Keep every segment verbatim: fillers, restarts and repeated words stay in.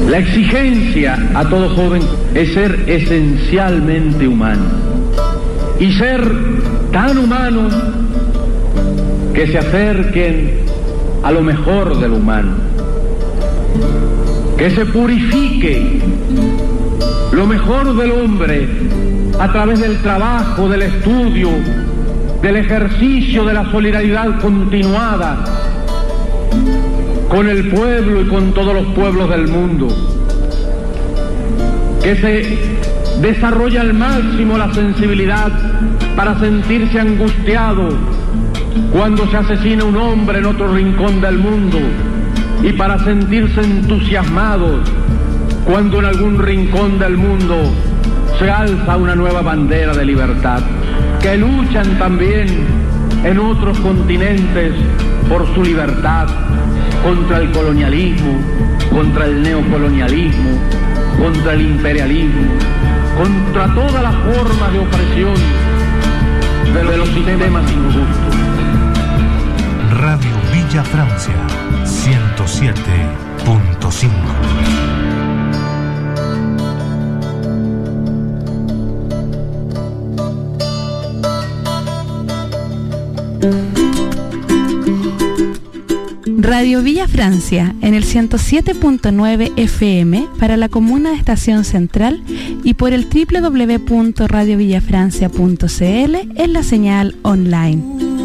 La exigencia a todo joven es ser esencialmente humano y ser tan humano que se acerquen a lo mejor del humano, que se purifique lo mejor del hombre a través del trabajo, del estudio, del ejercicio de la solidaridad continuada con el pueblo y con todos los pueblos del mundo, que se desarrolla al máximo la sensibilidad para sentirse angustiado cuando se asesina un hombre en otro rincón del mundo y para sentirse entusiasmado cuando en algún rincón del mundo se alza una nueva bandera de libertad, que luchan también en otros continentes por su libertad, contra el colonialismo, contra el neocolonialismo, contra el imperialismo, contra todas las formas de opresión de los sistemas injustos. Radio Villa Francia, ciento siete punto cinco. Radio Villa Francia en el ciento siete punto nueve F M para la comuna de Estación Central y por el doble u doble u doble u punto radio villa francia punto c l en la señal online.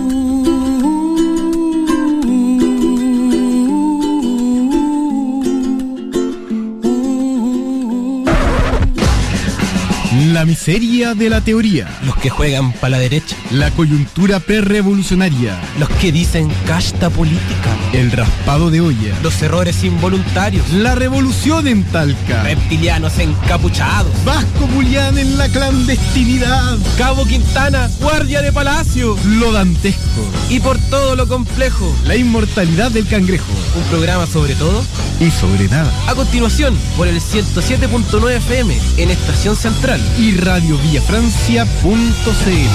La miseria de la teoría. Los que juegan para la derecha. La coyuntura prerevolucionaria. Los que dicen casta política. El raspado de olla. Los errores involuntarios. La revolución en Talca. Reptilianos encapuchados. Vasco Julián en la clandestinidad. Cabo Quintana, guardia de palacio. Lo dantesco. Y por todo lo complejo. La inmortalidad del cangrejo. Un programa sobre todo y sobre nada. A continuación, por el ciento siete punto nueve F M en Estación Central y radio villa francia punto c l.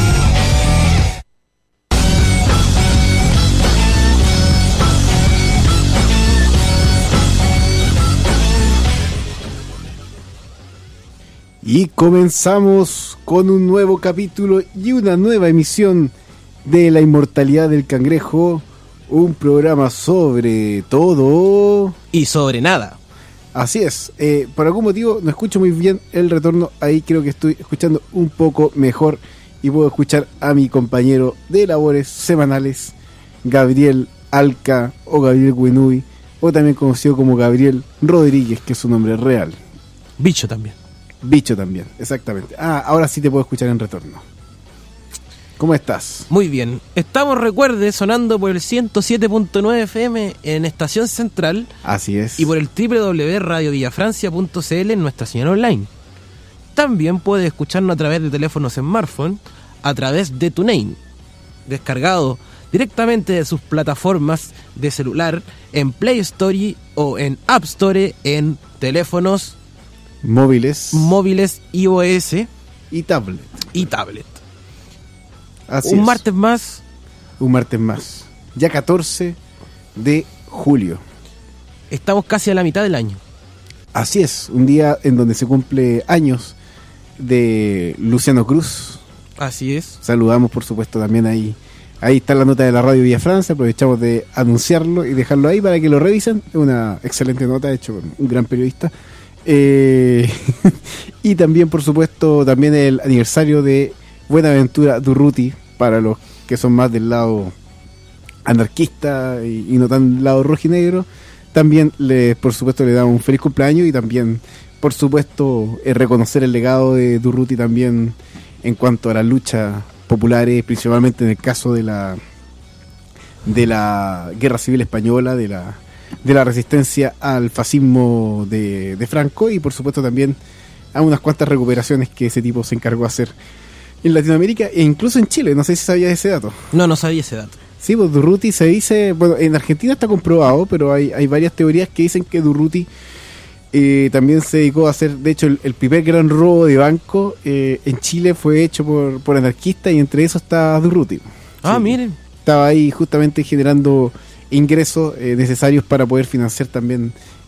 Y comenzamos con un nuevo capítulo y una nueva emisión de La Inmortalidad del Cangrejo, un programa sobre todo y sobre nada. Así es, eh, por algún motivo no escucho muy bien el retorno, ahí creo que estoy escuchando un poco mejor y puedo escuchar a mi compañero de labores semanales, Gabriel Alca o Gabriel Guinui, o también conocido como Gabriel Rodríguez, que es su nombre real. Bicho también. Bicho también, exactamente. Ah, ahora sí te puedo escuchar en retorno. ¿Cómo estás? Muy bien. Estamos, recuerde, sonando por el ciento siete punto nueve F M en Estación Central. Así es. Y por el doble u doble u doble u punto radio villa francia punto c l en nuestra señal online. También puede escucharnos a través de teléfonos smartphone, a través de TuneIn, descargado directamente de sus plataformas de celular en Play Store o en App Store en teléfonos móviles, móviles iOS y tablet. Y tablet. Así un es. martes más. Un martes más. Ya catorce de julio. Estamos casi a la mitad del año. Así es, un día en donde se cumple años de Luciano Cruz. Así es. Saludamos, por supuesto, también ahí. Ahí está la nota de la Radio Villa Francia, aprovechamos de anunciarlo y dejarlo ahí para que lo revisen. Es una excelente nota, hecho por un gran periodista. Eh, y también, por supuesto, también el aniversario de Buenaventura Durruti, para los que son más del lado anarquista y, y no tan del lado rojinegro. También, le, por supuesto, le damos un feliz cumpleaños y también, por supuesto, eh, reconocer el legado de Durruti también en cuanto a las luchas populares, principalmente en el caso de la de la Guerra Civil Española, de la de la resistencia al fascismo de, de Franco, y por supuesto también a unas cuantas recuperaciones que ese tipo se encargó de hacer en Latinoamérica e incluso en Chile. No sé si sabías ese dato. No, no sabía ese dato. Sí, pues Durruti se dice, bueno, en Argentina está comprobado, pero hay, hay varias teorías que dicen que Durruti eh, también se dedicó a hacer, de hecho, el, el primer gran robo de banco eh, en Chile fue hecho por, por anarquistas, y entre esos está Durruti. Ah, sí, miren. Estaba ahí justamente generando ingresos eh, necesarios para poder financiar también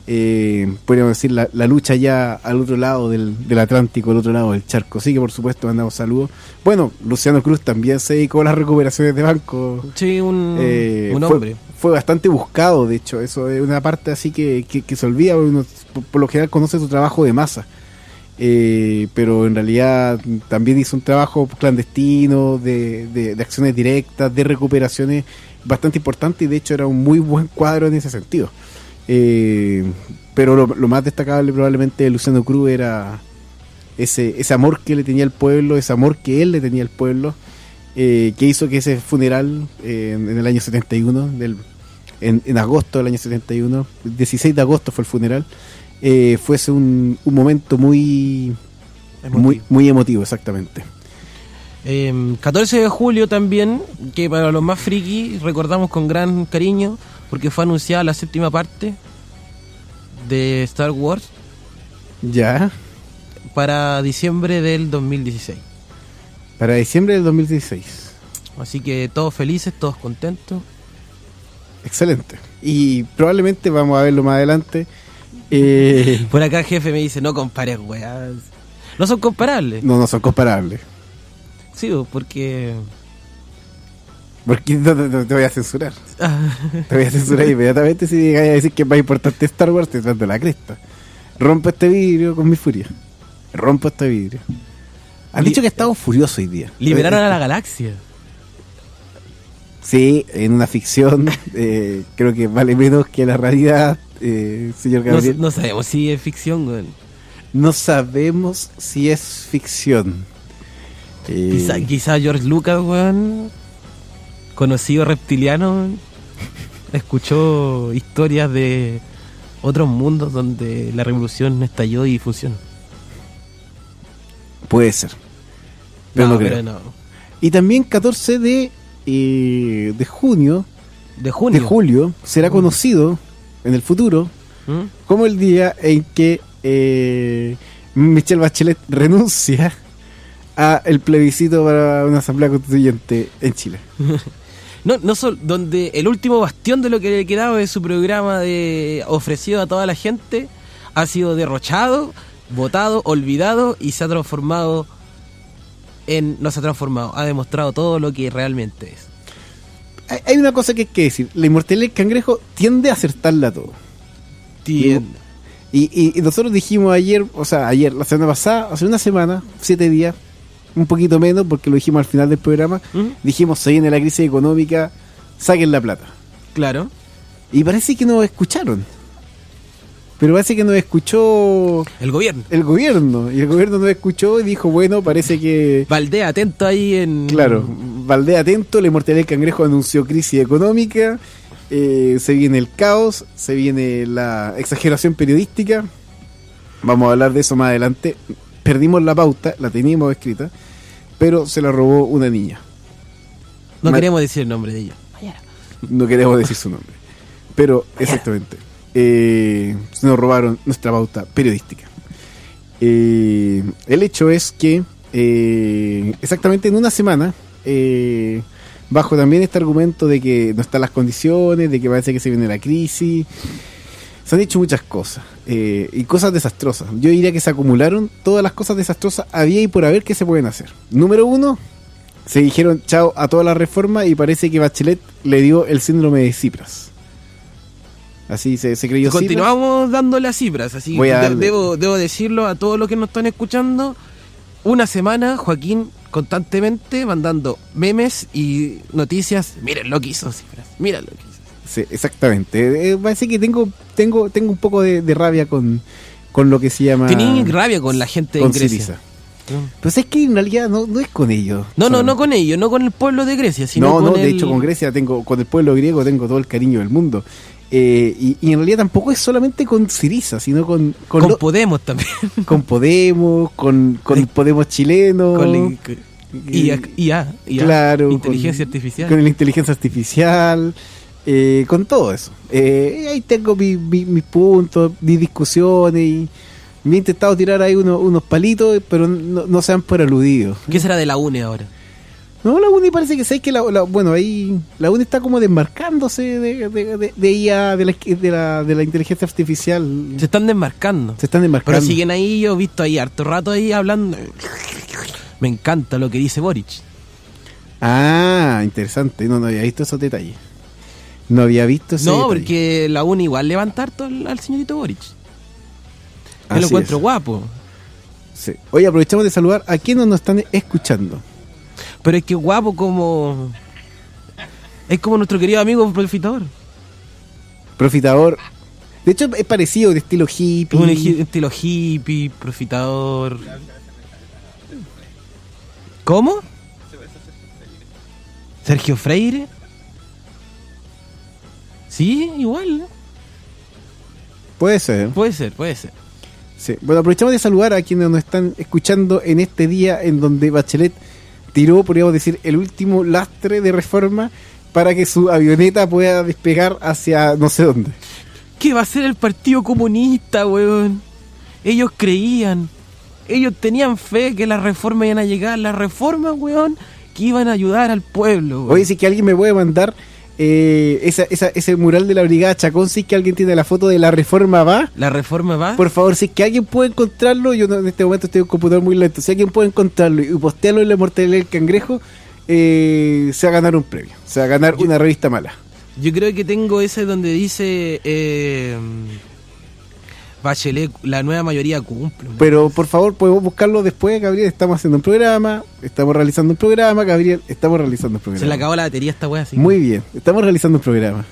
eh, podríamos decir, la, la lucha ya al otro lado del, del Atlántico, al otro lado del charco. Así que, por supuesto, mandamos saludos. Bueno, Luciano Cruz también se dedicó a las recuperaciones de banco. Sí, un, eh, un fue, hombre. Fue bastante buscado, de hecho. Eso es una parte así que, que, que se olvida. Uno, por, por lo general, conoce su trabajo de masa. Eh, pero en realidad también hizo un trabajo clandestino de, de, de acciones directas, de recuperaciones bastante importante, y de hecho era un muy buen cuadro en ese sentido. Eh, pero lo, lo más destacable probablemente de Luciano Cruz era ese, ese amor que le tenía al pueblo, ese amor que él le tenía al pueblo, eh, que hizo que ese funeral eh, en, en el año setenta y uno, del, en, en agosto del año setenta y uno, el dieciséis de agosto fue el funeral, eh, fuese un, un momento muy emotivo. muy muy emotivo, exactamente. Eh, catorce de julio también, que para los más friki recordamos con gran cariño, porque fue anunciada la séptima parte de Star Wars. Ya. Para diciembre del dos mil dieciséis. Para diciembre del dos mil dieciséis. Así que todos felices, todos contentos. Excelente. Y probablemente vamos a verlo más adelante. Eh... Por acá el jefe me dice, no compares, weas. No son comparables. No, no son comparables. Sí, porque... Porque no, no, no, te voy a censurar. Te voy a censurar inmediatamente si llegas a decir que es más importante Star Wars, te trato la cresta. Rompo este vidrio con mi furia. Rompo este vidrio. Han Li- dicho que estamos furiosos hoy día. Liberaron a la galaxia. Sí, en una ficción eh, creo que vale menos que la realidad, eh, señor Gabriel. No, no sabemos si es ficción, güey. No sabemos si es ficción. Eh, quizá, quizá George Lucas, weón, conocido reptiliano, escuchó historias de otros mundos donde la revolución estalló y funcionó. Puede ser, pero no, no creo. Pero no. Y también catorce de eh, de junio, de junio, de julio será mm. conocido en el futuro ¿Mm? como el día en que eh, Michelle Bachelet renuncia a el plebiscito para una asamblea constituyente en Chile. No, no solo, donde el último bastión de lo que le quedaba de su programa de ofrecido a toda la gente ha sido derrochado, votado, olvidado y se ha transformado en... no se ha transformado, ha demostrado todo lo que realmente es. Hay, hay una cosa que hay que decir, la inmortalidad del cangrejo tiende a acertarla todo. Tiende. Y, y, y nosotros dijimos ayer, o sea, ayer, la semana pasada, hace una semana, siete días, un poquito menos porque lo dijimos al final del programa, ¿Mm? dijimos, se viene la crisis económica, saquen la plata. Claro. Y parece que nos escucharon. Pero parece que nos escuchó... El gobierno. El gobierno. Y el gobierno nos escuchó y dijo, bueno, parece que... Valdés atento ahí en... Claro, Valdés atento, la inmortalidad del cangrejo anunció crisis económica, eh, se viene el caos, se viene la exageración periodística. Vamos a hablar de eso más adelante. Perdimos la pauta, la teníamos escrita, pero se la robó una niña. No Ma- queremos decir el nombre de ella. No queremos decir su nombre. Pero, exactamente. Eh, se nos robaron nuestra pauta periodística. Eh, el hecho es que, eh, exactamente en una semana, eh, bajo también este argumento de que no están las condiciones, de que parece que se viene la crisis, se han dicho muchas cosas, eh, y cosas desastrosas. Yo diría que se acumularon todas las cosas desastrosas había y por haber que se pueden hacer. Número uno, se dijeron chao a toda la reforma y parece que Bachelet le dio el síndrome de Tsipras. Así se, se creyó. Continuamos Tsipras. dándole a Tsipras, así que de, debo, debo decirlo a todos los que nos están escuchando. Una semana, Joaquín constantemente mandando memes y noticias. Miren lo que hizo Tsipras, miren lo que hizo. Sí, exactamente. Eh, parece que tengo tengo tengo un poco de, de rabia con, con lo que se llama... Tenía rabia con la gente de Grecia. Siriza. Pues es que en realidad no, no es con ellos. No, no, no con ellos, no con el pueblo de Grecia, sino no, con no, el... de hecho con Grecia tengo, con el pueblo griego tengo todo el cariño del mundo. Eh, y, y en realidad tampoco es solamente con Siriza, sino con... Con, con lo, Podemos también. Con Podemos, con, con el Podemos chileno. Con la, I A, I A, I A, claro, inteligencia con, artificial. Con la inteligencia artificial, eh, con todo eso. Eh, ahí tengo mis mi, mi puntos, mis discusiones y... Me he intentado tirar ahí unos, unos palitos, pero no, no se han por aludido. ¿Qué será de la U N E ahora? No, la UNI parece que sé que la, la- bueno, ahí la UNI está como desmarcándose de, de, de, de I A, de la, de, la, de la inteligencia artificial. Se están desmarcando. Se están desmarcando. Pero siguen ahí, yo he visto ahí harto rato ahí hablando. Me encanta lo que dice Boric. Ah, interesante. No, no había visto esos detalles. No había visto ese No, detalle. porque la UNI igual levanta harto al, al señorito Boric. Yo Así lo encuentro es. guapo. Sí. Oye, aprovechamos de saludar a quienes nos están escuchando. Pero es que guapo como... Es como nuestro querido amigo Profitador. Profitador. De hecho, es parecido, de estilo hippie. Un eji- estilo hippie, Profitador. ¿Cómo? Sergio Freire. Sí, igual, ¿no? Puede ser. Puede ser, puede ser. Sí. Bueno, aprovechamos de saludar a quienes nos están escuchando en este día en donde Bachelet tiró, podríamos decir, el último lastre de reforma para que su avioneta pueda despegar hacia no sé dónde. ¿Qué va a ser el Partido Comunista, weón? Ellos creían, ellos tenían fe que las reformas iban a llegar, las reformas, weón, que iban a ayudar al pueblo, weón. Oye, si que alguien me puede mandar eh, esa, esa, ese mural de la Brigada Chacón, si es que alguien tiene la foto de la reforma va, La reforma va... por favor, si es que alguien puede encontrarlo, yo no- en este momento estoy en un computador muy lento, si alguien puede encontrarlo y postearlo en la mortalidad del cangrejo, eh, se va a ganar un premio, se va a ganar Yo- una revista mala. Yo creo que tengo ese donde dice... Eh, Bachelet, la nueva mayoría cumple. weón. Pero por favor, podemos buscarlo después, Gabriel. Estamos haciendo un programa, estamos realizando un programa, Gabriel, estamos realizando un programa. Se le acabó la batería a esta weá, así. Muy bien, estamos realizando un programa.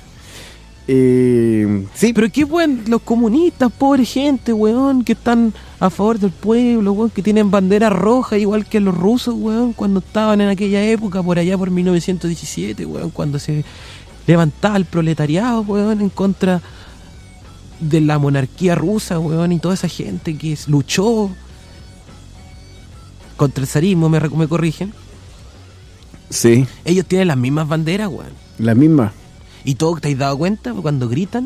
Eh, sí, Pero qué buen, los comunistas, pobre gente, weón, que están a favor del pueblo, weón, que tienen bandera roja, igual que los rusos, weón, cuando estaban en aquella época, por allá por mil novecientos diecisiete, weón, cuando se levantaba el proletariado, weón, en contra de la monarquía rusa, weón, y toda esa gente que es- luchó contra el zarismo, me, rec- me corrigen. sí, Ellos tienen las mismas banderas, weón. la misma. Y todo, ¿te has dado cuenta? Cuando gritan,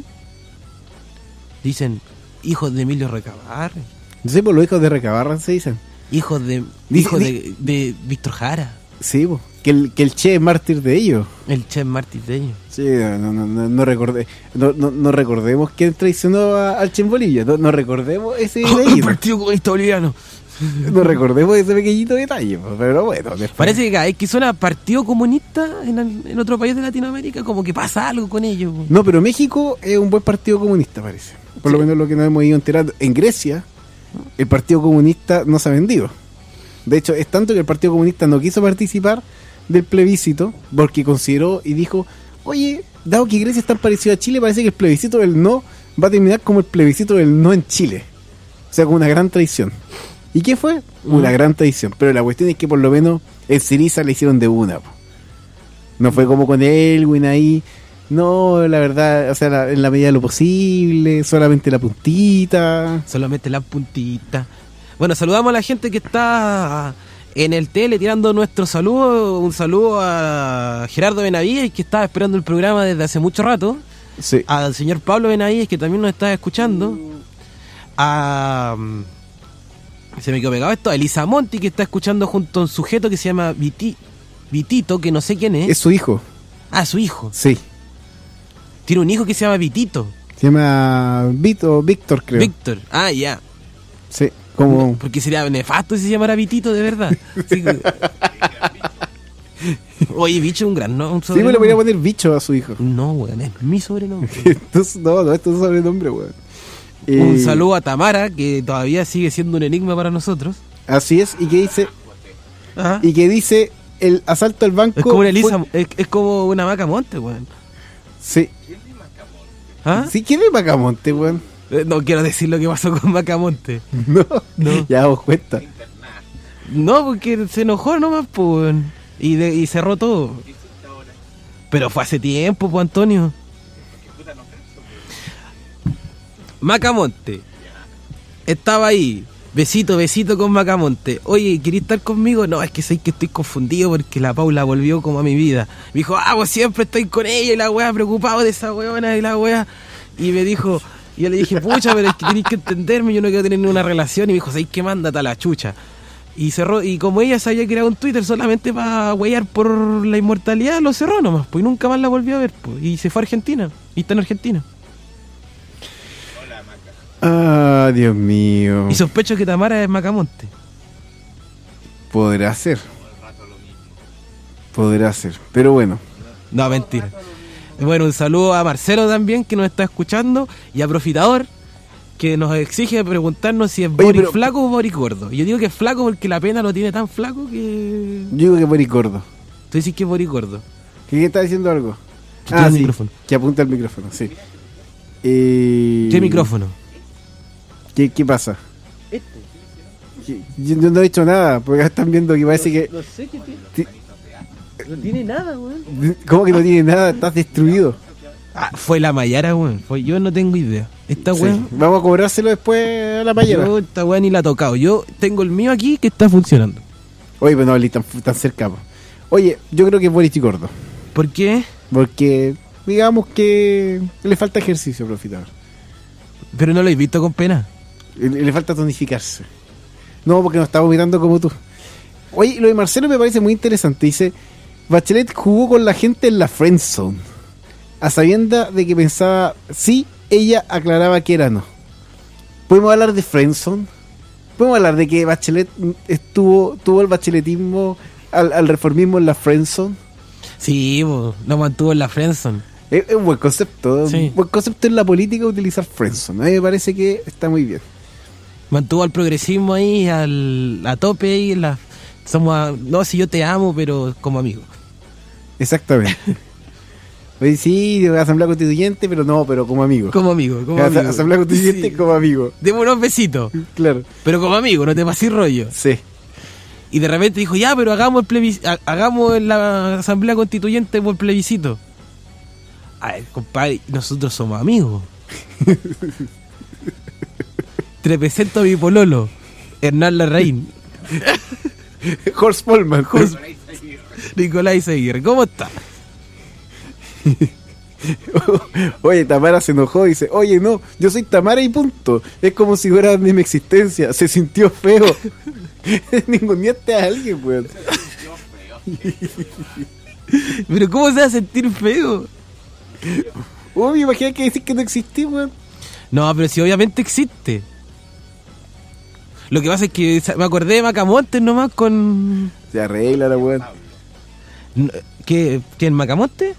dicen, hijos de Emilio Recabarre. Sí, pues los hijos de Recabarren se dicen. Hijos de Dice- hijos di- de, de Víctor Jara, Sí, pues, que el, que el Che es mártir de ellos. el chef Martí de ellos. Sí, no, no, no, no, recordé, no, no, no recordemos quién traicionó a- al Che en Bolivia. No, no recordemos ese El detalle. Partido Comunista Boliviano. No recordemos ese pequeñito detalle. pues, Pero bueno, después- Parece que cada vez que suena Partido Comunista en, el- en otro país de Latinoamérica, como que pasa algo con ellos. po. No, pero México es un buen partido comunista, parece. Por lo Sí. menos lo que nos hemos ido enterando. En Grecia, el Partido Comunista no se ha vendido. De hecho, es tanto que el Partido Comunista no quiso participar del plebiscito porque consideró y dijo, oye, dado que Grecia es tan parecido a Chile, parece que el plebiscito del no va a terminar como el plebiscito del no en Chile. O sea, como una gran traición. ¿Y qué fue? Una Mm. gran traición. Pero la cuestión es que por lo menos en Syriza le hicieron de una. po. No fue como con Elwin ahí. No, la verdad, o sea, la- en la medida de lo posible, solamente la puntita. Solamente la puntita. Bueno, saludamos a la gente que está en el tele tirando nuestro saludo. Un saludo a Gerardo Benavides, que estaba esperando el programa desde hace mucho rato. Sí. Al señor Pablo Benavides, que también nos está escuchando. A... Se me quedó pegado esto. A Elisa Monti, que está escuchando junto a un sujeto que se llama Viti, Vitito, que no sé quién es. Es su hijo. Ah, su hijo. Sí. Tiene un hijo que se llama Vitito. Se llama Vito, Víctor, creo. Víctor. Ah, ya. Sí. Como... Porque sería nefasto si se llamara Vitito, de verdad. Sí, que- Oye, bicho, un gran no, un Sí, me le sobrenombre. podría poner bicho a su hijo. No, weón, es mi sobrenombre. Entonces, no, no, esto es un sobrenombre, weón. Eh, Un saludo a Tamara, que todavía sigue siendo un enigma para nosotros. Así es, y que dice, Ajá. y que dice el asalto al banco. Es como una Elisa, fue- es, es como una vaca monte, weón. Sí. ¿Ah? Sí, ¿quién es Macamonte, weón? Eh, No quiero decir lo que pasó con Macamonte. No, No. ya damos cuenta. No, porque se enojó nomás, pues, weón. Y, de- y cerró todo. Pero fue hace tiempo, pues, Antonio. Macamonte. Estaba ahí. Besito, besito con Macamonte. Oye, ¿querés estar conmigo? No, es que sé que estoy confundido porque la Paula volvió como a mi vida. Me dijo, ah, vos siempre estoy con ella y la weá, preocupado de esa weona y la weá. Y me dijo, y yo le dije, pucha, pero es que tenés que entenderme, yo no quiero tener ninguna relación. Y me dijo, ¿sabes qué? Mándate a la chucha. Y cerró, y como ella se había creado un Twitter solamente para huear por la inmortalidad, lo cerró nomás, pues, y nunca más la volvió a ver, pues, y se fue a Argentina, y está en Argentina. Ah, Dios mío. Y sospecho que Tamara es Macamonte. Podrá ser. Podrá ser, pero bueno. No, mentira. Bueno, un saludo a Marcelo también, que nos está escuchando, y a Profitador, que nos exige preguntarnos si es Oye, Boris pero- flaco o Boris gordo. Y yo digo que es flaco porque la pena lo tiene tan flaco que... Yo digo que Boris gordo. Tú dices que es Boris gordo. ¿Qué, qué está diciendo algo? Que tiene el micrófono. Que apunta al micrófono, sí. Eh, ¿Qué micrófono? ¿Qué, qué pasa? Este. ¿Qué- Yo no he dicho nada, porque acá están viendo que parece que... No sé qué tiene. ti- No tiene nada, weón. ¿Cómo que no tiene nada? Estás destruido. Ah, fue la Mayara, weón. Fue, yo no tengo idea. Esta Sí. weón... Vamos a cobrárselo después a la payera. Yo esta weón ni la he tocado. Yo tengo el mío aquí que está funcionando. Oye, pero no hablé tan, tan cerca. po. Oye, yo creo que es Boris gordo. ¿Por qué? Porque digamos que le falta ejercicio, Profitador. Pero no lo he visto con pena. Le, le falta tonificarse. No, porque no está vomitando como tú. Oye, lo de Marcelo me parece muy interesante. Dice, Bachelet jugó con la gente en la friendzone, a sabienda de que pensaba sí, ella aclaraba que era no. ¿Podemos hablar de friendzone? ¿Podemos hablar de que Bachelet estuvo tuvo el bacheletismo al, al reformismo en la friendzone? Sí, bo, lo mantuvo en la friendzone. Es, es un buen concepto. Sí. Un buen concepto en la política utilizar friendzone. A mí me parece que está muy bien. Mantuvo al progresismo ahí, al, a tope ahí. En la, somos a- no, si yo te amo, pero como amigo. Exactamente. Oye, sí, asamblea constituyente, pero no, pero como amigo. Como amigo, como Asa- amigo. Asamblea constituyente Sí. como amigo. Demos unos besitos, Claro. pero como amigo, no te pases rollo. Sí. Y de repente dijo, ya, pero hagamos el plebiscito, hagamos la asamblea constituyente por plebiscito. Ay, compadre, nosotros somos amigos. Te presento a mi pololo, Hernán Larraín, Horst Polman. Horst- Nicolás Seguir. ¿Cómo está? Oye, Tamara se enojó y dice, oye, no, yo soy Tamara y punto. Es como si fuera de mi existencia. Se sintió feo. Ninguneaste a alguien, weón. Pero ¿cómo se va a sentir feo? Uy, me imaginé que decir que no existí, weón. No, pero si obviamente existe. Lo que pasa es que sa- me acordé de Macamontes nomás con... Se arregla la weón. N- ¿Qué? ¿Quién? ¿Macamonte?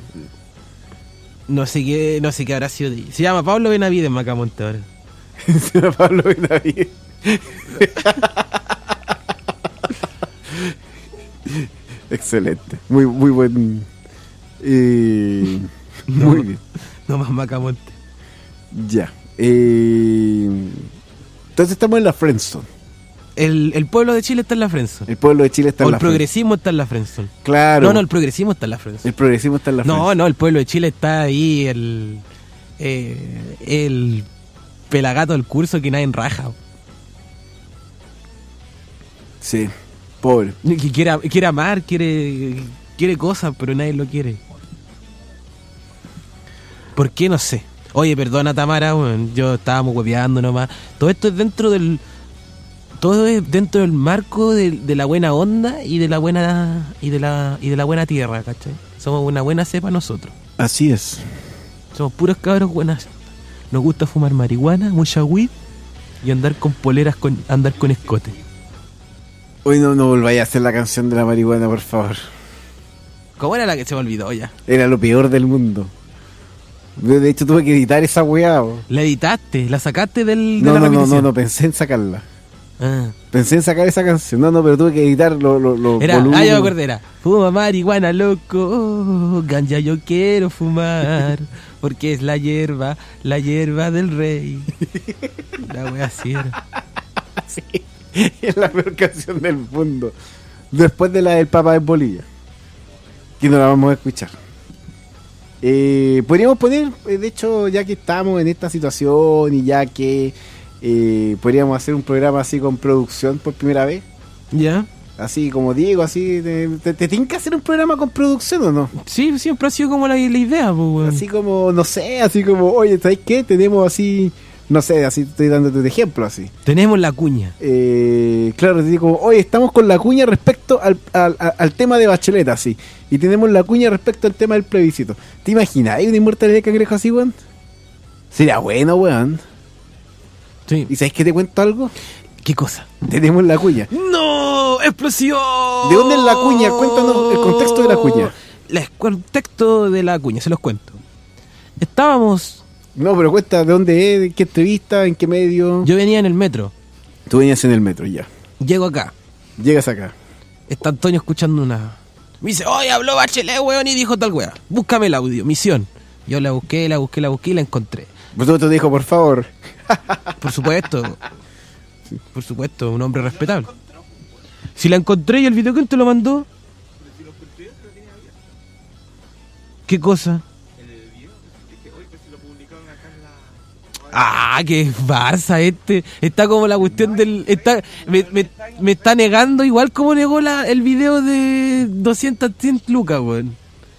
No sé qué, no sé qué habrá sido de... Se llama Pablo Benavides Macamonte ahora. Señora Pablo Benavides. Excelente. Muy, muy buen. Eh, No. Muy bien. No más Macamonte. Ya. Eh, entonces estamos en la friendzone. El, el pueblo de Chile está en la friendzone. El pueblo de Chile está O en el la friendzone. progresismo está en la friendzone. Claro. No, no, el progresismo está en la friendzone. El progresismo está en la No, friendzone. no, el pueblo de Chile está ahí, el... eh, el pelagato del curso que nadie raja. Sí. Pobre. Que quiere, quiere amar, quiere, quiere cosas, pero nadie lo quiere. ¿Por qué? No sé. Oye, perdona Tamara, weón, yo estábamos hueveando nomás. Todo esto es dentro del... Todo es dentro del marco de, de la buena onda y de la buena y de la y de la buena tierra, ¿cachai? Somos una buena cepa nosotros. Así es. Somos puros cabros buenas. Nos gusta fumar marihuana, mucha weed y andar con poleras, con andar con escote. Hoy no, no volváis a hacer la canción de la marihuana, por favor. ¿Cómo era la que se me olvidó ya? Era lo peor del mundo. De de hecho, tuve que editar esa weá. bo. La editaste, la sacaste del, de No, la no, no, repetición. no, no, pensé en sacarla. Ah. Pensé en sacar esa canción. No, no, pero tuve que editar los lo, lo Era, ah, volúmenes. ya me acordé, era fuma marihuana, loco, ganja yo quiero fumar, porque es la hierba, la hierba del rey. La wea así era. Sí, es la peor canción del mundo. Después de la del Papa de Bolivia. Que no la vamos a escuchar. Eh, podríamos poner, eh, de hecho, ya que estamos en esta situación y ya que eh, podríamos hacer un programa así con producción por primera vez. ¿Ya? Así como Diego, así. ¿Te, te, te tienen que hacer un programa con producción o no? Sí, siempre ha sido como la, la idea, pues, weón. Así como, no sé, así como, oye, ¿sabes qué? Tenemos así No sé, así estoy dándote un ejemplo así. Tenemos la cuña. Eh, claro, te digo, hoy estamos con la cuña respecto al, al, al, al tema de Bachelet, así. Y tenemos la cuña respecto al tema del plebiscito. ¿Te imaginas? ¿Hay una inmortalidad de cangrejo así, weón? Sería bueno, weón. Sí. ¿Y sabes qué te cuento algo? ¿Qué cosa? Tenemos la cuña. ¡No! ¡Explosión! ¿De dónde es la cuña? Cuéntanos el contexto de la cuña. El contexto de la cuña, se los cuento. Estábamos... No, pero cuenta de dónde es, en qué entrevista, en qué medio. Yo venía en el metro. Tú venías en el metro, ya. Llego acá. Llegas acá. Está Antonio escuchando una... Me dice, oye, habló Bachelet, weón, y dijo tal weá. Búscame el audio, misión. Yo la busqué, la busqué, la busqué y la encontré. Pues tú te dijo, por favor. Por supuesto. Por supuesto, un hombre respetable. Si la encontré y el video, ¿quién te lo mandó? ¿Qué cosa? Ah, qué farsa este. Está como la cuestión del... Está, me, me, me está negando igual como negó la, el video de doscientas lucas, weón.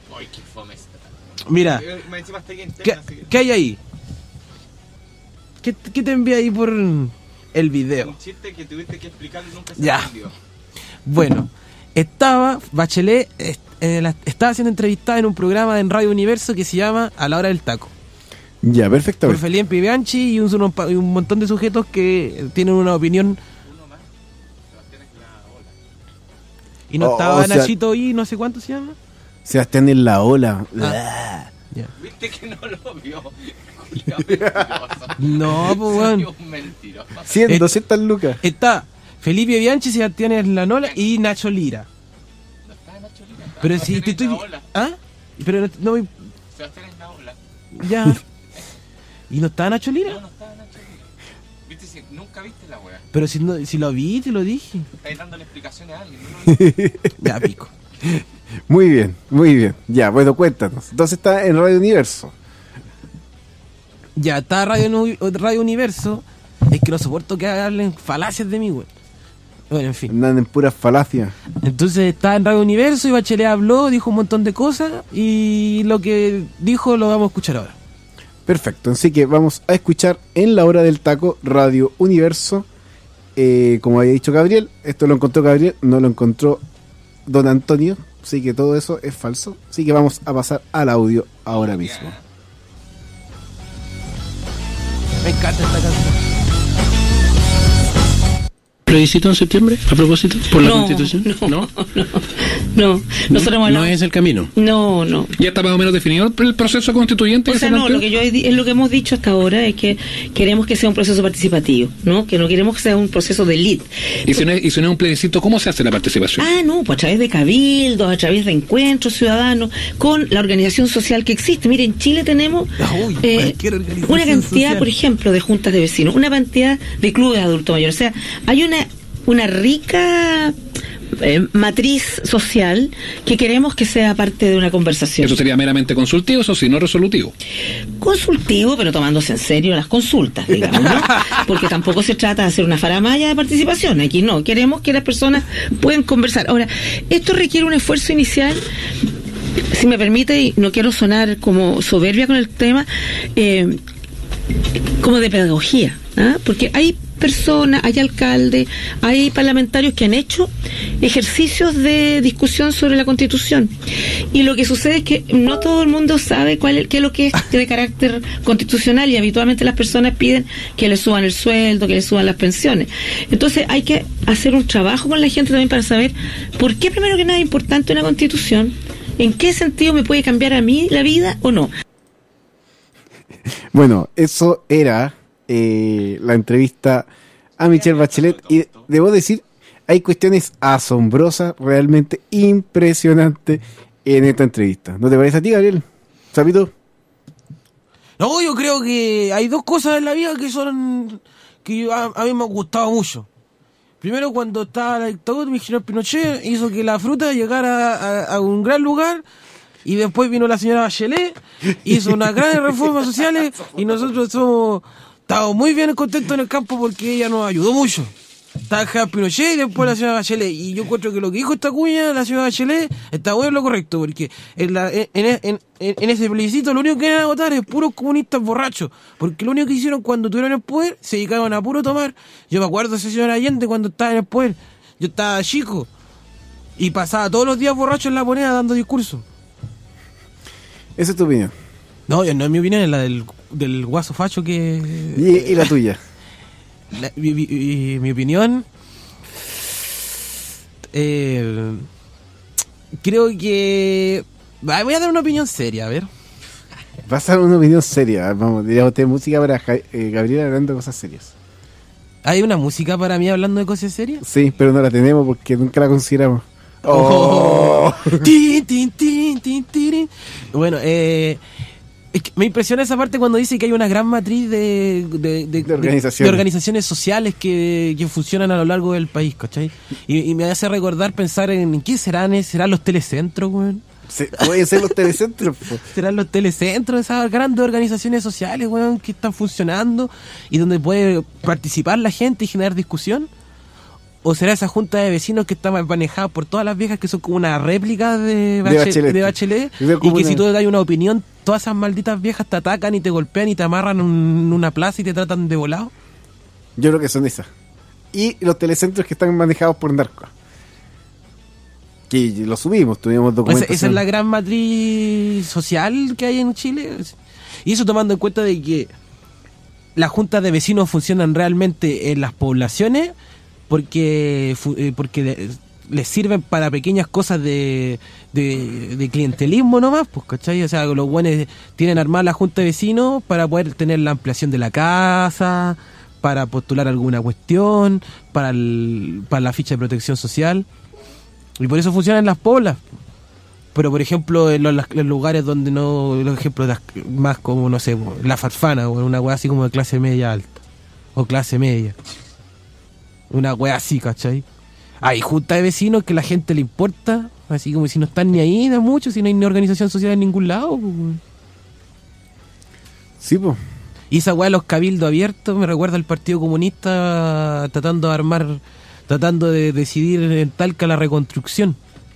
Mira, ¿qué, ¿qué hay ahí? ¿Qué, ¿Qué te envía ahí por el video? Un chiste que tuviste que explicar y nunca se Ya. entendió. Bueno, estaba Bachelet, eh, la, estaba siendo entrevistada en un programa en Radio Universo que se llama A la Hora del Taco. Ya, perfecto. Por Felipe Bianchi y un, un montón de sujetos que tienen una opinión. Y no Oh, estaba o sea- Nachito y no sé cuánto se llama. Sebastián en la ola. Ah. Ya. Viste que no lo vio. Culiao mentiroso. No, pues weón. Soy un mentiroso. cien, Eh, doscientas lucas. Está Felipe Bianchi, Sebastián Eslanola y Nacho Lira. No está Nacho Lira. Estaba Pero si Sebastián te estoy. Esnaola. ¿Ah? Pero no, no me- Sebastián Esnaola. Ya. ¿Y no está Nacho Lira? No, no estaba Nacho Lira. Viste, si nunca viste la wea. Pero si, no, si lo vi, te lo dije. Estáis dándole explicaciones a alguien. No lo viste. Ya, pico. Muy bien, muy bien. Ya, bueno, cuéntanos. Entonces está en Radio Universo. Ya, está Radio, Nu- Radio Universo. Es que no soporto que hablen falacias de mí, güey. Bueno, en fin. Andan en puras falacias. Entonces está en Radio Universo y Bachelet habló, dijo un montón de cosas y lo que dijo lo vamos a escuchar ahora. Perfecto, así que vamos a escuchar en la hora del taco Radio Universo. Eh, como había dicho Gabriel, esto lo encontró Gabriel, no lo encontró Don Antonio, así que todo eso es falso. Así que vamos a pasar al audio ahora mismo. Me encanta esta canción. ¿Plebiscito en septiembre, a propósito, por la No, Constitución? no, no, no. Nosotros hemos No hablado- es el camino. No, no. ¿Ya está más o menos definido el proceso constituyente? O que sea, se no, planteó? lo que yo he di- es lo que hemos dicho hasta ahora es que queremos que sea un proceso participativo, ¿no? Que no queremos que sea un proceso de elite. ¿Y si, no es, y si no es un plebiscito, cómo se hace la participación? Ah, no, pues a través de cabildos, a través de encuentros ciudadanos, con la organización social que existe. Mire, en Chile tenemos Uy, eh, cualquier organización una cantidad, social. por ejemplo, de juntas de vecinos, una cantidad de clubes de adultos mayores. O sea, hay una, una rica eh, matriz social que queremos que sea parte de una conversación. Eso sería meramente consultivo, eso sí, no resolutivo. Consultivo, pero tomándose en serio las consultas, digamos, ¿no? Porque tampoco se trata de hacer una faramalla de participación. Aquí no, queremos que las personas puedan conversar. Ahora, esto requiere un esfuerzo inicial, si me permite, y no quiero sonar como soberbia con el tema, eh, como de pedagogía, ¿ah? Porque hay personas, hay alcaldes, hay parlamentarios que han hecho ejercicios de discusión sobre la Constitución. Y lo que sucede es que no todo el mundo sabe cuál es, qué es lo que es de carácter constitucional, y habitualmente las personas piden que les suban el sueldo, que les suban las pensiones. Entonces hay que hacer un trabajo con la gente también para saber por qué, primero que nada, es importante una Constitución, en qué sentido me puede cambiar a mí la vida o no. Bueno, eso era eh, la entrevista a Michelle Bachelet. Y debo decir, hay cuestiones asombrosas, realmente impresionantes en esta entrevista. ¿No te parece a ti, Gabriel? ¿Sapito? No, yo creo que hay dos cosas en la vida que son que yo- a, a mí me han gustado mucho. Primero, cuando estaba la dictadura, mi general Pinochet hizo que la fruta llegara a, a un gran lugar, y después vino la señora Bachelet, hizo unas grandes reformas sociales, y nosotros somos estamos muy bien contentos en el campo porque ella nos ayudó mucho. Estaba Javier Pinochet y después la señora Bachelet. Y yo encuentro que lo que dijo esta cuña, la señora Bachelet, está bueno lo correcto, porque en, la, en, en, en, en ese plebiscito lo único que iban a votar es puros comunistas borrachos. Porque lo único que hicieron cuando tuvieron el poder, se dedicaban a puro tomar. Yo me acuerdo de ese señor Allende cuando estaba en el poder. Yo estaba chico y pasaba todos los días borracho en la moneda dando discursos. Esa es tu opinión. No, no es mi opinión, es la del, del guaso facho que... ¿Y, y la tuya? La, mi, mi, mi, mi opinión... Eh, creo que... Voy a dar una opinión seria, a ver. Vas a dar una opinión seria. Vamos, diría usted música para eh, Gabriel hablando de cosas serias. ¿Hay una música para mí hablando de cosas serias? Sí, pero no la tenemos porque nunca la consideramos. Oh. tin, tin, tin, tin, tin. Bueno, eh... es que me impresiona esa parte cuando dice que hay una gran matriz de, de, de, de, organizaciones. de organizaciones sociales que, que funcionan a lo largo del país, ¿cachai? Y, y me hace recordar pensar en, ¿en qué serán? ¿Serán los telecentros, weón? Se, pueden ser los telecentros, po. ¿Serán los telecentros, esas grandes organizaciones sociales, weón, que están funcionando y donde puede participar la gente y generar discusión? ¿O será esa junta de vecinos que está manejada por todas las viejas que son como una réplica de, Bache- de Bachelet, de Bachelet y que una... si tú le das una opinión, todas esas malditas viejas te atacan y te golpean y te amarran en una plaza y te tratan de volado? Yo creo que son esas. Y los telecentros que están manejados por narcos. Que lo subimos, tuvimos documentos. Esa, esa es la gran matriz social que hay en Chile. Y eso tomando en cuenta de que las juntas de vecinos funcionan realmente en las poblaciones porque porque les sirven para pequeñas cosas de, de, de clientelismo nomás, pues, ¿cachai? O sea, los buenos tienen armada la junta de vecinos para poder tener la ampliación de la casa, para postular alguna cuestión, para, el, para la ficha de protección social. Y por eso funcionan las poblas. Pero, por ejemplo, en los, los lugares donde no... Los ejemplos de, más como, no sé, la Farfana, o una weá así como de clase media alta. O clase media. Una weá así, ¿cachai? Hay juntas de vecinos que a la gente le importa, así como si no están ni ahí, da mucho, si no hay ni organización social en ningún lado. Pues. Sí, pues. Y esa weá de los cabildos abiertos me recuerda al Partido Comunista tratando de armar, tratando de decidir en Talca la reconstrucción.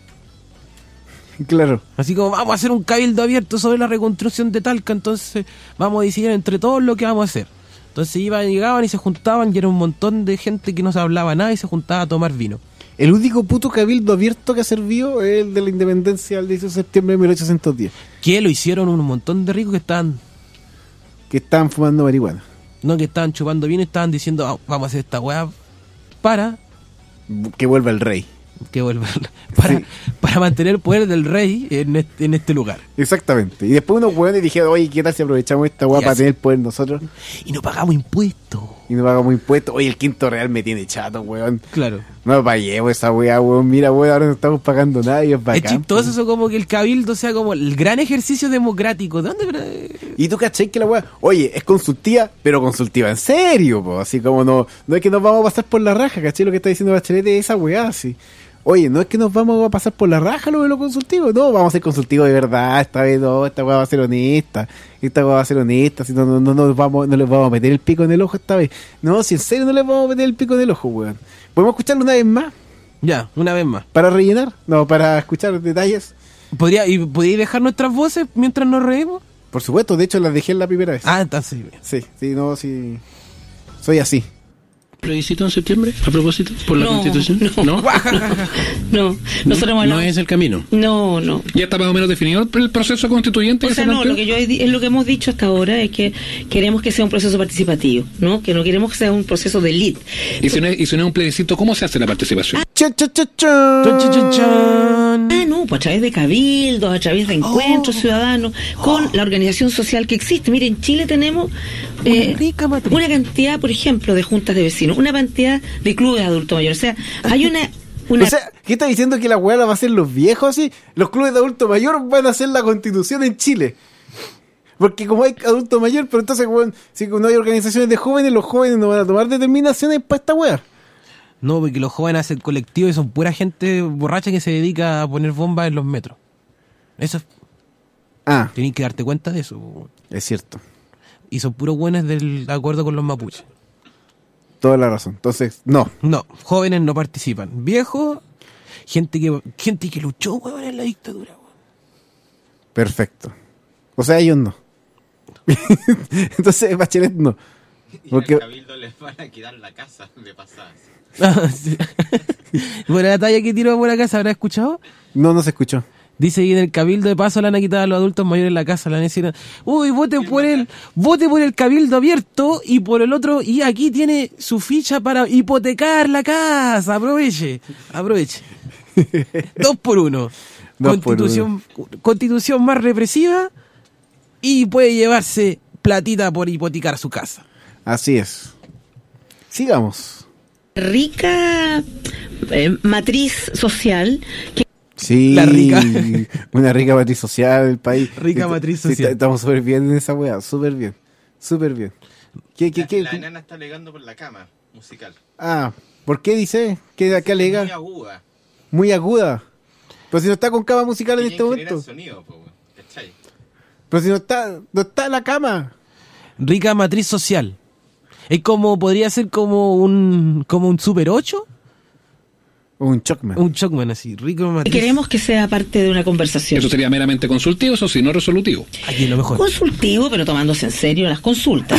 Claro. Así como vamos a hacer un cabildo abierto sobre la reconstrucción de Talca, entonces vamos a decidir entre todos lo que vamos a hacer. Entonces iban, llegaban y se juntaban y era un montón de gente que no se hablaba nada y se juntaba a tomar vino. El único puto cabildo abierto que ha servido es el de la independencia del dieciséis de septiembre de mil ochocientos diez. Que lo hicieron un montón de ricos que estaban... Que estaban fumando marihuana. No, que estaban chupando vino y estaban diciendo, oh, vamos a hacer esta weá para... Que vuelva el rey. Que vuelva para, sí. para mantener el poder del rey en este, en este lugar. Exactamente. Y después unos hueones dijeron, oye, ¿qué tal si aprovechamos esta hueá para tener el poder nosotros? Y no pagamos impuestos. Y no pagamos impuestos. Oye, el quinto real me tiene chato, weón. Claro. No paguemos esa weá, weón. Mira, weón, ahora no estamos pagando nada y es bacán. Es chistoso eso, como que el cabildo sea como el gran ejercicio democrático. ¿De dónde? Y tú cachai que la weá, oye, es consultiva, pero consultiva en serio, po. Así como no, no es que nos vamos a pasar por la raja, cachai lo que está diciendo Bachelet de esa weá, así. Oye, no es que nos vamos a pasar por la raja lo de lo consultivo, no, vamos a ser consultivos de verdad, esta vez no, esta weá va a ser honesta, esta weá va a ser honesta, si no, no, no, nos vamos, no les vamos a meter el pico en el ojo esta vez. No, si en serio no les vamos a meter el pico en el ojo, weón. ¿Podemos escucharlo una vez más? Ya, una vez más. ¿Para rellenar? No, para escuchar detalles. ¿Podría, y podéis dejar nuestras voces mientras nos reímos? Por supuesto, de hecho las dejé la primera vez. Ah, entonces bien. Sí, sí, no, sí. Soy así. ¿Plebiscito en septiembre, a propósito, por la no, Constitución? No, no, no, nosotros no, no es el camino. No, no. ¿Ya está más o menos definido el proceso constituyente? O que sea, se no, lo que yo es lo que hemos dicho hasta ahora es que queremos que sea un proceso participativo, ¿no? Que no queremos que sea un proceso de elite. Y si no es, y si no es un plebiscito, ¿cómo se hace la participación? Ah, cha, cha, cha, cha. Cha, cha, cha, cha. Ah, no, pues a través de cabildos, a través de encuentros oh. ciudadanos, con oh. la organización social que existe. Mire, en Chile tenemos eh, una, una cantidad, por ejemplo, de juntas de vecinos, una cantidad de clubes de adultos mayores. O sea, hay una... Una... O sea, ¿qué está diciendo que la hueá la va a hacer los viejos así? Los clubes de adulto mayor van a hacer la constitución en Chile. Porque como hay adulto mayor, pero entonces, bueno, si no hay organizaciones de jóvenes, los jóvenes no van a tomar determinaciones para esta hueá. No, porque los jóvenes hacen colectivo y son pura gente borracha que se dedica a poner bombas en los metros. Eso es... Ah. Tienes que darte cuenta de eso. Es cierto. Y son puros buenos del acuerdo con los mapuches. toda la razón. Entonces, no. No, jóvenes no participan. Viejos, gente que gente que luchó, weón, en la dictadura, weón. Perfecto. O sea, ellos no. Entonces, Bachelet no. Porque... Y al cabildo les van a quedar la casa de pasadas. Ah, sí. Bueno, la talla que tiró por acá, ¿se habrá escuchado? No, no se escuchó. Dice que en el cabildo de paso le van a quitar a los adultos mayores en la casa, la necesitan. Uy, vote por el, vote por el cabildo abierto y por el otro, y aquí tiene su ficha para hipotecar la casa. Aproveche, aproveche. Dos por uno. Dos Constitución, por uno. Constitución más represiva y puede llevarse platita por hipotecar su casa. Así es. Sigamos. Rica eh, matriz social que Sí, La rica. Una rica matriz social del país. Rica Sí, matriz sí, social. estamos súper bien en esa weá, súper bien. Súper bien. ¿Qué, qué, La, qué? la enana está alegando por la cama musical. Ah, ¿por qué dice? ¿Qué, qué alega? Muy aguda. Muy aguda. Pero si no está con cama musical en Tienen este que momento. generar sonido, po, weón. ¿Cachai? Pero si no está, no está en la cama. Rica matriz social. Es como, podría ser como un, como un Super ocho. Un Chocman. Un Chocman así, rico matriz. queremos que sea parte de una conversación. Eso sería meramente consultivo, eso sí, no resolutivo. Aquí es lo mejor. Consultivo, pero tomándose en serio las consultas.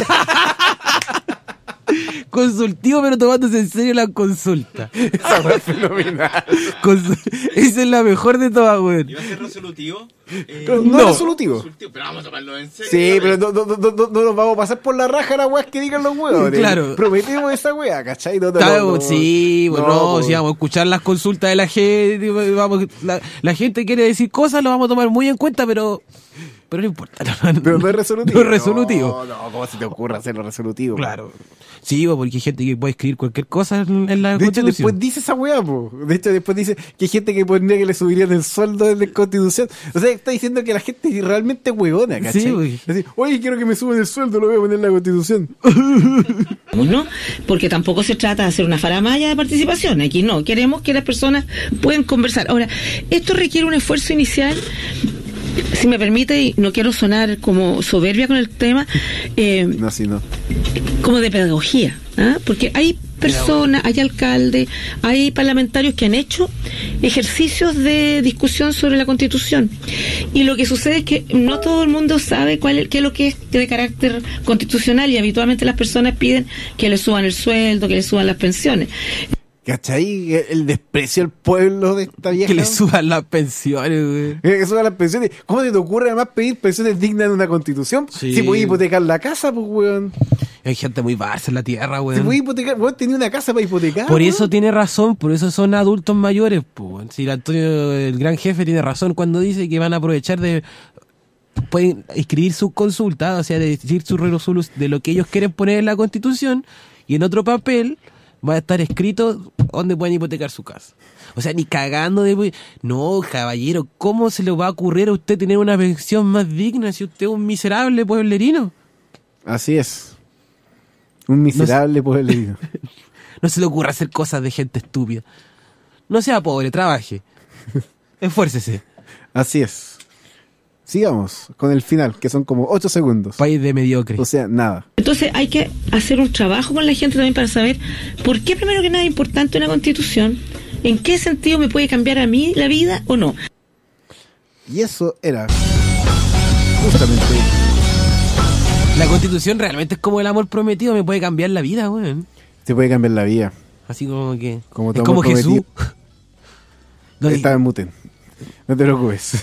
Consultivo, pero tomándose en serio la consulta. Esa weá es fenomenal. Consu- Esa es la mejor de todas, weón. ¿Y va a ser resolutivo? Eh, Pero no, No. resolutivo. consultivo, pero vamos a tomarlo en serio. Sí, ¿no? pero no, no, no, no, no nos vamos a pasar por la raja las weas que digan los huevos. Claro. Prometemos esa wea, ¿cachai? No, no, Claro, no, sí, bueno, no, pues. si vamos a escuchar las consultas de la gente, vamos, la, la gente quiere decir cosas, lo vamos a tomar muy en cuenta, pero pero no importa. No, no- Pero no es resolutivo. No es resolutivo. No, no, ¿cómo se te ocurre hacerlo resolutivo? Claro. Sí, pues, porque hay gente que puede escribir cualquier cosa en, en la De hecho, Constitución. después dice esa weá, po. De hecho, después dice que hay gente que pondría que le subirían el sueldo en la Constitución. O sea, está diciendo que la gente es realmente huevona, ¿cachai? Sí, güey. Es decir, oye, quiero que me suban el sueldo, lo voy a poner en la Constitución. ¿No? Porque tampoco se trata de hacer una faramalla de participación. Aquí no. Queremos que las personas puedan conversar. Ahora, esto requiere un esfuerzo inicial. Si me permite, y no quiero sonar como soberbia con el tema, eh, No, sí, no. como de pedagogía, ¿ah? Porque hay personas, hay alcaldes, hay parlamentarios que han hecho ejercicios de discusión sobre la Constitución. Y lo que sucede es que no todo el mundo sabe cuál es, qué es lo que es de carácter constitucional, y habitualmente las personas piden que le suban el sueldo, que le suban las pensiones. ¿Cachai? El desprecio al pueblo de esta vieja. Que le suban las pensiones, güey. Eh, Que suban las pensiones. ¿Cómo se te ocurre además pedir pensiones dignas en una constitución? Sí. Si puedes hipotecar la casa, pues, weón. Hay gente muy barça en la tierra, Si güey. puedes hipotecar, weón, tenía una casa para hipotecar. Por weón. eso tiene razón, por eso son adultos mayores, pues. Si el Antonio, el gran jefe, tiene razón cuando dice que van a aprovechar de... Pueden escribir sus consultas, o sea, de decir sus resoluciones de lo que ellos quieren poner en la Constitución, y en otro papel va a estar escrito dónde pueden hipotecar su casa. O sea, ni cagando de... No, caballero, ¿cómo se le va a ocurrir a usted tener una pensión más digna si usted es un miserable pueblerino? Así es. Un miserable pueblerino. No se le ocurra hacer cosas de gente estúpida. No sea pobre, trabaje. Esfuércese. Así es. Sigamos con el final, que son como ocho segundos. País de mediocre. O sea, nada. Entonces hay que hacer un trabajo con la gente también para saber por qué, primero que nada, es importante una Constitución, en qué sentido me puede cambiar a mí la vida o no. Y eso era justamente... La Constitución realmente es como el amor prometido, me puede cambiar la vida, weón. Te puede cambiar la vida. Así como que... Como tu es como amor Jesús. No, Estaba en mute. No te preocupes.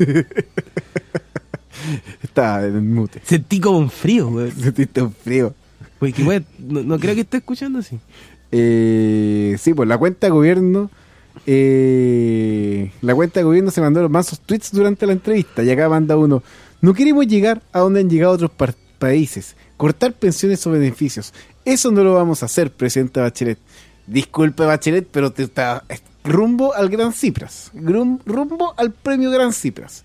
Estaba en mute. Sentí como un frío, weón. Sentiste un frío. Porque, weón, no, no creo que esté escuchando así. Eh, sí, pues la cuenta de gobierno... Eh, la cuenta de gobierno se mandó los mansos tweets durante la entrevista. Y acá manda uno: no queremos llegar a donde han llegado otros par- países, cortar pensiones o beneficios. Eso no lo vamos a hacer, presidenta Bachelet. Disculpe, Bachelet, pero te está rumbo al Gran Cipras, Grum- rumbo al premio Gran Cipras.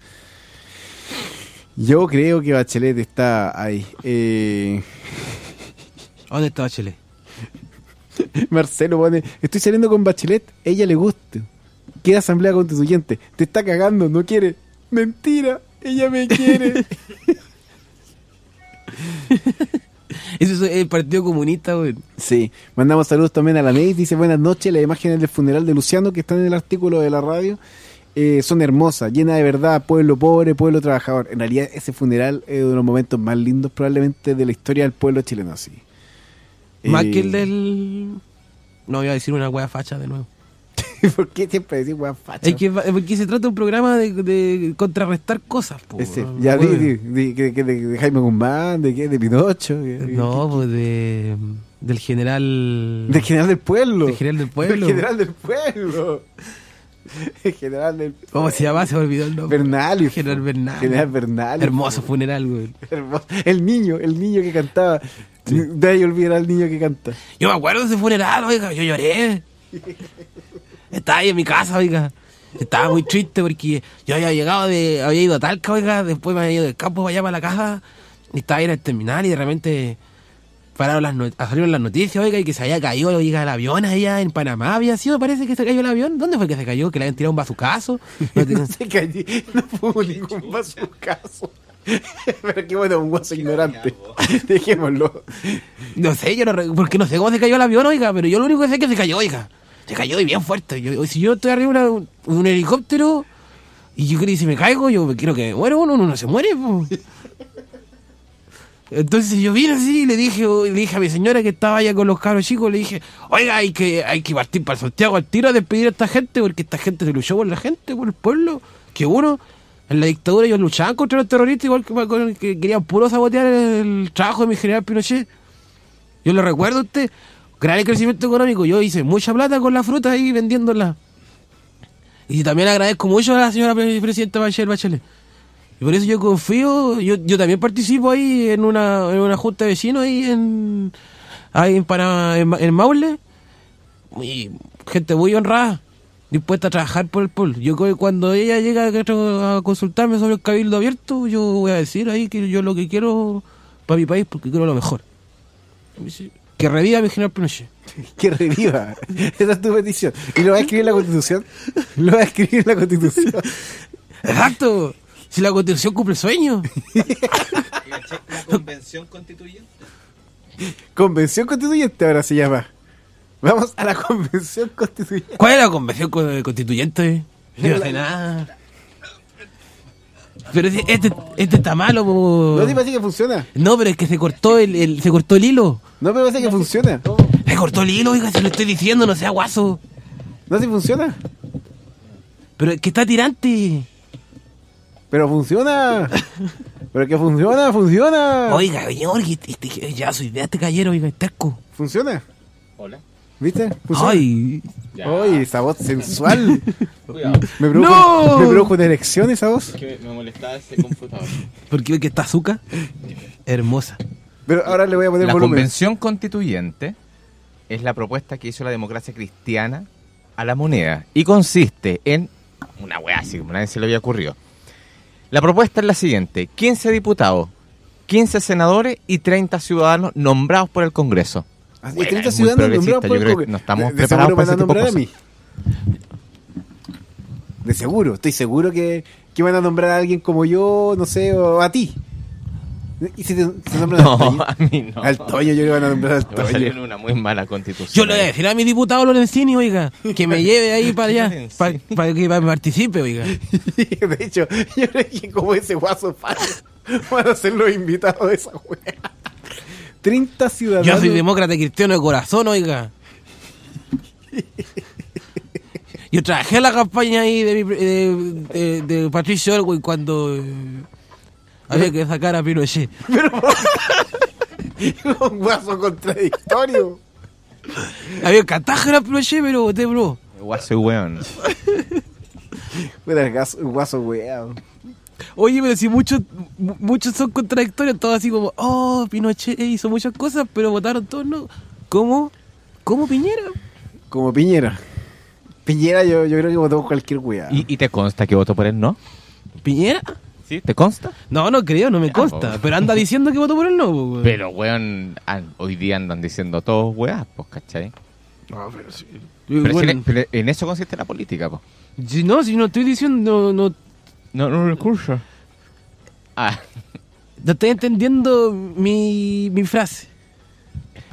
Yo creo que Bachelet está ahí. eh, ¿A dónde está Bachelet? Marcelo pone: estoy saliendo con Bachelet, ella le gusta. Queda asamblea constituyente. Te está cagando, no quiere. Mentira, ella me quiere. Eso es el Partido Comunista, güey. Sí, mandamos saludos también a la Ney, dice buenas noches, las imágenes del funeral de Luciano que están en el artículo de la radio eh, son hermosas, llenas de verdad, pueblo pobre, pueblo trabajador. En realidad ese funeral es uno de los momentos más lindos probablemente de la historia del pueblo chileno, sí. Más Eh, que el del... No, voy a decir una wea facha de nuevo. ¿Por qué siempre decís weón facha? Es que, porque se trata de un programa de, de contrarrestar cosas, po. Ese, ya Bueno. di, di, di, que- que de, de Jaime Guzmán, de qué, de Pinocho, que- No, pues de... Del general... del general del pueblo. Del general del pueblo. Del general del pueblo. El general del pueblo. ¿Cómo se llama? Se me olvidó el nombre. Bernal. General Bernal. General Bernal. Hermoso funeral, güey. Hermoso. El niño, el niño que cantaba. De ahí olvidar al niño que canta. Yo me acuerdo de ese funeral, oiga, yo lloré. Estaba ahí en mi casa, oiga. Estaba muy triste porque yo había llegado de... Había ido a Talca, oiga, después me había ido del campo para allá para la casa. Y estaba ahí en el terminal y de repente... Pararon las not- salieron las noticias, oiga, y que se había caído, oiga, el avión allá en Panamá. Había sido, parece que se cayó el avión. ¿Dónde fue que se cayó? ¿Que le habían tirado un bazucazo? No te- No se cayó, no fue ningún más su caso. Pero qué bueno, un guaso ignorante. Dejémoslo. No sé, yo no, re- porque no sé cómo se cayó el avión, oiga, pero yo lo único que sé es que se cayó, oiga. Se cayó y bien fuerte. Yo, si yo estoy arriba de una- un, un helicóptero y yo creo que si me caigo, yo quiero que me muero, uno, uno no se muere, po. Entonces yo vine así y le dije, le dije a mi señora que estaba allá con los cabros chicos, le dije, oiga, hay que, hay que partir para Santiago al tiro a despedir a esta gente, porque esta gente se luchó por la gente, por el pueblo, que uno, en la dictadura ellos luchaban contra los terroristas, igual que, con el que querían puro sabotear el trabajo de mi general Pinochet. Yo le recuerdo a usted, gran crecimiento económico, yo hice mucha plata con la fruta ahí vendiéndola. Y también agradezco mucho a la señora pre- presidenta Bachelet Bachelet. Y por eso yo confío, yo, yo también participo ahí en una, en una junta de vecinos ahí en, ahí en, Panamá, en, Ma- en Maule. Y gente muy honrada, dispuesta a trabajar por el pueblo. Yo creo que cuando ella llega a consultarme sobre el cabildo abierto, yo voy a decir ahí que yo lo que quiero para mi país, porque quiero lo mejor. Que reviva mi general Pinochet. Que reviva. Esa es tu petición. ¿Y lo va a escribir en la Constitución? Lo va a escribir en la Constitución. Exacto. Si la Constitución cumple sueño. La convención constituyente. Convención Constituyente ahora se llama. Vamos a la Convención Constituyente. ¿Cuál es la convención con- constituyente? Yo no sé nada. Pero si este, este está malo, po. ¿No te parece que funciona? No, pero es que se cortó el, el- se cortó el hilo. ¿No me parece que funciona? Se cortó el hilo, oiga, se lo estoy diciendo, no sea guaso. ¿No si funciona? Pero es que está tirante. Pero funciona. Pero que funciona, funciona. Oiga, señor, que este- este- ya su idea te cayera, oiga, es terco. Funciona. Hola. ¿Viste? Funciona. Ay, Ya. Oye, esa voz sensual. Cuidado. Me produjo, ¡No! me produjo una erección esa voz. Que me molestaba ese computador. porque ve que está azúcar. Hermosa. Pero ahora le voy a poner La volumen. convención constituyente es la propuesta que hizo la democracia cristiana a la moneda y consiste en una weá así como nadie se le había ocurrido. La propuesta es la siguiente: quince diputados, quince senadores y treinta ciudadanos nombrados por el Congreso. Ah, y Bueno, treinta es muy ciudadanos nombrados progresista, por yo el creo que Congreso. no estamos De- de preparados seguro para me ese van a tipo de nombrar a mí. De seguro, estoy seguro que, que van a nombrar a alguien como yo, no sé, o a ti. ¿Y si te, se nombran al No, Toño? a mí no. Al Toño, yo le van a nombrar al Va a salir Toño. una muy mala constitución. Yo le voy a decir a mi diputado Lorenzini, oiga, que me lleve ahí para allá, para que pa- participe, oiga. De hecho, yo creo que como ese guaso fácil van a ser los invitados de esa wea. treinta ciudadanos. Yo soy demócrata cristiano de corazón, oiga. Yo trabajé en la campaña ahí de, mi, de, de, de Patricio Elwin cuando eh, había que sacar a Pinochet. Un guaso contradictorio. Había encantaje a Pinochet, pero voté bro. Guaso y weón. Fuera el gas- un guaso weado. Oye, pero si muchos mu- muchos son contradictorios, todos así como, oh, Pinochet hizo muchas cosas, pero votaron todos, ¿no? ¿Cómo? ¿Cómo Piñera? Como Piñera. Piñera yo, yo creo que votó cualquier wea. ¿Y, ¿Y te consta que votó por él, no? ¿Piñera? ¿Sí? ¿Te consta? No, no creo, no me Ya, consta. po. Pero anda diciendo que votó por él, no, po, weón. Pero, weón, an- hoy día andan diciendo todos weas, pues, ¿cachai? No, pero sí. Pero, Bueno, si en, pero en eso consiste la política, pues. si no, si no estoy diciendo, no, no, No, no recurso. Ah, no estoy entendiendo mi, mi frase.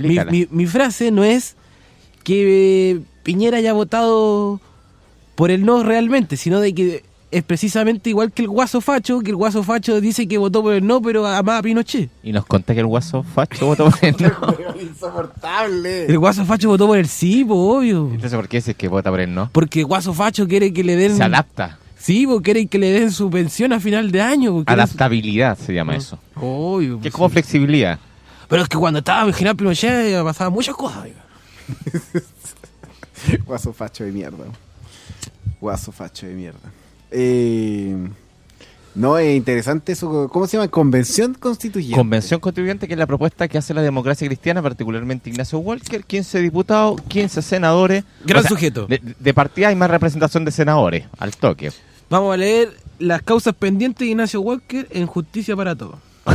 Mi, mi, mi frase no es que Piñera haya votado por el no realmente, sino de que es precisamente igual que el guaso facho, que el guaso facho dice que votó por el no, pero amaba a Pinochet. Y nos conté que el guaso facho votó por el no. Insoportable. El guaso facho votó por el sí, po, obvio. Entonces, ¿por qué dices que vota por el no? Porque el guaso facho quiere que le den... Se adapta. Sí, porque quiere que le den su pensión a final de año. Porque Adaptabilidad se llama eso. Obvio. Que es como flexibilidad. Pero es que cuando estaba el general Pinochet pasaban muchas cosas. Guaso facho de mierda. Guaso facho de mierda. Eh, no, es interesante eso. ¿Cómo se llama? Convención Constituyente. Convención Constituyente, que es la propuesta que hace la democracia cristiana, particularmente Ignacio Walker, quince diputados, quince senadores. Gran o sea, sujeto. De, de partida hay más representación de senadores, al toque. Vamos a leer las causas pendientes de Ignacio Walker en Justicia para Todos.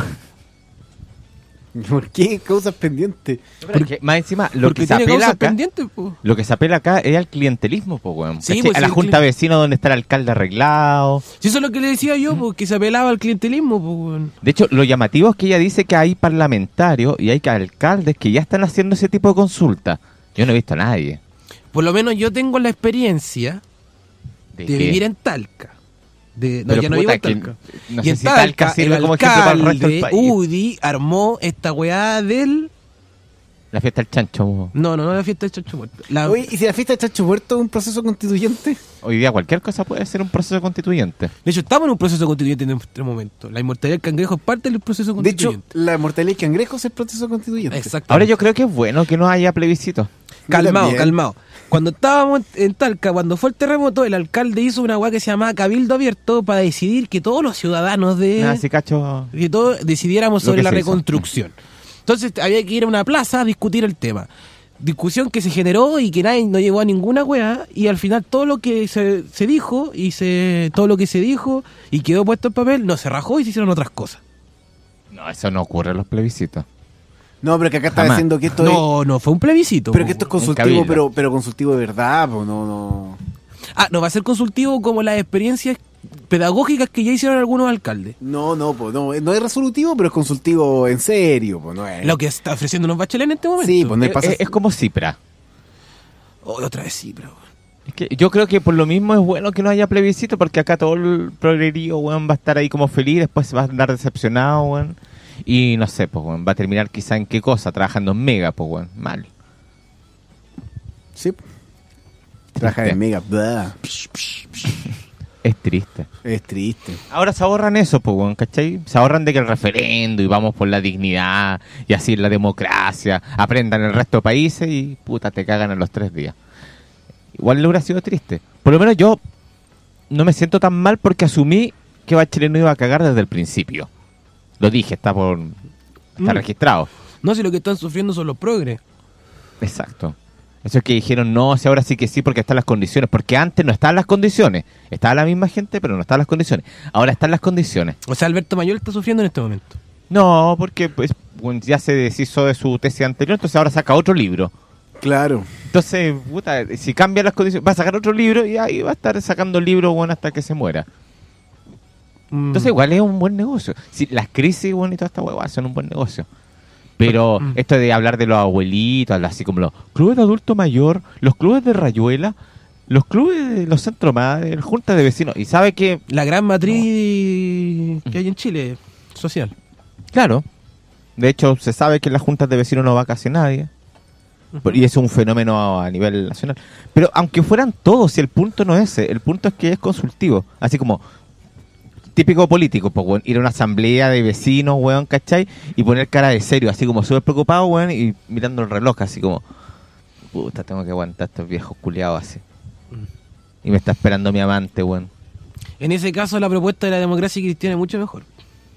¿Por qué causas pendientes? Porque más encima, lo Porque que se tiene apela causas acá, pendientes, po. lo que se apela acá es al clientelismo, po, weón. Sí, ¿Cachai? pues, a la sí, junta cli- vecina donde está el alcalde arreglado. Si eso es lo que le decía yo, porque se apelaba al clientelismo, po, weón. De hecho, lo llamativo es que ella dice que hay parlamentarios y hay alcaldes que ya están haciendo ese tipo de consulta. Yo no he visto a nadie. Por lo menos yo tengo la experiencia ¿De de qué? vivir en Talca. De, no, Pero ya no puta, vivo en que Talca. no y sé en si Talca sirve el como ejemplo para el resto del alcalde país. Udi armó esta weá del... La fiesta del chancho. No, no, no la fiesta del Chancho Muerto. La... Oye, ¿y si la fiesta de Chancho Muerto es un proceso constituyente? Hoy día cualquier cosa puede ser un proceso constituyente. De hecho, estamos en un proceso constituyente en este momento. La inmortalidad del cangrejo es parte del proceso De hecho, constituyente. la mortalidad de cangrejos es el proceso constituyente. Exacto. Ahora yo creo que es bueno que no haya plebiscito. Calmado, también. calmado. Cuando estábamos en Talca, cuando fue el terremoto, el alcalde hizo una weá que se llamaba Cabildo Abierto para decidir que todos los ciudadanos de... Nada, si cacho. que todos decidiéramos Lo sobre que la se hizo. reconstrucción. Entonces había que ir a una plaza a discutir el tema. Discusión que se generó y que nadie no llegó a ninguna weá, y al final todo lo que se, se dijo y se todo lo que se dijo y quedó puesto en papel no se rajó y se hicieron otras cosas. No, eso no ocurre en los plebiscitos. No, pero que acá está Jamás. diciendo que esto No, no, fue un plebiscito. es... Pero po. que esto es Un consultivo, cabildo. pero, pero consultivo de verdad, pues no, no... Ah, no va a ser consultivo como las experiencias pedagógicas que ya hicieron algunos alcaldes. No, no, pues no, no es resolutivo, pero es consultivo en serio, pues no es... Lo que está ofreciendo unos Bachelet en este momento. Sí, pues no es Es, pasa... es como Cipra. Oh, otra vez sí, pero... Es que yo creo que por lo mismo es bueno que no haya plebiscito, porque acá todo el progrerío, weón, va a estar ahí como feliz, después se va a andar decepcionado, weón. Y no sé, pues, weón, va a terminar quizá en qué cosa, trabajando en Mega, pues, weón, mal. Sí. Trabaja en mega... blah. Es triste. Es triste. Ahora se ahorran eso, pues, weón, ¿cachai? Se ahorran de que el referendo y vamos por la dignidad y así la democracia, aprendan el resto de países y puta, te cagan en los tres días. Igual le hubiera sido triste. Por lo menos yo no me siento tan mal porque asumí que Bachelet no iba a cagar desde el principio. Lo dije, está por está Mm. registrado. No, si lo que están sufriendo son los progres. Exacto. Eso es que dijeron, no, si ahora sí que sí, porque están las condiciones. Porque antes no estaban las condiciones. Estaba la misma gente, pero no estaban las condiciones. Ahora están las condiciones. O sea, Alberto Mayor está sufriendo en este momento. No, porque pues bueno, ya se deshizo de su tesis anterior, entonces ahora saca otro libro. Claro. Entonces, puta, si cambia las condiciones, va a sacar otro libro y ahí va a estar sacando libros, bueno, hasta que se muera. Mm. Entonces igual es un buen negocio. Si las crisis, bueno, y toda esta huevada son un buen negocio. Pero Mm. esto de hablar de los abuelitos, así como los clubes de adulto mayor, los clubes de rayuela, los clubes de los centros madres, juntas de vecinos, y sabe que, La gran matriz que hay en Chile, social. claro, de hecho se sabe que en las juntas de vecinos no va casi nadie. Y es un fenómeno a nivel nacional. Pero aunque fueran todos, si el punto no es ese, el punto es que es consultivo. Así como típico político, pues, weón, ir a una asamblea de vecinos, weón, ¿cachai? Y poner cara de serio, así como súper preocupado, weón, y mirando el reloj, así como, puta, tengo que aguantar a estos viejos culiados así. Y me está esperando mi amante, weón. En ese caso, la propuesta de la democracia cristiana es mucho mejor.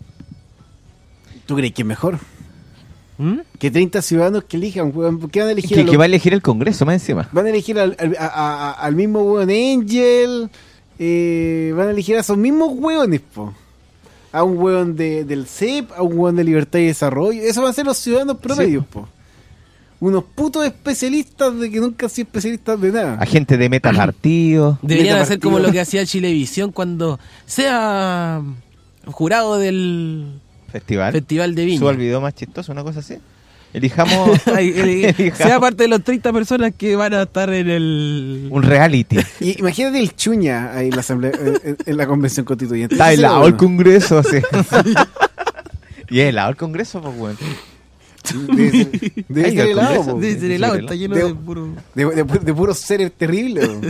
¿Tú crees que es mejor? ¿Mm? Que treinta ciudadanos que elijan, weón. ¿Por qué van a elegir a Que, los- que va a elegir el Congreso, más encima. Van a elegir al, al, a- a- al mismo weón Angel, eh, van a elegir a esos mismos weones, po. A un weón de, del C E P, a un weón de Libertad y Desarrollo. Eso van a ser los ciudadanos promedios, po. Unos putos especialistas de que nunca han sido especialistas de nada. A gente de meta partido. Deberían Meta hacer partido. como lo que hacía Chilevisión cuando sea jurado del Festival. Festival de Viña. Suba el video más chistoso, una cosa así. Elijamos... Ay, eh, elijamos sea parte de las treinta personas que van a estar en el... un reality. Y imagínate el chuña ahí en la asamblea, en, en la convención constituyente. Está Eso helado sería el Congreso, sí. Y es helado el Congreso, pues, weón. bueno. Debe ser, debe Ay, ser el helado, Congreso. po. Debe ser helado, está lleno de, De- puro... de, de, de puros seres terribles. po.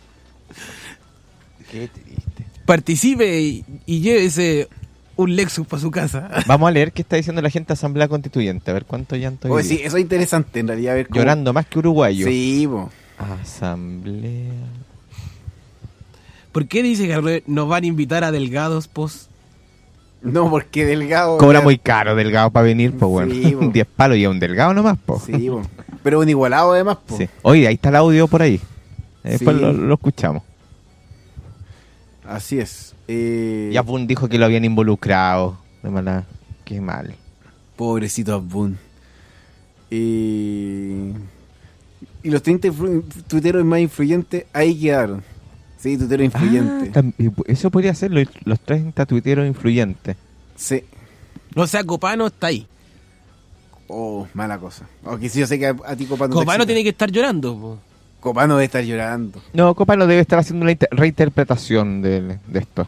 Qué triste. Participe y, y llévese un Lexus para su casa. Vamos a leer qué está diciendo la gente de Asamblea Constituyente, a ver cuánto llanto hay. Oye, sí, eso es interesante en realidad. Ver cómo- Llorando más que uruguayo. Sí, po. Asamblea. ¿Por qué dice que nos van a invitar a Delgados post? No, porque Delgado. Cobra ya- muy caro Delgado para venir, pues bueno. Sí, po. diez palos y a un Delgado nomás, pues. Sí, po. Pero un igualado además, po. Sí. Oye, ahí está el audio por ahí. Después Sí. lo, lo escuchamos. Así es. Eh, Ya Pun dijo que lo habían involucrado. De mala. Qué mal. Pobrecito Abun. Eh, y los treinta influ- tuiteros más influyentes ahí quedaron. Sí, tuiteros influyentes. Ah, tam- y pu- eso podría ser lo- los treinta tuiteros influyentes. Sí. O sea, Copano está ahí. Oh, mala cosa. Aunque sí, yo sé que a, a ti Copano. Copano tiene que estar llorando. Po. Copano debe estar llorando. No, Copano debe estar haciendo una inter- reinterpretación de, de esto.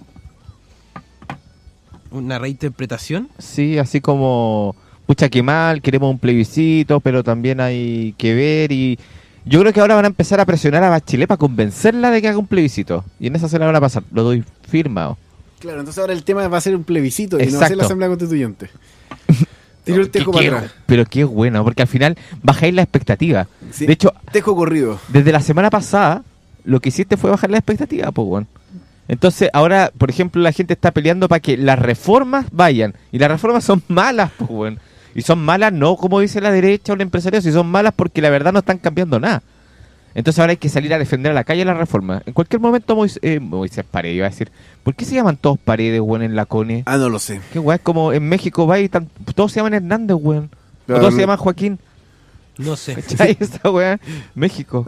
Una reinterpretación. Sí, así como, pucha, qué mal, queremos un plebiscito, pero también hay que ver y... Yo creo que ahora van a empezar a presionar a Bachelet para convencerla de que haga un plebiscito. Y en esa se la van a pasar, lo doy firmado. Claro, entonces ahora el tema va a ser un plebiscito y no va a ser Exacto. la Asamblea Constituyente. Tiro el tejo Qué- para qué- atrás. Pero qué bueno, porque al final bajáis la expectativa. Sí, De hecho, tejo corrido. desde la semana pasada, lo que hiciste fue bajar la expectativa, pues, weón. Entonces, ahora, por ejemplo, la gente está peleando para que las reformas vayan. Y las reformas son malas, pues, weón. Y son malas no como dice la derecha o el empresario, si son malas porque la verdad no están cambiando nada. Entonces ahora hay que salir a defender a la calle las reformas. En cualquier momento Moisés, eh, Moisés Paredes iba a decir, ¿por qué se llaman todos Paredes, weón, en la CONE? Ah, no lo sé. Qué weón, es como en México va y tan- todos se llaman Hernández, weón. O Claro, todos se no- llaman Joaquín. No sé. ¿Cachai? Esa weón, México.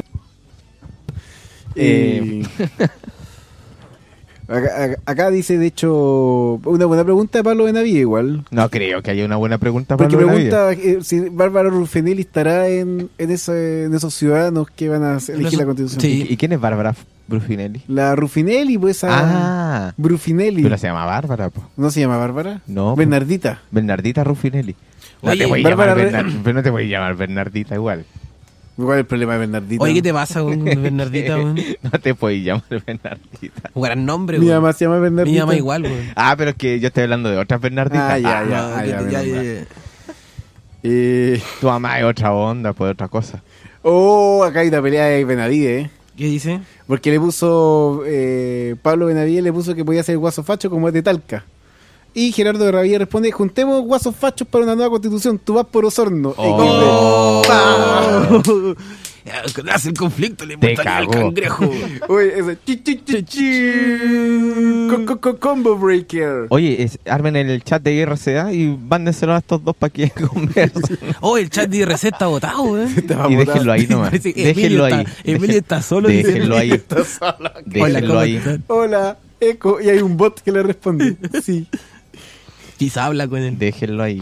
Eh, acá, acá- acá dice, de hecho, una buena pregunta de Pablo Benavides igual. No creo que haya una buena pregunta para Porque Pablo Benavides. pregunta eh, si Bárbara Ruffinelli estará en, en, ese, en esos ciudadanos que van a elegir Eso- la constitución. sí. ¿Y, y quién es Bárbara Brufinelli? La Ruffinelli, pues esa Ah, Brufinelli. pero se llama Bárbara, po. ¿No se llama Bárbara? No, pues. Bernardita. Bernardita Ruffinelli. No Oye, te voy a Bárbara llamar Re- Bernard- pero no te voy a llamar Bernardita igual. ¿Cuál es el problema de Bernardita? Oye, ¿qué te pasa con Bernardita, weón? No te puedo llamar Bernardita. Un gran nombre, Mi weón. mamá se llama Bernardita. Mi mamá igual, weón. Ah, pero es que yo estoy hablando de otras Bernarditas. Ah, ya, Ah, ya, No, ah, que ya, te- menos ya, mal. ya. Eh, Tu mamá es otra onda, pues otra cosa. oh, acá hay una pelea de Benavides, ¿eh? ¿Qué dice? Porque le puso, eh, Pablo Benavides le puso que podía ser guaso facho como es de Talca. Y Gerardo de Ravilla responde, juntemos guasos fachos para una nueva constitución, tú vas por Osorno. Oh. ¡Oh! Cuando hace el conflicto le Te montan el cagó. cangrejo. Oye, ese chi, chi, chi, chi. Co- co- co- combo breaker. Oye, es- armen el chat de I R C A y mándenselo a estos dos para que conversen. Oh, el chat de I R C está botado, weón. Estaba Y botado. déjenlo ahí nomás. Parece que Déjenlo Emilio ahí. está- Emilio Dejen- está solo, dice. Déjenlo ahí. Hola, Déjenlo ¿cómo ahí. están? Hola, eco. Y hay un bot que le responde. Sí. Quizá habla con él. Déjenlo ahí.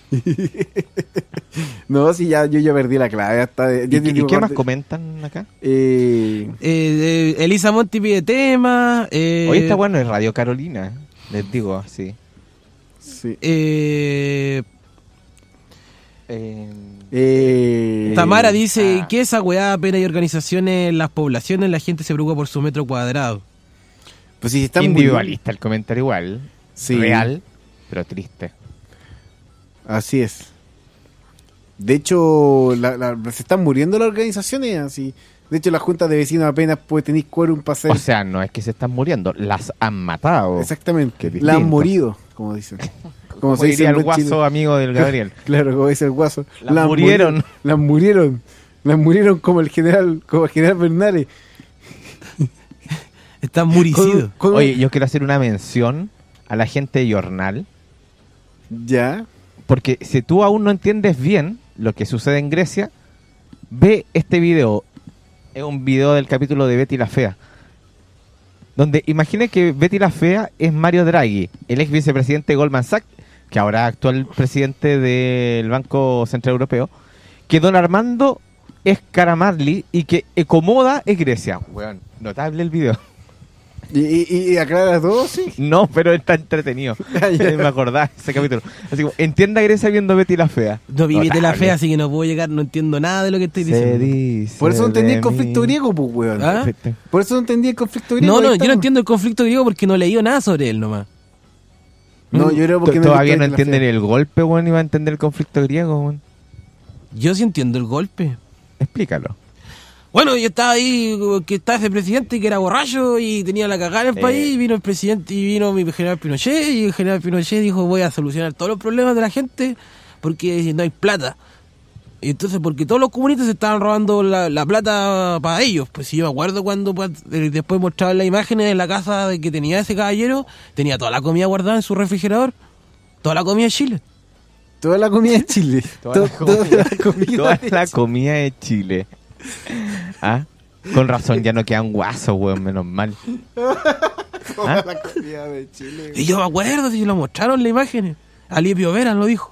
No, sí, ya, yo ya perdí la clave. Hasta de, ¿Y, ya qué- te y digo qué más cuánto- comentan acá? Eh, Eh, eh, Elisa Monti pide tema. Eh, Hoy está bueno en Radio Carolina, les digo así. sí. eh, Eh, Eh, Tamara dice ah. que esa weá apenas hay organizaciones en las poblaciones, la gente se preocupa por su metro cuadrado. Pues si están individualista el comentario igual. muriendo- Sí, Real, pero triste. así es. De hecho, la- la- se están muriendo las organizaciones así. De hecho, las juntas de vecinos apenas puede tener quórum para hacer. O sea, no es que se están muriendo, las han matado. Exactamente. Qué La han distinto. morido, como dicen. Como Como se dice diría en el buen guaso Chile. amigo del Gabriel. Claro, como dice el guaso. Las murieron. muri- Las murieron. Las murieron como el general, como el general Bernales. Está muricido. Con- con- Oye, yo quiero hacer una mención a la gente de Jornal, Ya. porque si tú aún no entiendes bien lo que sucede en Grecia, ve este video. Es un video del capítulo de Betty la Fea. Donde imagine que Betty la Fea es Mario Draghi, el ex vicepresidente de Goldman Sachs, que ahora actual presidente del Banco Central Europeo, que don Armando es Caramarli y que Ecomoda es Grecia. Weón, notable el video. ¿Y, y, y aclara todo? Sí. No, pero está entretenido. Me acordaba ese capítulo. Así como, entienda Grecia viendo Betty la Fea. No vi Betty la Notable. Fea, así que no puedo llegar, no entiendo nada de lo que estoy Se diciendo. dice Por eso no entendí de el conflicto mí. griego, pues, weón. ¿Ah? Perfecto. Por eso no entendí el conflicto griego. No, no, ahí yo no estamos. entiendo el conflicto griego porque no he leído nada sobre él nomás. No, yo creo porque T- Todavía no he visto Betty la entienden Fea. el golpe, weón, y va a entender el conflicto griego, weón. Yo sí entiendo el golpe. Explícalo. Bueno, yo estaba ahí, que estaba ese presidente que era borracho y tenía la cagada en el Eh. país, y vino el presidente y vino mi general Pinochet, y el general Pinochet dijo, voy a solucionar todos los problemas de la gente porque no hay plata. Y entonces, porque todos los comunistas se estaban robando la, la plata para ellos. Pues si yo me acuerdo cuando pues, eh, después mostraban las imágenes en la casa de que tenía ese caballero, tenía toda la comida guardada en su refrigerador, toda la comida de Chile. Toda la comida de Chile. Toda la To- toda la comida Toda de la Chile. comida de Chile. ¿Ah? Con razón, ya no quedan guasos, weón, menos mal. Toda ¿Ah? la comida de Chile. Y yo me acuerdo, si lo mostraron en las imágenes. Alipio Vera lo dijo.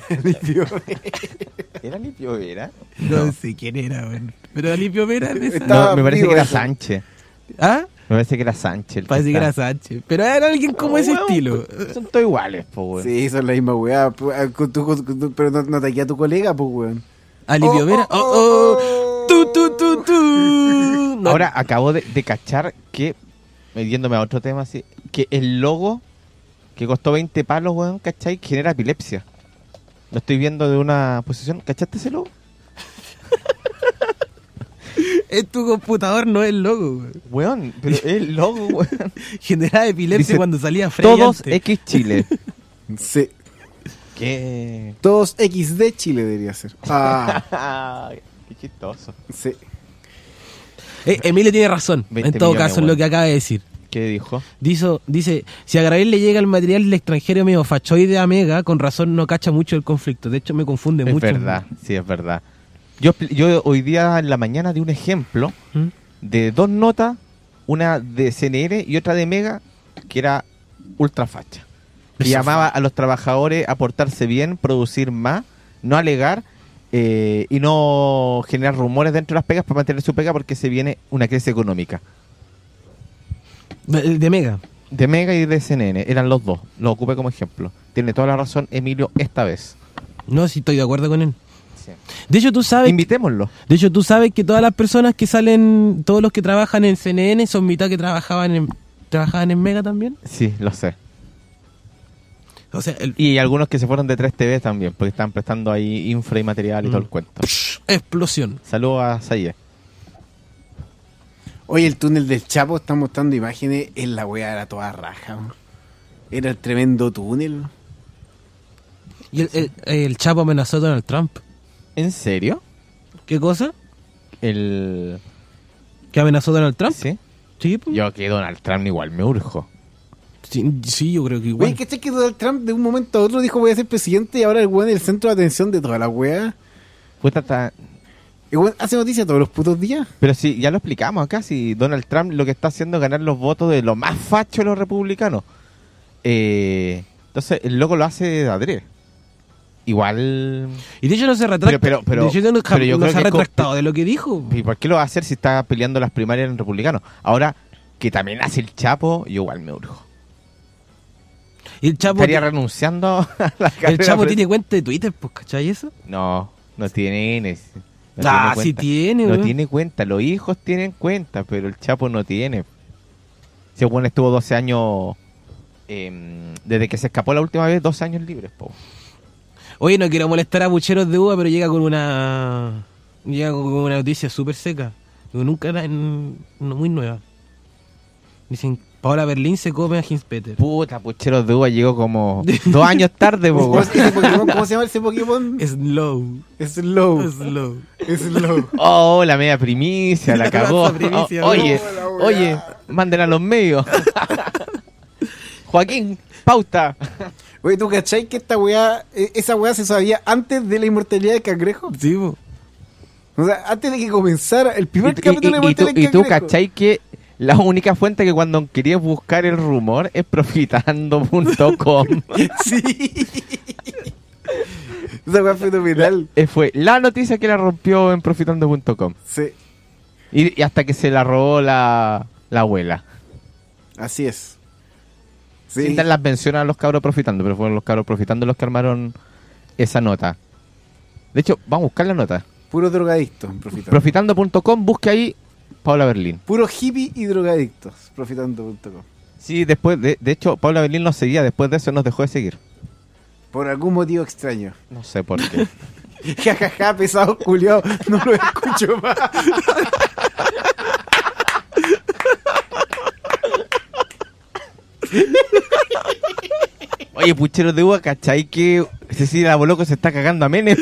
¿Era Lipio Vera? No, sé quién era, bueno. Pero Alipio Vera en esa- Estaba No, me parece vivo que era eso. Sánchez. ¿Ah? Me parece que era Sánchez. el Parece que está. era Sánchez. Pero era alguien como Oh, ese weón, estilo. Son todos iguales, po, weón. Sí, son la misma weá. Pu- con tu- con tu- Pero no, no te queda tu colega, pues, weón. Alipio Oh, Vera. oh, Oh, oh, oh. Tu, tu, tu, tu. No. Ahora acabo de, de cachar que, yéndome a otro tema así, que el logo que costó veinte palos, weón, ¿cachai? Genera epilepsia. Lo estoy viendo de una posición. ¿Cachaste ese logo? Es tu computador, no es el logo, güey. Weón, pero es el logo, weón. Generaba epilepsia Dice, Cuando salía Frey Todos antes. X Chile. Sí. ¿Qué? Todos equis de Chile debería ser. Ah, Qué chistoso. sí. Eh, Emilio tiene razón. En veinte todo millones, caso, en weón. lo que acaba de decir. ¿Qué dijo? Dice, dice, si a Gabriel le llega el material del extranjero medio fachoide a Mega, con razón no cacha mucho el conflicto. De hecho, me confunde Es mucho. verdad, sí, es verdad. Yo, expl- yo hoy día en la mañana di un ejemplo ¿Mm? de dos notas, una de C N N y otra de Mega, que era ultra facha. Que Eso llamaba a los trabajadores a portarse bien, producir más, no alegar eh, y no generar rumores dentro de las pegas para mantener su pega porque se viene una crisis económica. El de Mega. De Mega y de C N N, eran los dos, lo ocupé como ejemplo. Tiene toda la razón Emilio esta vez. No, sí estoy de acuerdo con él. De hecho, tú sabes... Invitémoslo. De hecho, tú sabes que todas las personas que salen, todos los que trabajan en C N N son mitad que trabajaban en trabajaban en Mega también. Sí, lo sé. O sea, el, Y algunos que se fueron de tres T V también, porque están prestando ahí infra y material y Mm. todo el cuento. explosión. Saludos a Saye. Oye, el túnel del Chapo está mostrando imágenes. En la weá era toda raja, weón. Era el tremendo túnel. Y el, el, el Chapo amenazó a Donald Trump. ¿En serio? ¿Qué cosa? El... ¿Que amenazó a Donald Trump? ¿Sí? Sí, pues. Yo que Donald Trump igual me urjo. Sí, sí, yo creo que igual. Oye, ¿cachai que Donald Trump de un momento a otro dijo voy a ser presidente y ahora el weón es el centro de atención de toda la weá? Puta, ta- El weón hace noticias todos los putos días. Pero sí, ya lo explicamos acá, si Donald Trump lo que está haciendo es ganar los votos de los más fachos de los republicanos. Eh, entonces, el loco lo hace de adrede. Igual... Y de hecho no se retracta. Pero- pero- pero- de hecho no, pero yo no creo se ha que es co- retractado de lo que dijo. ¿Y por qué lo va a hacer si está peleando las primarias en republicanos? Ahora, que también hace el Chapo, yo igual me urjo. Y el Chapo, Estaría renunciando a la el carrera Chapo pres- tiene cuenta de Twitter, pues, ¿cachai eso? No, no tiene. No Ah, tiene sí cuenta. tiene, No weón. tiene cuenta. Los hijos tienen cuenta, pero el Chapo no tiene. Si bueno estuvo doce años, eh, desde que se escapó la última vez, doce años libres, po. Oye, no quiero molestar a bucheros de uva, pero llega con una llega con una noticia súper seca. Que nunca era en- no, muy nueva. Dicen, Paola Berlín se come a Hinspeter. Puta, Pucheros de Uva llegó como dos años tarde, po. ¿Cómo, weón. ese Pokémon? ¿Cómo se llama ese Pokémon? Slow. Slow. Slow. Slow. Oh, la media primicia, la cagó. La primicia, Oh, oye, no, la weá. oye, manden a los medios. Joaquín, pauta. Oye, ¿tú cachai que esta weá, eh, esa weá se sabía antes de la inmortalidad del cangrejo? Sí, po. O sea, antes de que comenzara el primer Y, capítulo de y- y tú, Inmortalidad del y tú Cangrejo. cachai que La única fuente que cuando querías buscar el rumor es profitando punto com. Sí. Esa fue fenomenal. Eh, Fue la noticia que la rompió en profitando punto com. Sí, Y, y hasta que se la robó la, la abuela. así es. Sí. Sin dar las menciones a los cabros profitando, pero fueron los cabros profitando los que armaron esa nota. De hecho, vamos a buscar la nota. Puro drogadicto, profitando. profitando punto com, busque ahí Paula Berlín. Puro hippie y drogadictos, profitando punto com. Sí, después, de, de hecho, Paula Berlín nos seguía, después de eso nos dejó de seguir. Por algún motivo extraño. No sé por qué. Ja, ja, ja, pesado culiao, no lo escucho más. Oye, pucheros de uva, ¿cachai? Que Cecilia Boloco se está cagando a Menem.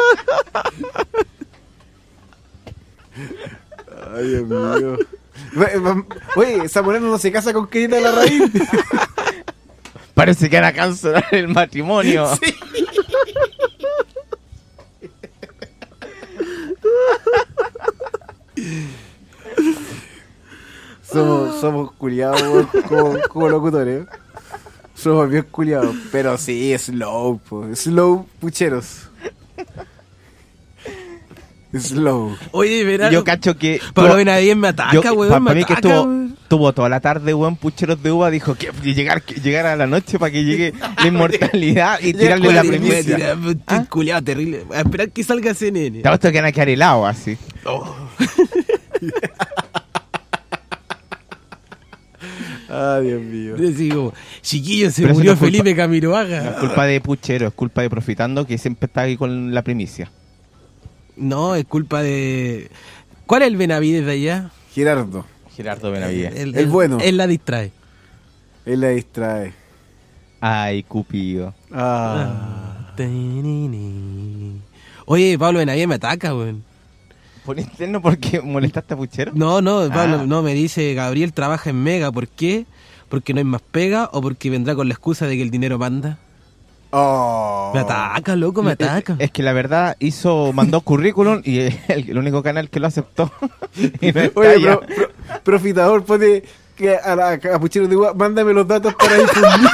Ay, Dios mío. Oye, Zamorano no se casa con Kenita de la Raíz. Parece que era cancelar el matrimonio. Sí. Somos, somos culiados como, como locutores. Somos bien culiados. Pero sí, slow, po. Slow pucheros. Slow. Oye, verá. Yo cacho que... Pablo Benavides me ataca, Yo- weón. pa- me pa' mí que ataca, estuvo, weón. tuvo toda la tarde, weón, pucheros de uva, dijo que llegar, que llegar a la noche para que llegue la inmortalidad y tirarle la Weón, primicia. weón, tira- ¿Ah? culiao terrible. A esperar que salga C N N. Te vas a que van a quedar helados así. Ay, Dios mío. Digo, chiquillo, se Pero eso murió no es culpa- Felipe No Camiroaga. es culpa de Puchero, es culpa de Profitando, que siempre está ahí con la primicia. No, es culpa de... ¿Cuál es el Benavides de allá? Gerardo. Gerardo Benavides. El bueno. Él la distrae. Él la distrae. Ay, Cupido. Ah. Tenini. Oye, Pablo Benavides me ataca, weón. ¿Por interno porque molestaste a Puchero? No, no, Pablo, Ah. no, me dice, Gabriel trabaja en Mega. ¿Por qué? ¿Porque no hay más pega o porque vendrá con la excusa de que el dinero manda? Oh. Me ataca, loco, me ataca. Es que la verdad hizo, mandó currículum y es el, el único canal que lo aceptó. Y no está Oye, allá. pro- pro- profitador, pone que a la capuchero de uva, mándame los datos para difundir.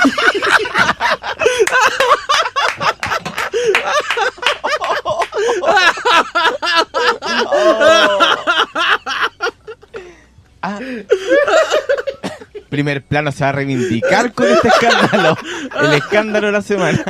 Ah. Primer plano se va a reivindicar con este escándalo. El escándalo de la semana.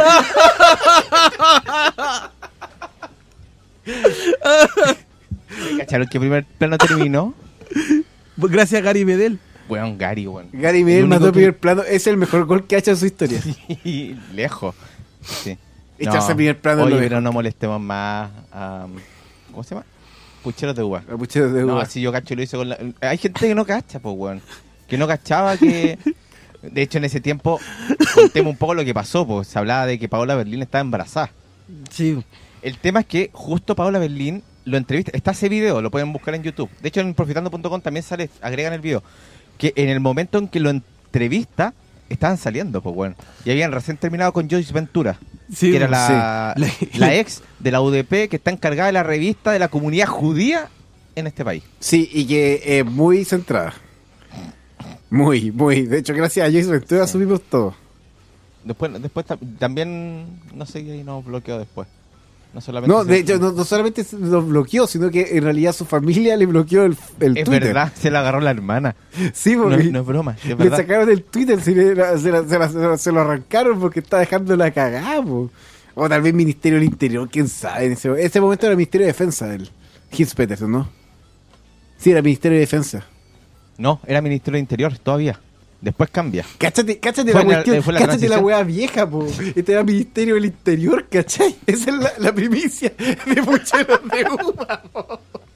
¿Cacharon que primer plano terminó? Gracias a Gary Medel. Weón, Gary, weón. Gary Medel El mandó único primer plano. Es el mejor gol que ha hecho en su historia. que- Lejos. Sí. Echarse primer plano es Oye, lo pero mejor. no molestemos más a... ¿Cómo se llama? Pucheros de uva. Capuchero de No, uva. así yo cacho lo hice con la... Hay gente que no cacha, pues, weón. Que no cachaba que... De hecho, en ese tiempo, contemos un poco lo que pasó, pues. Se hablaba de que Paola Berlín estaba embarazada. Sí. El tema es que justo Paola Berlín lo entrevista. Está ese video, lo pueden buscar en YouTube. De hecho, en profitando punto com también sale, agregan el video. Que en el momento en que lo entrevista, estaban saliendo, pues, weón. Y habían recién terminado con Joyce Ventura. Sí, que era la, sí. la ex de la U D P que está encargada de la revista de la comunidad judía en este país. Sí, y que es muy centrada. Muy, muy. De hecho, gracias a Joyce Ventura subimos todo. Después, después ta- también, no sé, ahí nos bloqueó después. No solamente No, se- de hecho, no, no solamente se lo bloqueó, sino que en realidad su familia le bloqueó el, el es Twitter. verdad, se la agarró la hermana. Sí, No, porque no es broma, es le verdad. sacaron el Twitter, se, le- se, la- se la- se la- se lo arrancaron porque está dejando la cagada, po. O tal vez Ministerio del Interior, quién sabe. En ese, en ese momento era Ministerio de Defensa del Hins Peterson, ¿no? Sí, era Ministerio de Defensa. No, era Ministerio del Interior todavía. Después cambia. Cáchate, cáchate Fue la la- cuestión, fue la cáchate la transición. weá vieja, po. Este era Ministerio del Interior, ¿cachai? Esa es la, la primicia de Pucheros de Uva, po.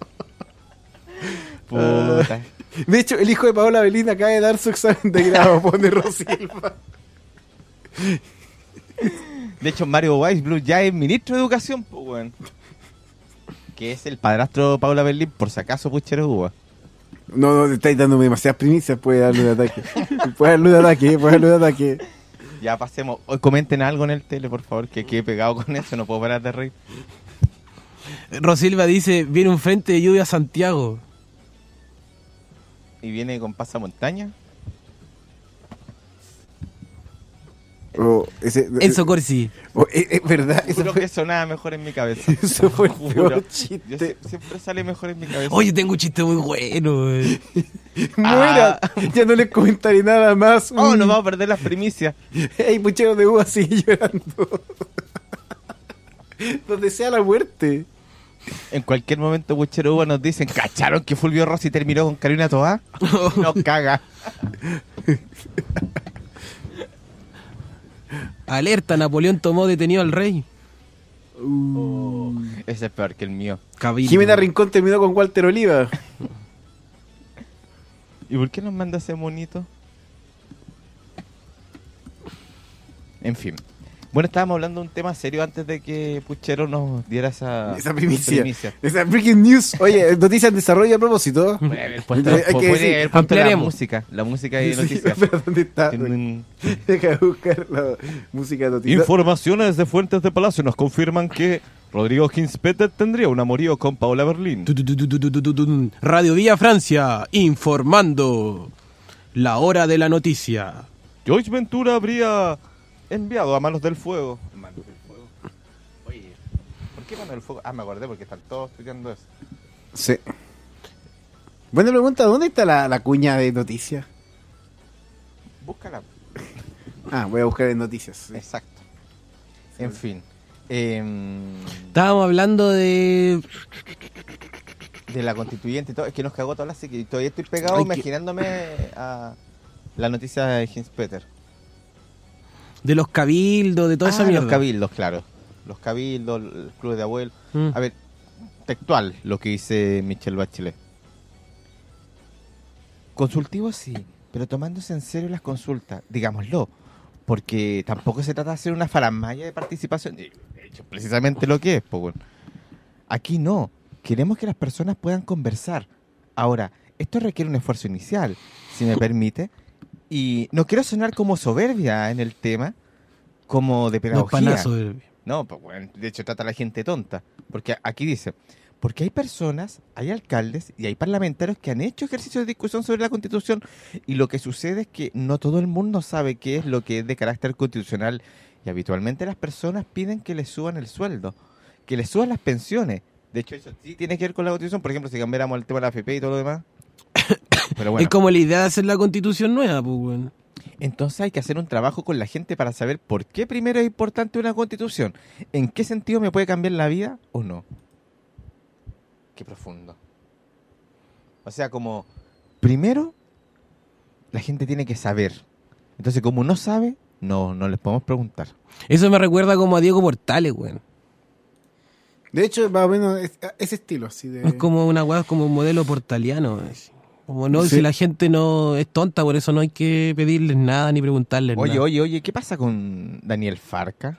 Puta. De hecho, el hijo de Paola Belín acaba de dar su examen de grado, pone Rosilva. De hecho, Mario Weisblum ya es ministro de Educación, pues, weón. Que es el padrastro de Paula Berlín, por si acaso, puchero uva. No, no, te estáis dándome demasiadas primicias, puede darle un ataque. Puede darle un ataque, puede darle un ataque. Ya pasemos. Hoy comenten algo en el tele, por favor, que quede pegado con eso, no puedo parar de reír. Rosilva dice, viene un frente de lluvia a Santiago. y viene con pasamontaña. Oh, ese, Enzo Corsi. oh, es, es verdad, eso Juro fue, que sonaba mejor en mi cabeza. eso fue el Juro. peor Yo chiste. sie- siempre sale mejor en mi cabeza. Oye, tengo un chiste muy bueno, güey. Muera, ya no les comentaré nada más. Oh, Mm. nos vamos a perder las primicias. Ey, puchero de uva sigue llorando. Nos desea la muerte. En cualquier momento, Buchero Uva nos dicen, ¿cacharon que Fulvio Rossi terminó con Carolina Toá? Nos caga. Alerta, Napoleón tomó detenido al rey. Ese es peor que el mío. Cabildo. Jimena Rincón terminó con Walter Oliva. ¿Y por qué nos manda ese monito? En fin. Bueno, estábamos hablando de un tema serio antes de que Puchero nos diera esa, Esa primicia. Esa breaking news. Oye, noticias en desarrollo a propósito. Puede haber puesto, Hay que puede decir, haber puesto la ampliaremos. música. La música de Sí, noticias. pero ¿dónde está? En un- Deja de buscar la música de noticias. Informaciones de fuentes de Palacio nos confirman que Rodrigo Hinspeter tendría un amorío con Paola Berlín. Tu, tu, tu, tu, tu, tu, tu, tu. Radio Villa Francia, informando. La hora de la noticia. Joyce Ventura habría enviado a Manos del Fuego. Manos del Fuego. Oye, ¿por qué Manos del Fuego? Ah, me acordé porque están todos estudiando eso. Sí. Buena pregunta, ¿dónde está la, la cuña de noticias? Búscala. Ah, voy a buscar en noticias. sí. Exacto. En fin. em, Estábamos hablando de. de la constituyente y todo. Es que nos cagó toda la serie. Todavía estoy pegado Ay, que- imaginándome a la noticia de Hinspeter. De los cabildos, de toda esa Ah, mierda. los cabildos, claro. Los cabildos, el club de abuelos. Mm. A ver, textual lo que dice Michelle Bachelet. Consultivo sí, pero tomándose en serio las consultas, digámoslo, porque tampoco se trata de hacer una faramalla de participación. De hecho, precisamente lo que es, pues bueno. Aquí no, queremos que las personas puedan conversar. Ahora, esto requiere un esfuerzo inicial, si me permite, y no quiero sonar como soberbia en el tema, como de No es pedagogía. panazo de- No, pues bueno, de hecho trata a la gente tonta. Porque aquí dice, porque hay personas, hay alcaldes y hay parlamentarios que han hecho ejercicios de discusión sobre la Constitución y lo que sucede es que no todo el mundo sabe qué es lo que es de carácter constitucional y habitualmente las personas piden que les suban el sueldo, que les suban las pensiones. De hecho, eso sí tiene que ver con la Constitución. Por ejemplo, si cambiáramos el tema de la A F P y todo lo demás. Pero bueno. Es como la idea de hacer la constitución nueva, pues, weón. Entonces hay que hacer un trabajo con la gente para saber por qué primero es importante una constitución. ¿En qué sentido me puede cambiar la vida o no? Qué profundo. O sea, como, primero, la gente tiene que saber. Entonces, como no sabe, no, no les podemos preguntar. Eso me recuerda como a Diego Portales, weón. De hecho, más o menos es- ese estilo, así de... Es como una weá, como un modelo portaliano. así. Como no, Sí. si la gente no es tonta, por eso no hay que pedirles nada ni preguntarles Oye, nada. oye, oye, ¿qué pasa con Daniel Farca?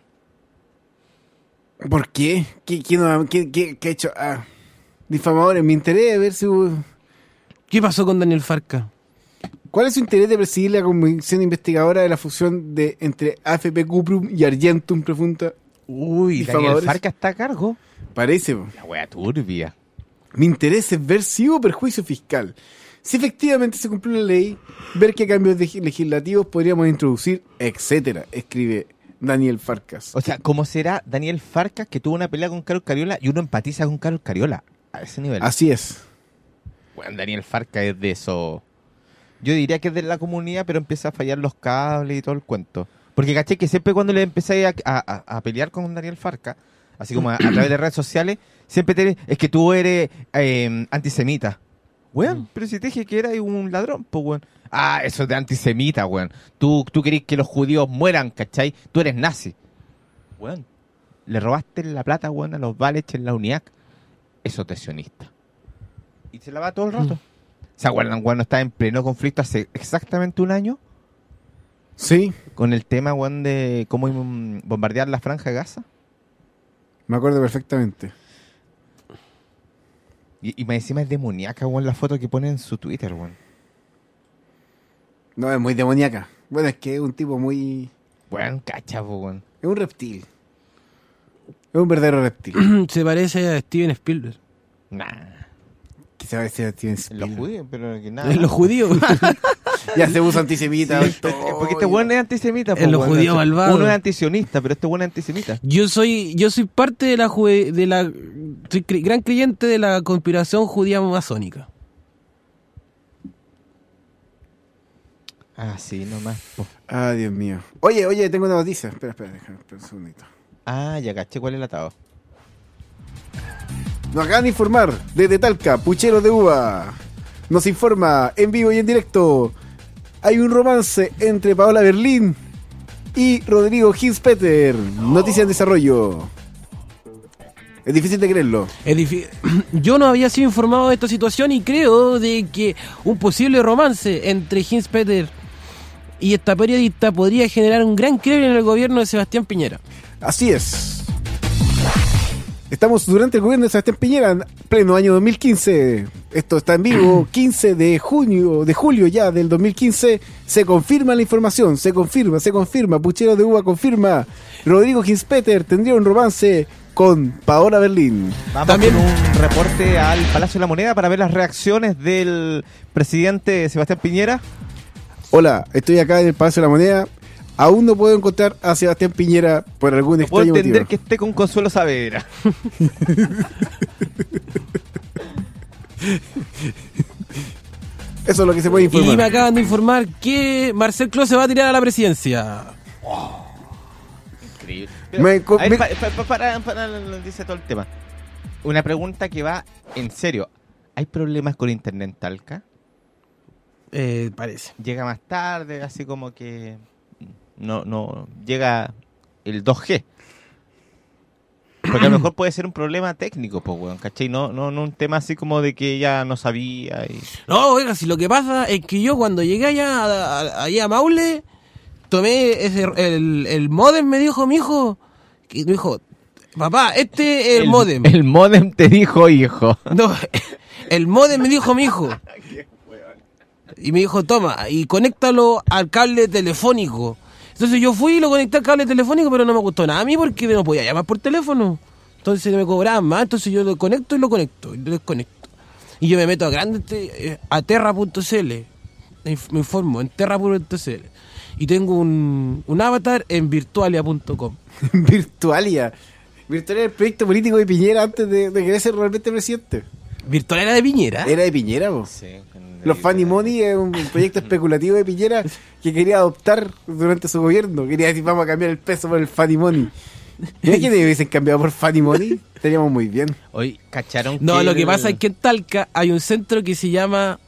¿Por qué? ¿Qué, qué, no- qué- qué- qué ha hecho? Ah, difamadores, mi interés de ver si... hubo- ¿Qué pasó con Daniel Farca? ¿Cuál es su interés de presidir la comisión investigadora de la fusión de entre A F P Cuprum y Argentum Profunda? Uy, Daniel Difamadores. Farca está a cargo. Parece, po. La wea turbia. Mi interés es ver si hubo perjuicio fiscal. Si efectivamente se cumplió la ley, ver qué cambios de- legislativos podríamos introducir, etcétera, escribe Daniel Farcas. O sea, ¿cómo será Daniel Farca que tuvo una pelea con Carlos Cariola y uno empatiza con Carlos Cariola? A ese nivel. Así es. Bueno, Daniel Farca es de eso. Yo diría que es de la comunidad, pero empieza a fallar los cables y todo el cuento. Porque caché que siempre cuando le empecé a, a- a pelear con Daniel Farca, así como a, a través de redes sociales, siempre te es que tú eres eh, antisemita. Weón, pero si te dije que eras un ladrón, pues weón. Ah, eso es de antisemita, weón. Tú, tú querés que los judíos mueran, ¿cachai? Tú eres nazi. Weón, le robaste la plata, weón, a los Valech en la UNIAC. Eso es sionista. Y se la va todo el rato. ¿Se acuerdan cuando estaba en pleno conflicto hace exactamente un año? Sí, Con el tema, weón, de cómo mm, bombardear la franja de Gaza. me acuerdo perfectamente. Y, y más encima es demoníaca, weón, la foto que pone en su Twitter, weón. No, es muy demoníaca. Bueno, es que es un tipo muy... Weón, cacha, po, weón. Es un reptil. Es un verdadero reptil. Se parece a Steven Spielberg. Nah. que se va a decir Steven En los Spielberg. judíos, pero que nada. En los judíos. Ya se usa antisemita. Sí, porque este weón es antisemita. En los judíos malvados. Uno es antisionista, pero este weón es antisemita. Yo soy yo soy parte de la jude- de la soy cre- gran creyente de la conspiración judía masónica. Ah, sí, nomás. po. Ah, Dios mío. Oye, oye, tengo una noticia. Espera, espera, déjame espera un segundito. Ah, ya caché cuál es el atado. Nos acaban de informar desde Talca, Puchero de Uva. Nos informa en vivo y en directo. Hay un romance entre Paola Berlín y Rodrigo Hinspeter. Noticia en desarrollo. Es difícil de creerlo. Es difí- Yo no había sido informado de esta situación y creo de que un posible romance entre Hinspeter y esta periodista podría generar un gran quiebre en el gobierno de Sebastián Piñera. Así es. Estamos durante el gobierno de Sebastián Piñera, en pleno año dos mil quince. Esto está en vivo, quince de junio, de julio ya del dos mil quince. Se confirma la información, se confirma, se confirma. Puchero de Uva confirma. Rodrigo Hinspeter tendría un romance con Paola Berlín. Vamos También- con un reporte al Palacio de la Moneda para ver las reacciones del presidente Sebastián Piñera. Hola, estoy acá en el Palacio de la Moneda. Aún no puedo encontrar a Sebastián Piñera por algún No puedo extraño entender motivo. que esté con Consuelo Saavedra. Eso es lo que se puede informar. Y me acaban de informar que Marcel Clos se va a tirar a la presidencia. Increíble. Me co- Ahí me- pa- pa- pa- para, para, dice todo el tema. Una pregunta que va en serio. ¿Hay problemas con internet en Talca? Eh, parece. Llega más tarde, así como que no, no llega el dos G. Porque a lo mejor puede ser un problema técnico, pues, weón, ¿cachai? No, no, no un tema así como de que ella no sabía y... No, oiga, si lo que pasa es que yo cuando llegué allá a, a- allá a Maule, tomé ese, el, el modem, me dijo mi hijo, que me dijo, papá, este es el, modem. El modem te dijo hijo. No, el modem me dijo mi hijo. Y me dijo, toma, y conéctalo al cable telefónico. Entonces yo fui y lo conecté al cable telefónico, pero no me gustó nada a mí porque no podía llamar por teléfono. Entonces me cobraban más, entonces yo lo conecto y lo conecto, y lo desconecto. Y yo me meto a grande, eh, a terra punto c l, me informo, en terra punto c l. Y tengo un, un avatar en virtualia punto com. Virtualia. Virtualia era el proyecto político de Piñera antes de, de querer ser realmente presidente. Virtualia era de Piñera. Era de Piñera, po. Sí, con- Los Funny Money es un proyecto especulativo de Piñera que quería adoptar durante su gobierno. Quería decir, vamos a cambiar el peso por el Funny Money. ¿Mira que hubiesen cambiado por Funny Money? Estaríamos muy bien. Hoy cacharon No, que lo que el- pasa es que en Talca hay un centro que se llama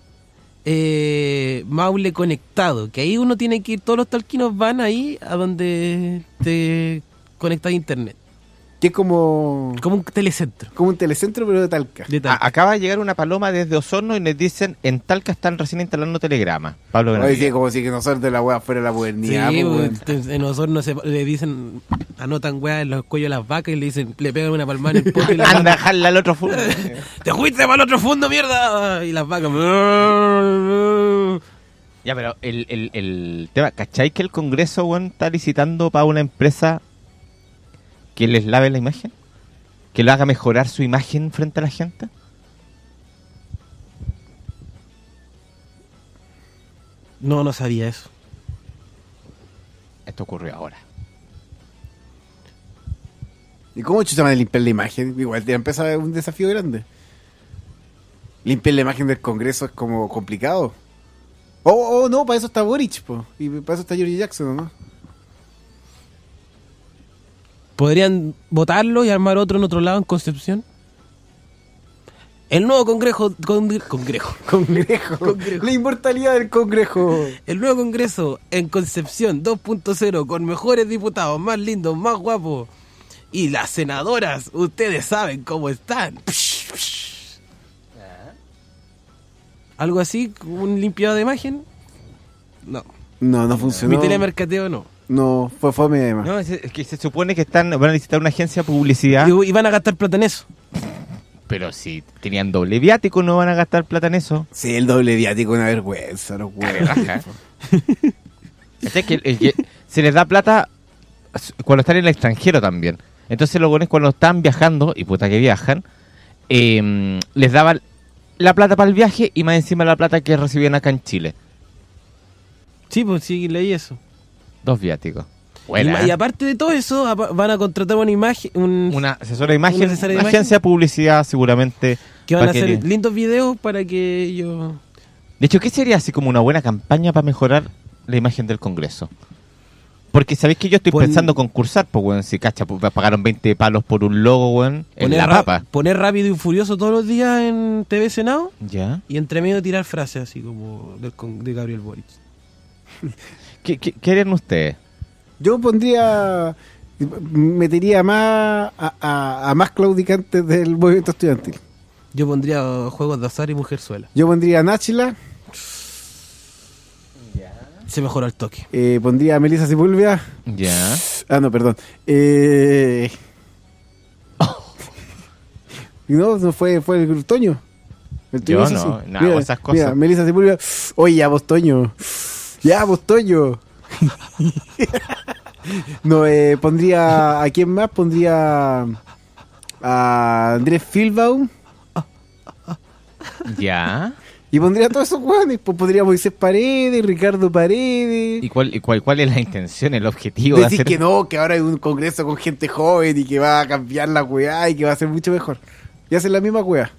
eh, Maule Conectado, que ahí uno tiene que ir, todos los talquinos van ahí a donde te conectas a internet. Que es como, Como un telecentro como un telecentro, pero de Talca. de A- Talca. acaba de llegar una paloma desde Osorno y nos dicen en Talca están recién instalando telegrama. Pablo Oye, Benavides. sí, como si que nosotros de la wea fuera la modernidad. Sí, po, pues, weón. te- en Osorno se, le dicen, anotan weas en los cuellos de las vacas y le dicen, le pegan una palmada en el poto y las Anda, vacas, jala al otro fondo. ¡te fuiste para el otro fondo, mierda! Y las vacas... Ya, pero el, el, el tema, ¿cachai que el Congreso, weón, está licitando para una empresa que les lave la imagen? ¿Que lo haga mejorar su imagen frente a la gente? No, no sabía eso. Esto ocurrió ahora. ¿Y cómo chucha van a limpiar la imagen? Igual la empresa es un desafío grande. Limpiar la imagen del Congreso es como complicado. Oh, oh, no, para eso está Boric, po. Y para eso está George Jackson, ¿no? ¿Podrían votarlo y armar otro en otro lado en Concepción? El nuevo Congreso... Con, congreso. Congreso. Congreso. La inmortalidad del Congreso. El nuevo Congreso en Concepción dos punto cero con mejores diputados, más lindos, más guapos. Y las senadoras, ustedes saben cómo están. Psh, psh. ¿Algo así? ¿Un limpiado de imagen? No. No, no funcionó. Mi telemercateo no. No, fue fome además. No, es, es que se supone que están van a licitar una agencia de publicidad. Y, y van a gastar plata en eso. Pero si tenían doble viático, no van a gastar plata en eso. Sí, el doble viático, una vergüenza, los Cabe huevos. raja. ¿Cachai? Que, el- el que se les da plata cuando están en el extranjero también. Entonces los buenos cuando están viajando, y puta que viajan, eh, les daban la plata para el viaje y más encima la plata que recibían acá en Chile. Sí, pues sí, leí eso. Dos viáticos. Y, Buena, ma- y aparte de todo eso, apa- van a contratar una imagen, un, una asesora de imagen, una una, asesora de imagen. agencia de publicidad seguramente. que van a para que hacer le- lindos videos para que ellos... De hecho, ¿qué sería así como una buena campaña para mejorar la imagen del Congreso? Porque sabéis que yo estoy Pon- pensando concursar, pues, weón. Si cacha, pues, pagaron veinte palos por un logo, weón, en Poner, la ra- papa. poner Rápido y Furioso todos los días en T V Senado ¿Ya? y entre medio tirar frases así como del con- de Gabriel Boric. ¿Qué, qué, qué harían ustedes? Yo pondría, metería más a, a, a más claudicantes del movimiento estudiantil. Yo pondría uh, Juegos de Azar y Mujerzuela. Yo pondría a Náchila, Se mejoró el toque. eh, pondría a Melissa Sepúlveda. ¿Ya? Ah, no, perdón. Eh... no, no fue, fue el Toño. El Yo Toño, no, sí. no hago esas cosas. Mira, Melissa Sepúlveda. Oye, ya vos, Toño. Ya vos, Toño. No, eh, pondría... ¿A quién más? Pondría a Andrés Filbaum. ¿Ya? Y pondría a todos esos hueones. Pues pondría a Moisés Paredes, Ricardo Paredes. ¿Y cuál, y cuál, cuál es la intención, el objetivo de Decir hacer que no, que ahora hay un congreso con gente joven y que va a cambiar la weá y que va a ser mucho mejor. Y hacen la misma weá.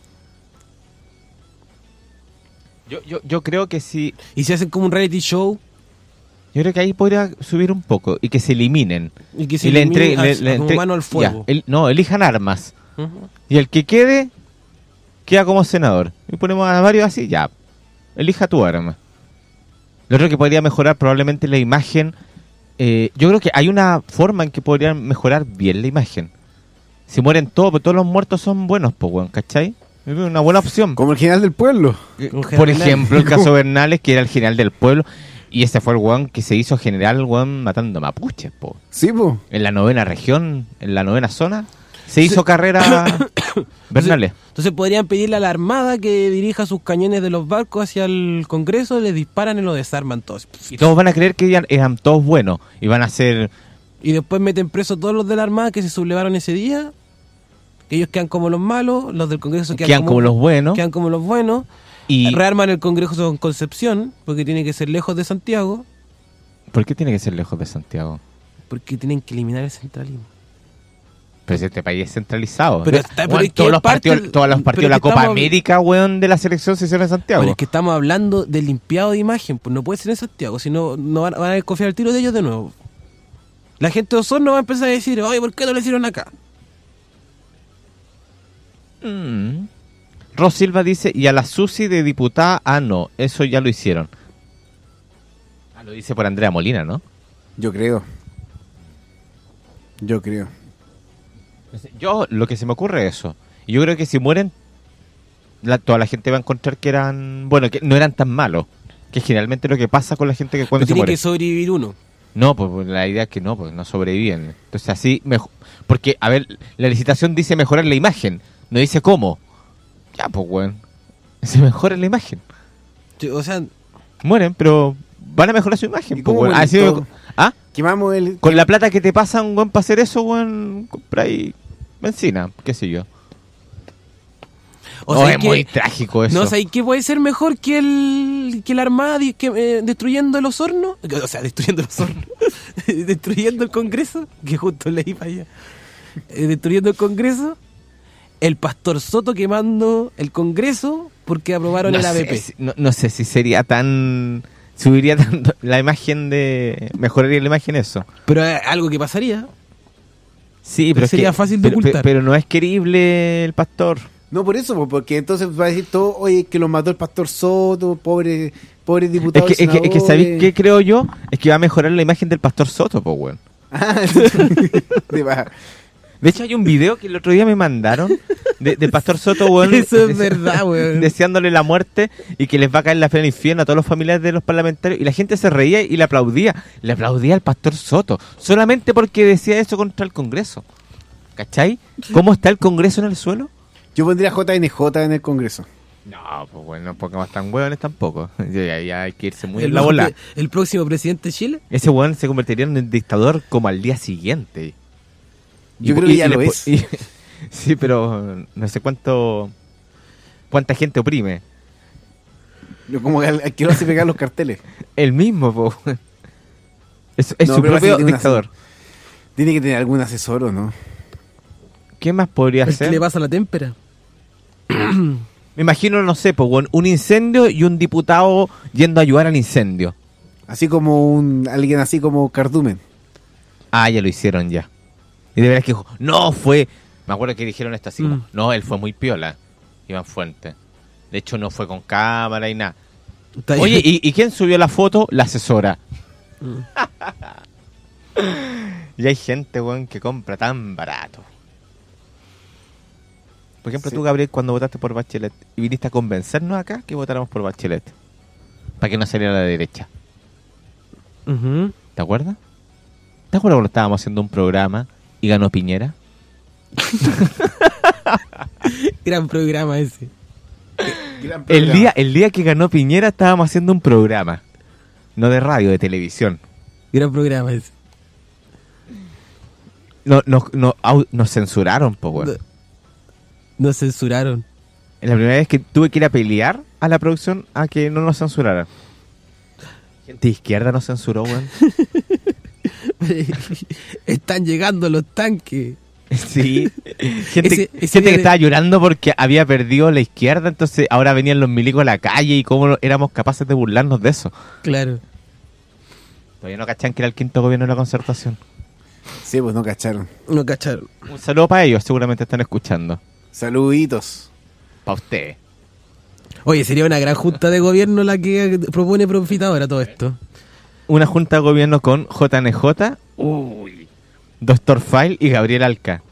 Yo, yo, yo creo que sí. Y si hacen como un reality show Yo creo que ahí podría subir un poco y que se eliminen. y que se y le elimine entre, a- le- a le como entre- mano al fuego. ya, el- no, elijan armas. Ujú. Y el que quede, queda como senador. Y ponemos a varios así, ya. Elija tu arma. Lo otro que podría mejorar probablemente la imagen. eh, yo creo que hay una forma en que podrían mejorar bien la imagen. Si mueren todos, pues todos los muertos son buenos, pues, weón, ¿cachai? Es una buena opción. Como el general del pueblo. Un Por general. ejemplo, el caso Bernales, que era el general del pueblo. Y ese fue el weón que se hizo general, weón, matando mapuches, po. Sí, po. En la novena región, en la novena zona, se hizo carrera Bernales. Entonces podrían pedirle a la Armada que dirija sus cañones de los barcos hacia el Congreso, les disparan y lo desarman todos. Y todos van a creer que eran, eran todos buenos. Y van a ser... Y después meten presos todos los de la Armada que se sublevaron ese día. Que ellos quedan como los malos, los del Congreso quedan, Quedan como los buenos. Quedan como los buenos. Y... Rearman el Congreso con Concepción, porque tiene que ser lejos de Santiago, ¿Por qué tiene que ser lejos de Santiago? porque tienen que eliminar el centralismo. Pero si este país es centralizado. Pero ¿no? está- Weón, pero es que todos, es los parte partidos, del- todos los pero partidos de es la que Copa estamos- América, weón, de la selección se hicieron en Santiago. Pero es que estamos hablando del limpiado de imagen, pues no puede ser en Santiago, si no, no van, van a desconfiar el tiro de ellos de nuevo. La gente de Osorno va a empezar a decir, oye, ¿por qué no lo hicieron acá? Mm. Ros Silva dice, y a la Susi de diputada, ah, no, eso ya lo hicieron. Ah, lo dice por Andrea Molina, ¿no? Yo creo. Yo creo. Yo, lo que se me ocurre es eso. Y yo creo que si mueren, la- toda la gente va a encontrar que eran, bueno, que no eran tan malos. Que es generalmente lo que pasa con la gente que cuando Pero se tiene muere. que sobrevivir uno. No, pues pues, la idea es que no, pues no sobreviven. Entonces así, mejor. Porque, a ver, la licitación dice mejorar la imagen, no dice cómo. Ya, pues, weón. Se mejora la imagen. Yo- O sea, Mueren, pero van a mejorar su imagen. ¿Y pues, cómo weón. mueren Así todos? me- ¿Ah? Quemamos el... Con la plata que te pasan, weón, para hacer eso, weón, compra ahí benzina, qué sé yo. o No, sea, es que- muy trágico eso. no, o sea, ¿y qué puede ser mejor que el que la Armada di- que, eh, destruyendo los hornos? O sea, destruyendo los hornos. destruyendo el Congreso, que justo leí para allá. Eh, destruyendo el Congreso. El Pastor Soto quemando el Congreso porque aprobaron no el sé, A B P. si- no, no sé si sería tan... Subiría tanto la imagen de... Mejoraría la imagen eso. Pero es algo que pasaría. Sí, pero, es sería que- fácil de pero, ocultar. Pero, pero no es querible el pastor. No, por eso, po, porque entonces va a decir todo, oye, que lo mató el pastor Soto, pobre, pobre Es diputado. que, es que, es que ¿sabéis qué creo yo? Es que va a mejorar la imagen del pastor Soto, pues, weón. De baja. De hecho, hay un video que el otro día me mandaron de, del pastor Soto, weón. Eso es verdad, weón. Deseándole la muerte y que les va a caer la fe en el infierno a todos los familiares de los parlamentarios. Y la gente se reía y le aplaudía. Le aplaudía al pastor Soto. Solamente porque decía eso contra el Congreso. ¿Cachai? ¿Cómo está el Congreso en el suelo? Yo pondría J N J en el Congreso. No, pues bueno, no pongamos tan hueones tampoco. Ya, ya hay que irse muy El, en la bola. el próximo presidente de Chile. Ese weón se convertiría en un dictador como al día siguiente. Yo Y- creo que y- ya y lo le po- es. y- sí, pero no sé cuánto... ¿Cuánta gente oprime? Yo como que al, al que lo hace pegar los carteles. El mismo, po. Es, es No, su pero propio tiene una- dictador. Tiene que tener algún asesor o no. ¿Qué más podría ¿Qué ser? le pasa a la témpera? Me imagino, no sé, po, weón, un incendio y un diputado yendo a ayudar al incendio. Así como un alguien así como Cardumen. Ah, ya lo hicieron ya. Y de veras que dijo, no, fue... Me acuerdo que dijeron esto así, como, Mm. no, él fue muy piola, Iván Fuentes. De hecho, no fue con cámara y nada. Está ahí. Oye, ¿y, ¿y quién subió la foto? La asesora. Mm. Y hay gente, weón, que compra tan barato. Por ejemplo, Sí. tú, Gabriel, cuando votaste por Bachelet y viniste a convencernos acá que votáramos por Bachelet. Para que no saliera a la derecha. Ujú. ¿Te acuerdas? ¿Te acuerdas cuando estábamos haciendo un programa y ganó Piñera? Gran programa ese. Gran El programa. día, el día que ganó Piñera estábamos haciendo un programa. No de radio, de televisión. Gran programa ese. No, no, no, au- nos censuraron, po, weón. No- Nos censuraron. Es la primera vez que tuve que ir a pelear a la producción a que no nos censuraran. Gente de izquierda nos censuró, weón. Están llegando los tanques. Sí. Gente, Ese- ese gente día que de- estaba llorando porque había perdido la izquierda, entonces ahora venían los milicos a la calle y cómo éramos capaces de burlarnos de eso. Claro. Todavía no cachan que era el quinto gobierno de la concertación. Sí, pues no cacharon. No cacharon. Un saludo para ellos, seguramente están escuchando. Saluditos. Para ustedes. Oye, sería una gran junta de gobierno la que propone Profitadora todo esto. Una junta de gobierno con J N J, uy, Doctor File y Gabriel Alca.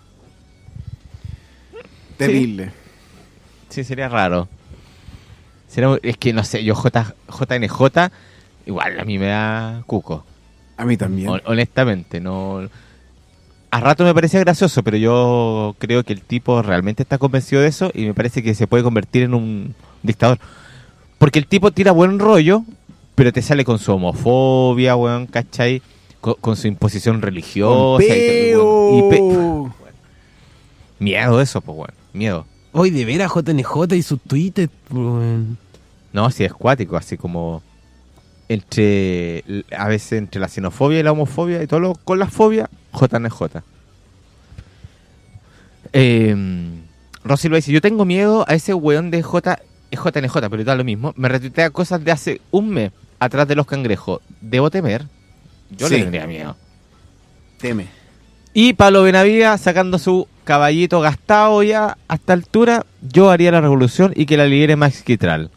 Terrible. Sí, sería raro. Sería- es que no sé, yo J, JNJ, igual a mí me da cuco. A mí también. Hon- honestamente, no. A rato me parecía gracioso, pero yo creo que el tipo realmente está convencido de eso y me parece que se puede convertir en un dictador. Porque el tipo tira buen rollo, pero te sale con su homofobia, weón, ¿cachai? Con, con su imposición religiosa. y todo, weón. Y pe- Miedo eso, pues, weón. Miedo. Hoy de veras J N J y sus tweets. weón. No, sí, es cuático, así como entre, a veces entre la xenofobia y la homofobia y todo lo con la fobia, J N J. Eh, Rosy lo dice, yo tengo miedo a ese weón de J, es J N J, pero da lo mismo. Me retuitea cosas de hace un mes atrás de los cangrejos. ¿Debo temer? Yo Sí. le tendría miedo. Teme. Y Pablo Benavía sacando su caballito gastado ya a esta altura, yo haría la revolución y que la lidere Max Quitral.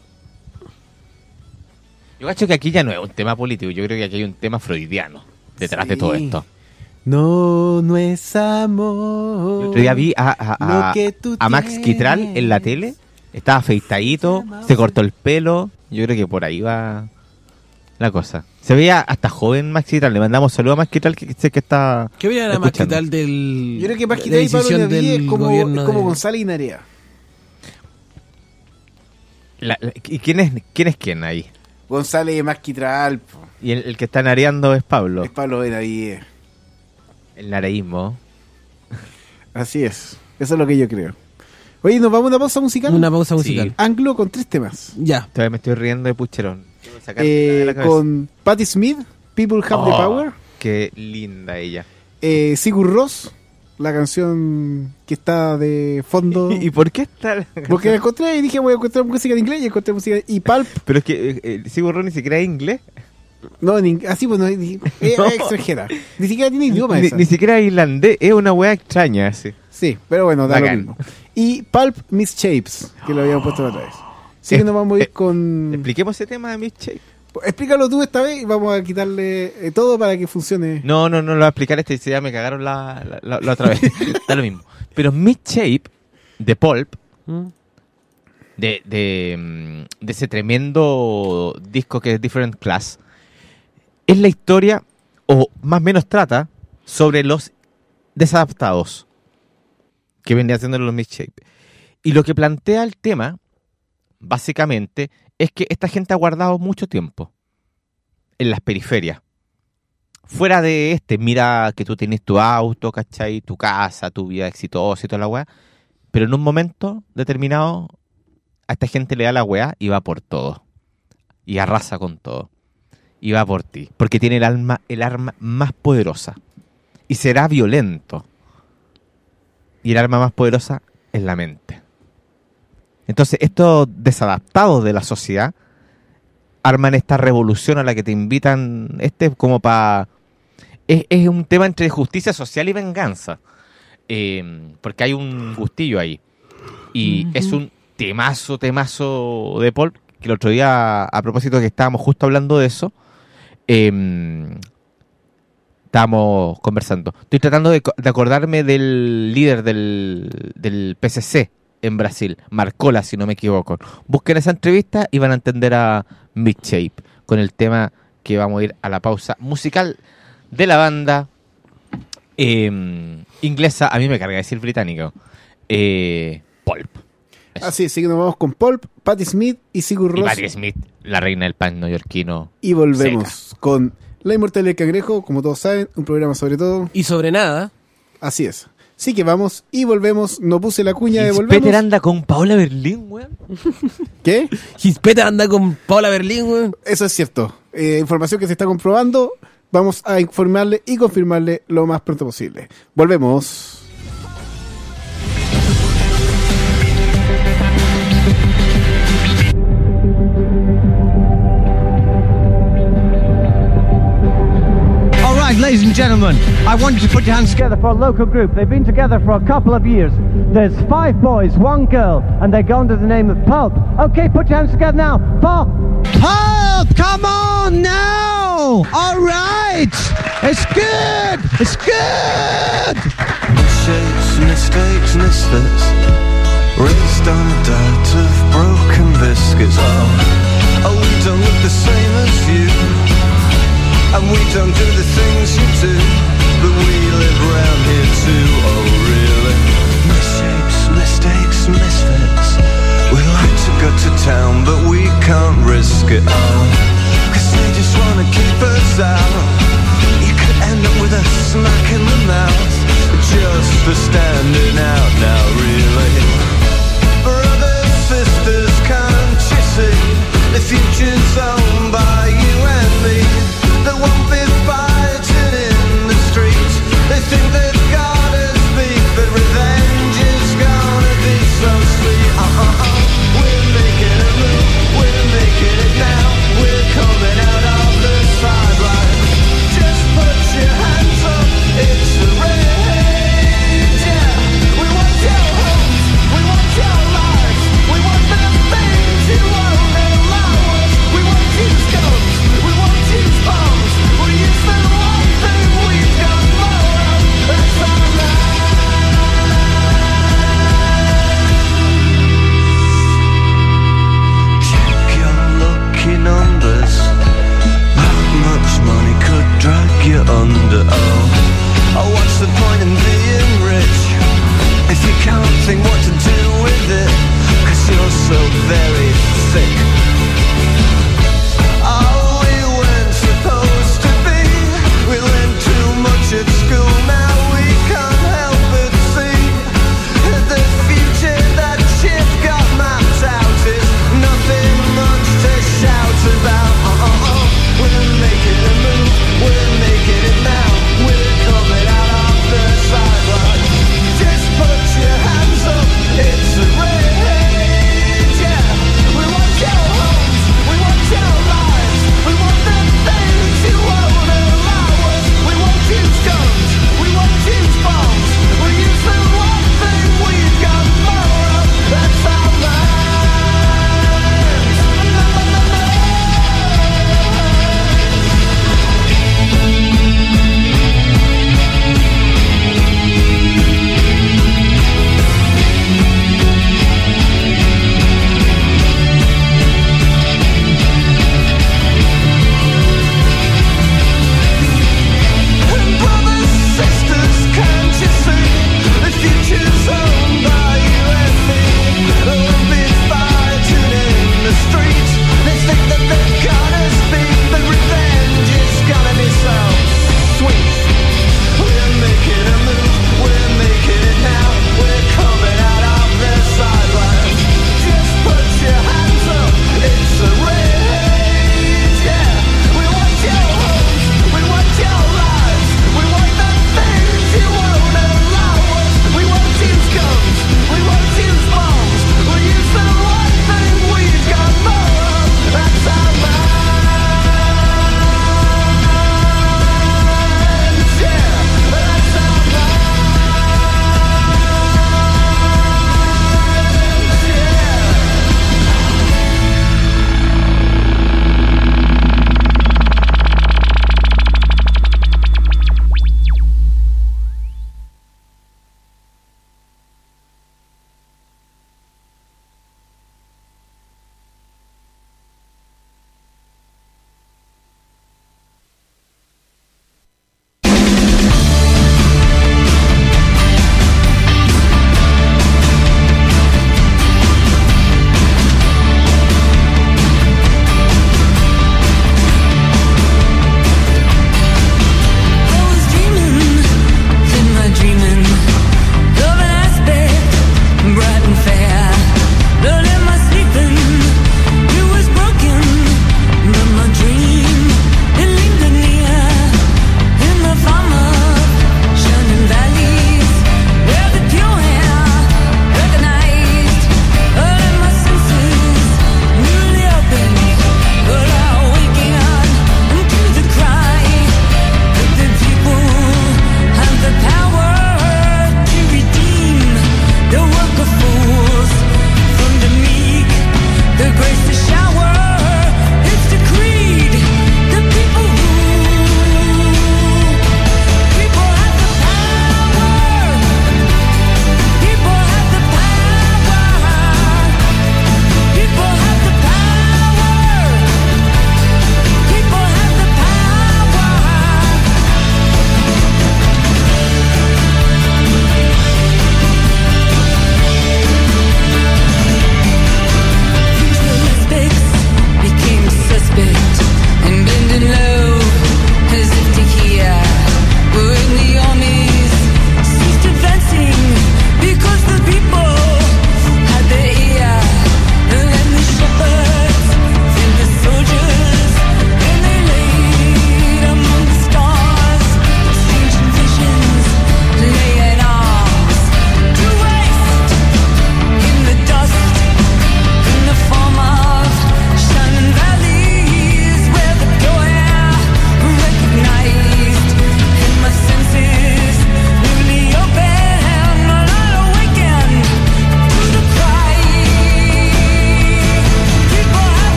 Yo cacho que aquí ya no es un tema político, yo creo que aquí hay un tema freudiano detrás de Sí. todo esto. No, no es amor. El otro día vi a, a- a- Lo que tú a Max Quitral en la tele, estaba afeitadito, se cortó el pelo, yo creo que por ahí va la cosa. Se veía hasta joven Max Quitral, le mandamos saludos a Max Quitral que sé que está ¿Qué opinan a más que escuchando. tal del. Yo creo que más de que la ahí Pablo decisión Benavía es del como, gobierno es como de- González y Narea. La- la- ¿Y quién es, quién es quién ahí? González y Masquitral, po. Y el, el que está nareando es Pablo, Es Pablo Benavía. el nareísmo. Así es. Eso es lo que yo creo. Oye, ¿nos vamos a una pausa musical? Una pausa Sí. musical. Anglo con tres temas. Ya. Todavía me estoy riendo de Pucherón. Quiero sacarme Eh, de la cabeza. con Patti Smith, People Have the Oh, Power. Qué linda ella. Eh, Sigur Rós, la canción que está de fondo. ¿Y por qué está? Porque la encontré y dije, voy a encontrar música en inglés y encontré música. Y Pulp, Pero es que eh, eh, Sigur Rós ni siquiera es inglés. no, en ing- así pues no, es, es No. extranjera. Ni siquiera tiene idioma Ni, esa. ni siquiera es irlandés, es una wea extraña así. Sí, pero bueno, da Bacán. lo mismo. Y Pulp Misshapes, que lo habíamos puesto la otra vez. Así Eh, que nos vamos a ir eh, con... Expliquemos ese tema de Mishape. Explícalo tú esta vez y vamos a quitarle eh, todo para que funcione. No, no, no lo voy a explicar este, ya me cagaron la, la, la- la otra vez. Da lo mismo. Pero Mishape de Pulp, ¿Mm? de, de, mm, de ese tremendo disco que es Different Class, es la historia, o más o menos trata, sobre los desadaptados que vendrían haciendo los Mishape. Y lo que plantea el tema, básicamente, es que esta gente ha guardado mucho tiempo en las periferias. Fuera de este, mira que tú tienes tu auto, ¿cachai? Tu casa, tu vida exitosa y toda la weá. Pero en un momento determinado a esta gente le da la weá y va por todo. Y arrasa con todo. Y va por ti. Porque tiene el alma, el arma más poderosa. Y será violento. Y el arma más poderosa es la mente. Entonces, estos desadaptados de la sociedad arman esta revolución a la que te invitan. Este es como para... Es, es un tema entre justicia social y venganza. Eh, porque hay un gustillo ahí. Y uh-huh. es un temazo, temazo de Pulp, que el otro día, a propósito que estábamos justo hablando de eso, eh, estábamos conversando. Estoy tratando de, de acordarme del líder del, del P C C en Brasil, Marcola, si no me equivoco. Busquen esa entrevista y van a entender a Mixtape con el tema que vamos a ir a la pausa musical de la banda eh, inglesa. A mí me carga decir británico. Eh, Pulp. Eso. Así es, así que nos vamos con Pulp, Patti Smith y Sigur Rós. Y Patti Smith, la reina del punk neoyorquino. Y volvemos seca. con La Inmortalidad del Cangrejo, como todos saben, un programa sobre todo. Y sobre nada. Así es. Sí que vamos y volvemos. No puse la cuña de His volvemos. Peter anda con Paola Berlín, weón. ¿Qué? His Peter anda con Paola Berlín, weón. Eso es cierto. Eh, información que se está comprobando. Vamos a informarle y confirmarle lo más pronto posible. Volvemos. Ladies and gentlemen, I want you to put your hands together for a local group. They've been together for a couple of years. There's five boys, one girl, and they go under the name of Pulp. Okay, put your hands together now. Pulp! Pulp! Come on now! All right! It's good! It's good! Misshapes, mistakes, misfits, raised on a diet of broken biscuits. Oh, oh, we don't look the same as you. And we don't do the things you do, but we live around here too, oh really? Misshapes, mistakes, misfits, we like to go to town, but we can't risk it, oh, cause they just wanna keep us out. You could end up with a smack in the mouth, just for standing out now, really? Brothers, sisters, can't you see, the future's owned by you and me. There won't be fighting in the streets. They think that God is beat, but revenge is gonna be so sweet. Uh-uh-uh, we're making a move, we're making it now. We're coming out of the sidelines. Just put your hands up, it's a rage, yeah. We want your whole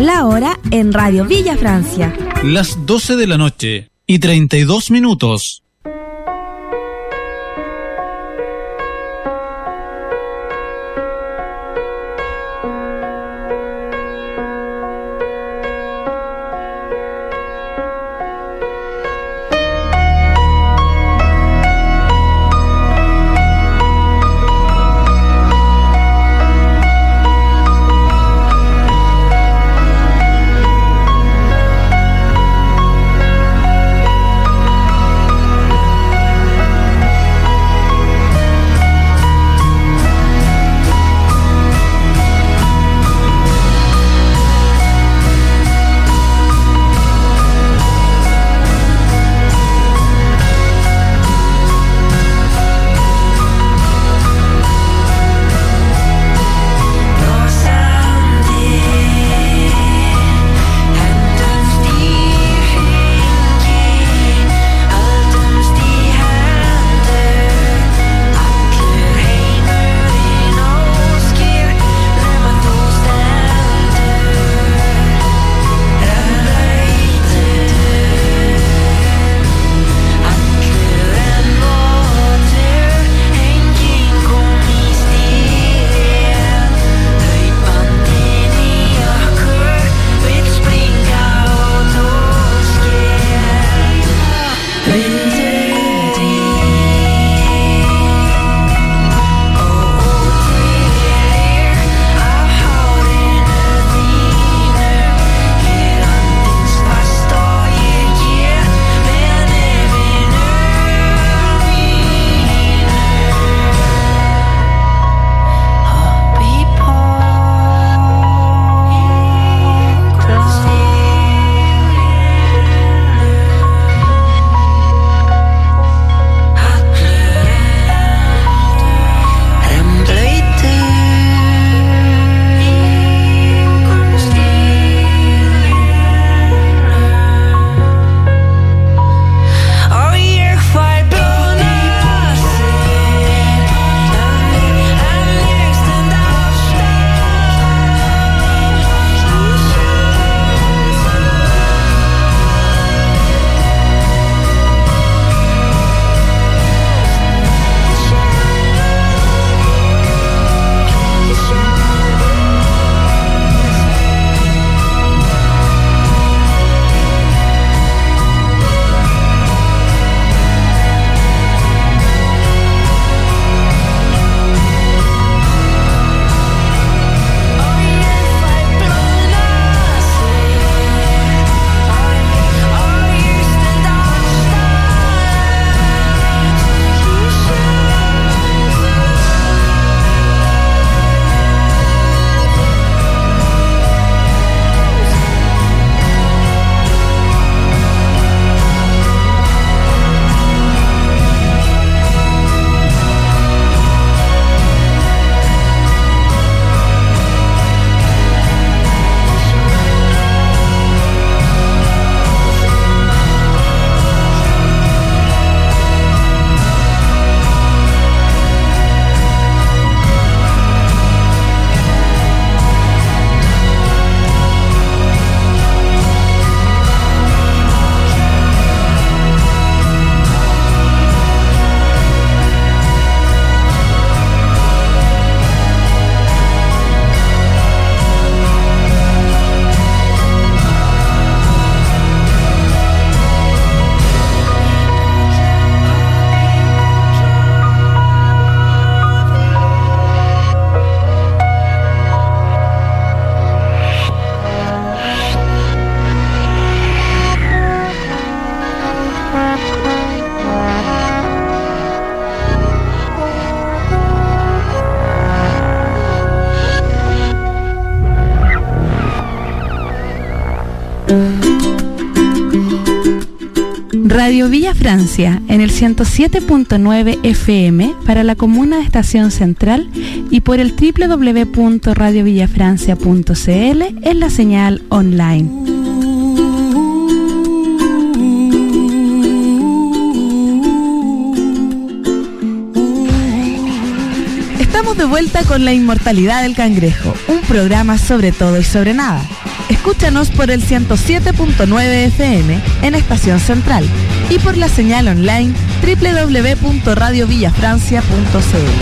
La hora en Radio Villa Francia. Las doce de la noche y treinta y dos minutos. Radio Villa Francia en el ciento siete punto nueve F M para la comuna de Estación Central y por el doble u doble u doble u punto radio villa francia punto c l en la señal online. Estamos de vuelta con La Inmortalidad del Cangrejo, un programa sobre todo y sobre nada. Escúchanos por el ciento siete punto nueve F M en Estación Central y por la señal online doble u doble u doble u punto radio villa francia punto c l.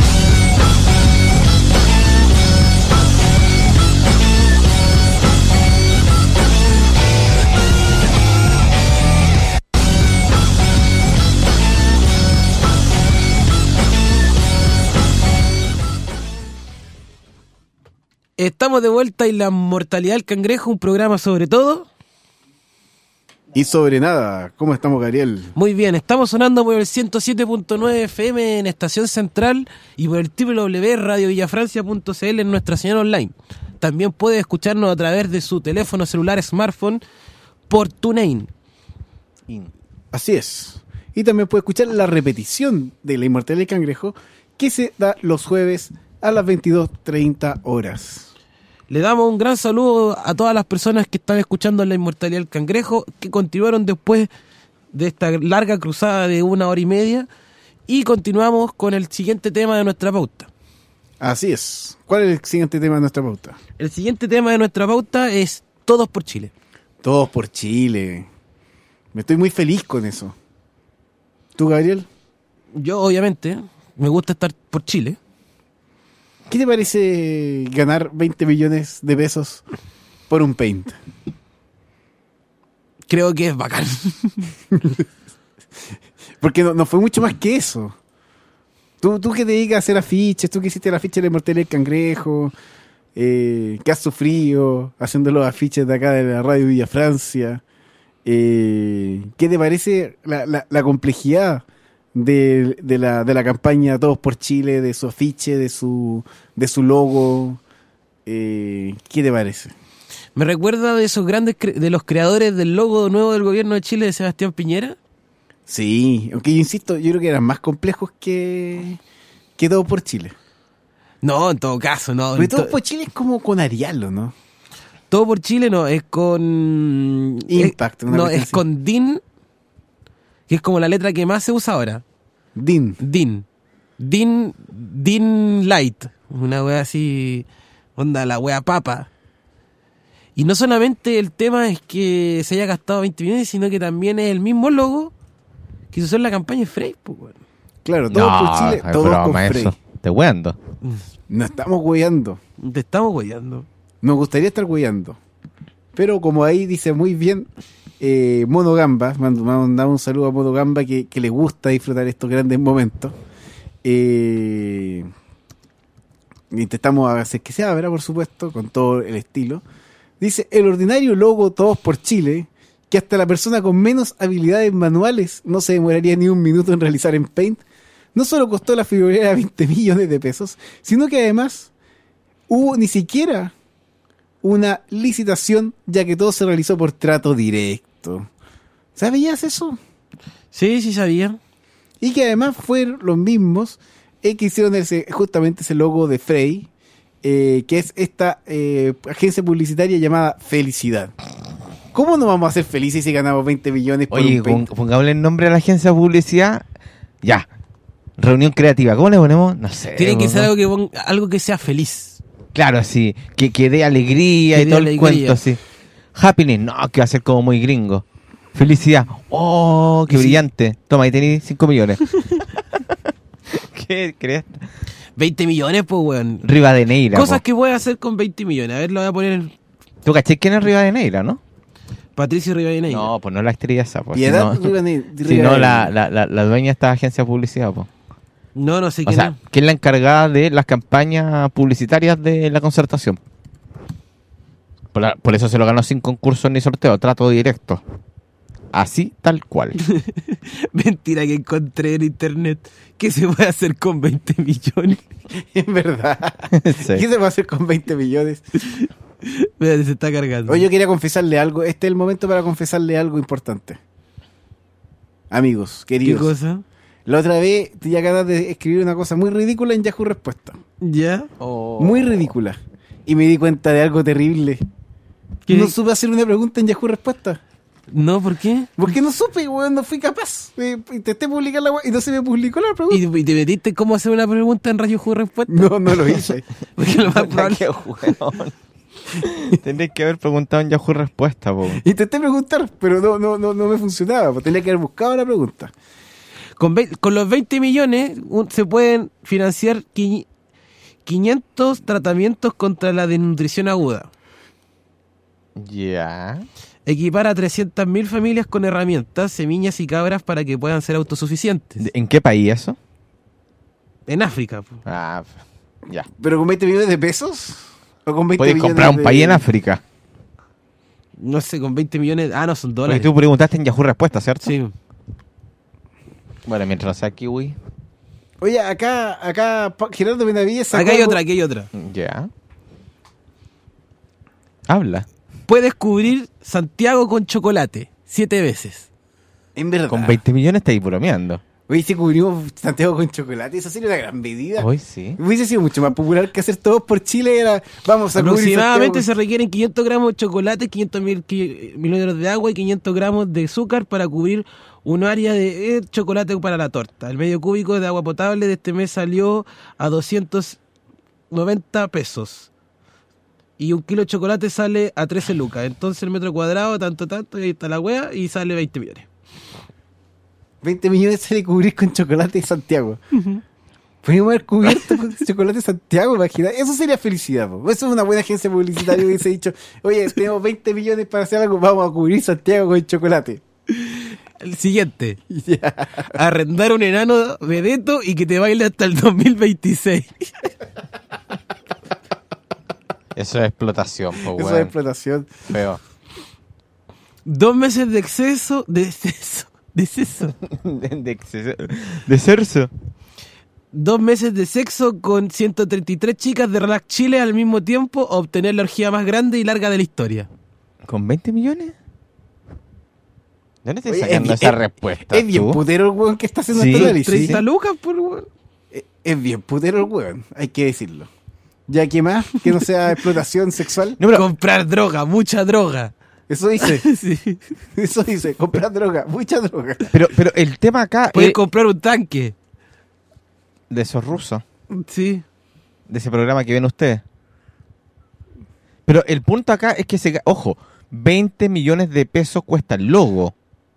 Estamos de vuelta y la mortalidad del cangrejo, un programa sobre todo. Y sobre nada. ¿Cómo estamos, Gabriel? Muy bien, estamos sonando por el ciento siete punto nueve F M en Estación Central y por el doble u doble u doble u punto radio villa francia punto c l en nuestra señal online. También puede escucharnos a través de su teléfono celular smartphone por TuneIn. Así es. Y también puede escuchar la repetición de La Inmortalidad del Cangrejo, que se da los jueves a las veintidós treinta horas. Le damos un gran saludo a todas las personas que están escuchando La Inmortalidad del Cangrejo, que continuaron después de esta larga cruzada de una hora y media, y continuamos con el siguiente tema de nuestra pauta. Así es. ¿Cuál es el siguiente tema de nuestra pauta? El siguiente tema de nuestra pauta es Todos por Chile. Todos por Chile. Me estoy muy feliz con eso. ¿Tú, Gabriel? Yo, obviamente, me gusta estar por Chile. ¿Qué te parece ganar veinte millones de pesos por un paint? Creo que es bacán. Porque no, no fue mucho más que eso. Tú, tú que te dedicas a hacer afiches, tú que hiciste el afiche de La Inmortalidad del Cangrejo, eh, que has sufrido haciendo los afiches de acá de la Radio Villa Francia. Eh, ¿Qué te parece la, la, la complejidad de, de, la, de la campaña Todos por Chile, de su afiche, de su, de su logo? Eh, ¿Qué te parece? Me recuerda de esos grandes, cre- de los creadores del logo nuevo del gobierno de Chile, de Sebastián Piñera. Sí, aunque yo insisto, yo creo que eran más complejos que, que Todo por Chile. No, en todo caso, no. Porque Todo to- por Chile es como con Arial, ¿no? Todo por Chile no, es con... Impact. Es, no, es así. Con D I N, que es como la letra que más se usa ahora. D I N. D I N. D I N, D I N Light. Una wea así, onda, la wea papa. Y no solamente el tema es que se haya gastado veinte millones, sino que también es el mismo logo que se usó en la campaña de Frey, pues, bueno. Claro, Todo no, por Chile, es todo broma con Frey. eso. Te hueando. No estamos hueando. Te estamos hueando. Nos gustaría estar hueando. Pero como ahí dice muy bien eh, Mono Gamba, mandamos un saludo a Mono Gamba que, que le gusta disfrutar estos grandes momentos. Eh, intentamos hacer que sea, ¿verdad? Por supuesto, con todo el estilo. Dice, el ordinario logo Todos por Chile, que hasta la persona con menos habilidades manuales no se demoraría ni un minuto en realizar en Paint, no solo costó la friolera veinte millones de pesos, sino que además hubo ni siquiera una licitación, ya que todo se realizó por trato directo. ¿Sabías eso? Sí, sí sabía. Y que además fueron los mismos eh, que hicieron ese, justamente ese logo de Frey, eh, que es esta eh, agencia publicitaria llamada Felicidad. ¿Cómo no vamos a ser felices si ganamos veinte millones por Oye, un paint? pon- pongámosle el nombre a la agencia de publicidad. Ya. Reunión creativa. ¿Cómo le ponemos? No sé. Tiene que ¿no? ser algo que, pon- algo que sea feliz. Claro, sí. Que, que dé alegría Que y dé todo el alegría. cuento, sí. Happiness. No, que va a ser como muy gringo. Felicidad. Oh, qué Sí. brillante. Toma, ahí tenéis cinco millones. ¿Qué crees? veinte millones, pues, weón. Rivadeneira. Cosas po. que voy a hacer con veinte millones. A ver, lo voy a poner en ¿Tú caché quién es Rivadeneira, no? Patricio Rivadeneira. No, pues no la estrella esa. Pues, Piedad sino- Rivadeneira. sino la, la, la, la dueña de esta agencia de publicidad, pues. No, no sé O quién sea, es. que es la encargada de las campañas publicitarias de la Concertación. Por, la- por eso se lo ganó sin concurso ni sorteo, trato directo. Así, tal cual. Mentira que encontré en internet. ¿Qué se puede hacer con veinte millones? Es verdad. Sí. ¿Qué se va a hacer con veinte millones? Mira, se está cargando. Oye, yo quería confesarle algo. Este es el momento para confesarle algo importante. Amigos, ¿Qué queridos. cosa? La otra vez te acabas de escribir una cosa muy ridícula en Yahoo Respuesta. ¿Ya? Muy ridícula. Y me di cuenta de algo terrible. ¿Qué? No supe hacer una pregunta en Yahoo Respuesta. No, ¿por qué? Porque no supe, weón, no fui capaz. Eh, intenté publicar la weón y no se me publicó la pregunta. ¿Y, y te metiste cómo hacer una pregunta en Radio Ju Respuesta? No, no lo hice. Porque lo más probable... Qué hueón. Tendréis que haber preguntado en Yahoo Respuesta, po. Intenté preguntar, pero no, no, no, no me funcionaba. Pues tenía que haber buscado la pregunta. Con, ve- con los veinte millones un- se pueden financiar qui- quinientos tratamientos contra la desnutrición aguda. Ya. Equipar a trescientas mil familias con herramientas, semillas y cabras para que puedan ser autosuficientes. ¿En qué país eso? En África. Po. Ah, ya. ¿Pero con veinte millones de pesos? ¿O con veinte Podéis millones comprar un de- país en África. No sé, con veinte millones... Ah, no, son Porque dólares. tú preguntaste en Yahoo Respuesta, ¿cierto? Sí. Bueno, mientras no sea kiwi. Oye, acá, acá Pa- Gerardo Benavides sacó Acá hay algo- otra, aquí hay otra. Ya. Habla. Puedes cubrir Santiago con chocolate siete veces. En verdad. Con veinte millones estáis bromeando. Oye, si cubrimos Santiago con chocolate, esa sería una gran medida. Hoy sí. Hubiese sido mucho más popular que hacer todos por Chile. Era, vamos a cubrir Aproximadamente se Santiago. requieren quinientos gramos de chocolate, quinientos mil mililitros de agua y quinientos gramos de azúcar para cubrir un área de eh, chocolate para la torta. El medio cúbico de agua potable de este mes salió a doscientos noventa pesos. Y un kilo de chocolate sale a trece lucas. Entonces el metro cuadrado, tanto, tanto, y ahí está la wea, y sale veinte millones. veinte millones sale cubrir con chocolate Santiago. Podríamos haber cubierto con chocolate Santiago, imagina. Eso sería felicidad, po. Eso es una buena agencia publicitaria que hubiese dicho, oye, tenemos veinte millones para hacer algo, vamos a cubrir Santiago con chocolate. El siguiente. Arrendar un enano vedeto y que te baile hasta el dos mil veintiséis. Eso es explotación, po, Eso weón. es explotación. Feo. Dos meses de exceso, de exceso, de exceso. de, de exceso. De cerzo. Dos meses de sexo con ciento treinta y tres chicas de Relax Chile al mismo tiempo, obtener la orgía más grande y larga de la historia. ¿Con veinte millones? ¿De dónde estás Oye, sacando es- esa es- respuesta? Es bien tú? putero el weón que está haciendo Sí, este análisis. treinta lucas por weón. Es- Es bien putero el weón, hay que decirlo. Ya que más, que no sea explotación sexual. No, pero- Comprar droga, mucha droga. Eso dice, Sí. eso dice, comprar droga, mucha droga. Pero, pero el tema acá Puedes es comprar un tanque. de esos rusos, Sí. de ese programa que ven ustedes. Pero el punto acá es que, se, ga- ojo, veinte millones de pesos cuesta el logo.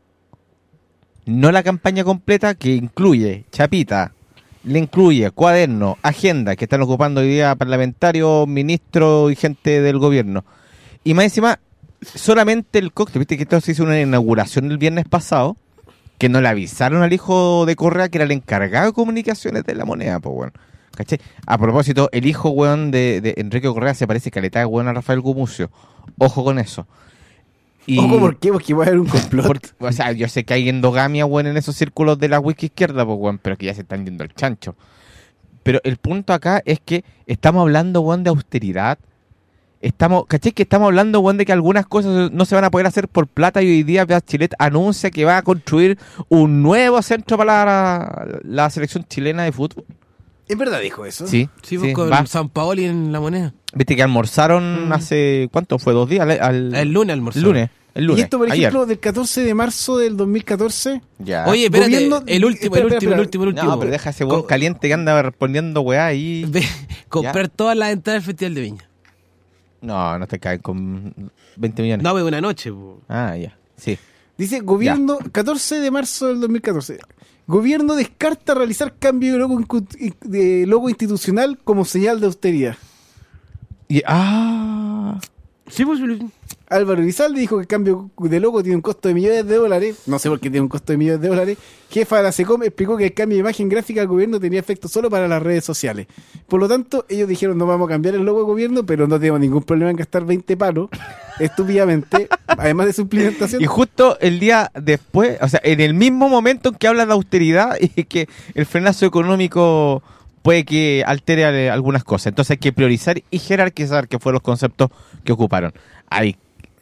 No la campaña completa que incluye chapita, le incluye cuaderno, agenda que están ocupando hoy día parlamentarios, ministros y gente del gobierno. Y más encima, solamente el cóctel, viste que esto se hizo una inauguración el viernes pasado, que no le avisaron al hijo de Correa, que era el encargado de comunicaciones de la moneda, pues bueno. ¿Cachai? A propósito, el hijo, weón, de, de Enrique Correa se parece caleta de weón a Rafael Gumucio. Ojo con eso. Y, Ojo, ¿por qué? Porque va a haber un complot. porque- o sea, yo sé que hay endogamia, weón, en esos círculos de la wiki izquierda, pues, weón, pero que ya se están yendo el chancho. Pero el punto acá es que estamos hablando, weón, de austeridad. Estamos, ¿cachai? Que estamos hablando, weón, de que algunas cosas no se van a poder hacer por plata y hoy día Bachelet anuncia que va a construir un nuevo centro para la, la selección chilena de fútbol. ¿En verdad dijo eso? Sí, Sí, sí, pues con va. San Paoli en la moneda. Viste que almorzaron hace, ¿cuánto fue? ¿Dos días? Al, al- El lunes almorzó. el lunes. El lunes. Y esto, por ayer. ejemplo, del catorce de marzo del dos mil catorce. Ya. Oye, espérate, Gobierno- el último, el espera, último, espera, el último, el último. No, pero deja ese weón Co- caliente que anda respondiendo weá ahí. Ve- comprar todas las entradas del Festival de Viña. No, no te caen con veinte millones. No, pero una noche, po. Ah, ya. Sí. Dice, gobierno, catorce de marzo del dos mil catorce. Gobierno descarta realizar cambio de logo, incu- de logo institucional como señal de austeridad. Y, ah. Sí, pues. Álvaro Elizalde dijo que el cambio de logo tiene un costo de millones de dólares. No sé por qué tiene un costo de millones de dólares. Jefa de la SECOM explicó que el cambio de imagen gráfica del gobierno tenía efecto solo para las redes sociales. Por lo tanto, ellos dijeron no vamos a cambiar el logo de gobierno, pero no tenemos ningún problema en gastar veinte palos estúpidamente, además de su implementación. Y justo el día después, o sea, en el mismo momento en que habla de austeridad y que el frenazo económico puede que altere ale- algunas cosas. Entonces hay que priorizar y jerarquizar, que fueron los conceptos que ocuparon. Hay...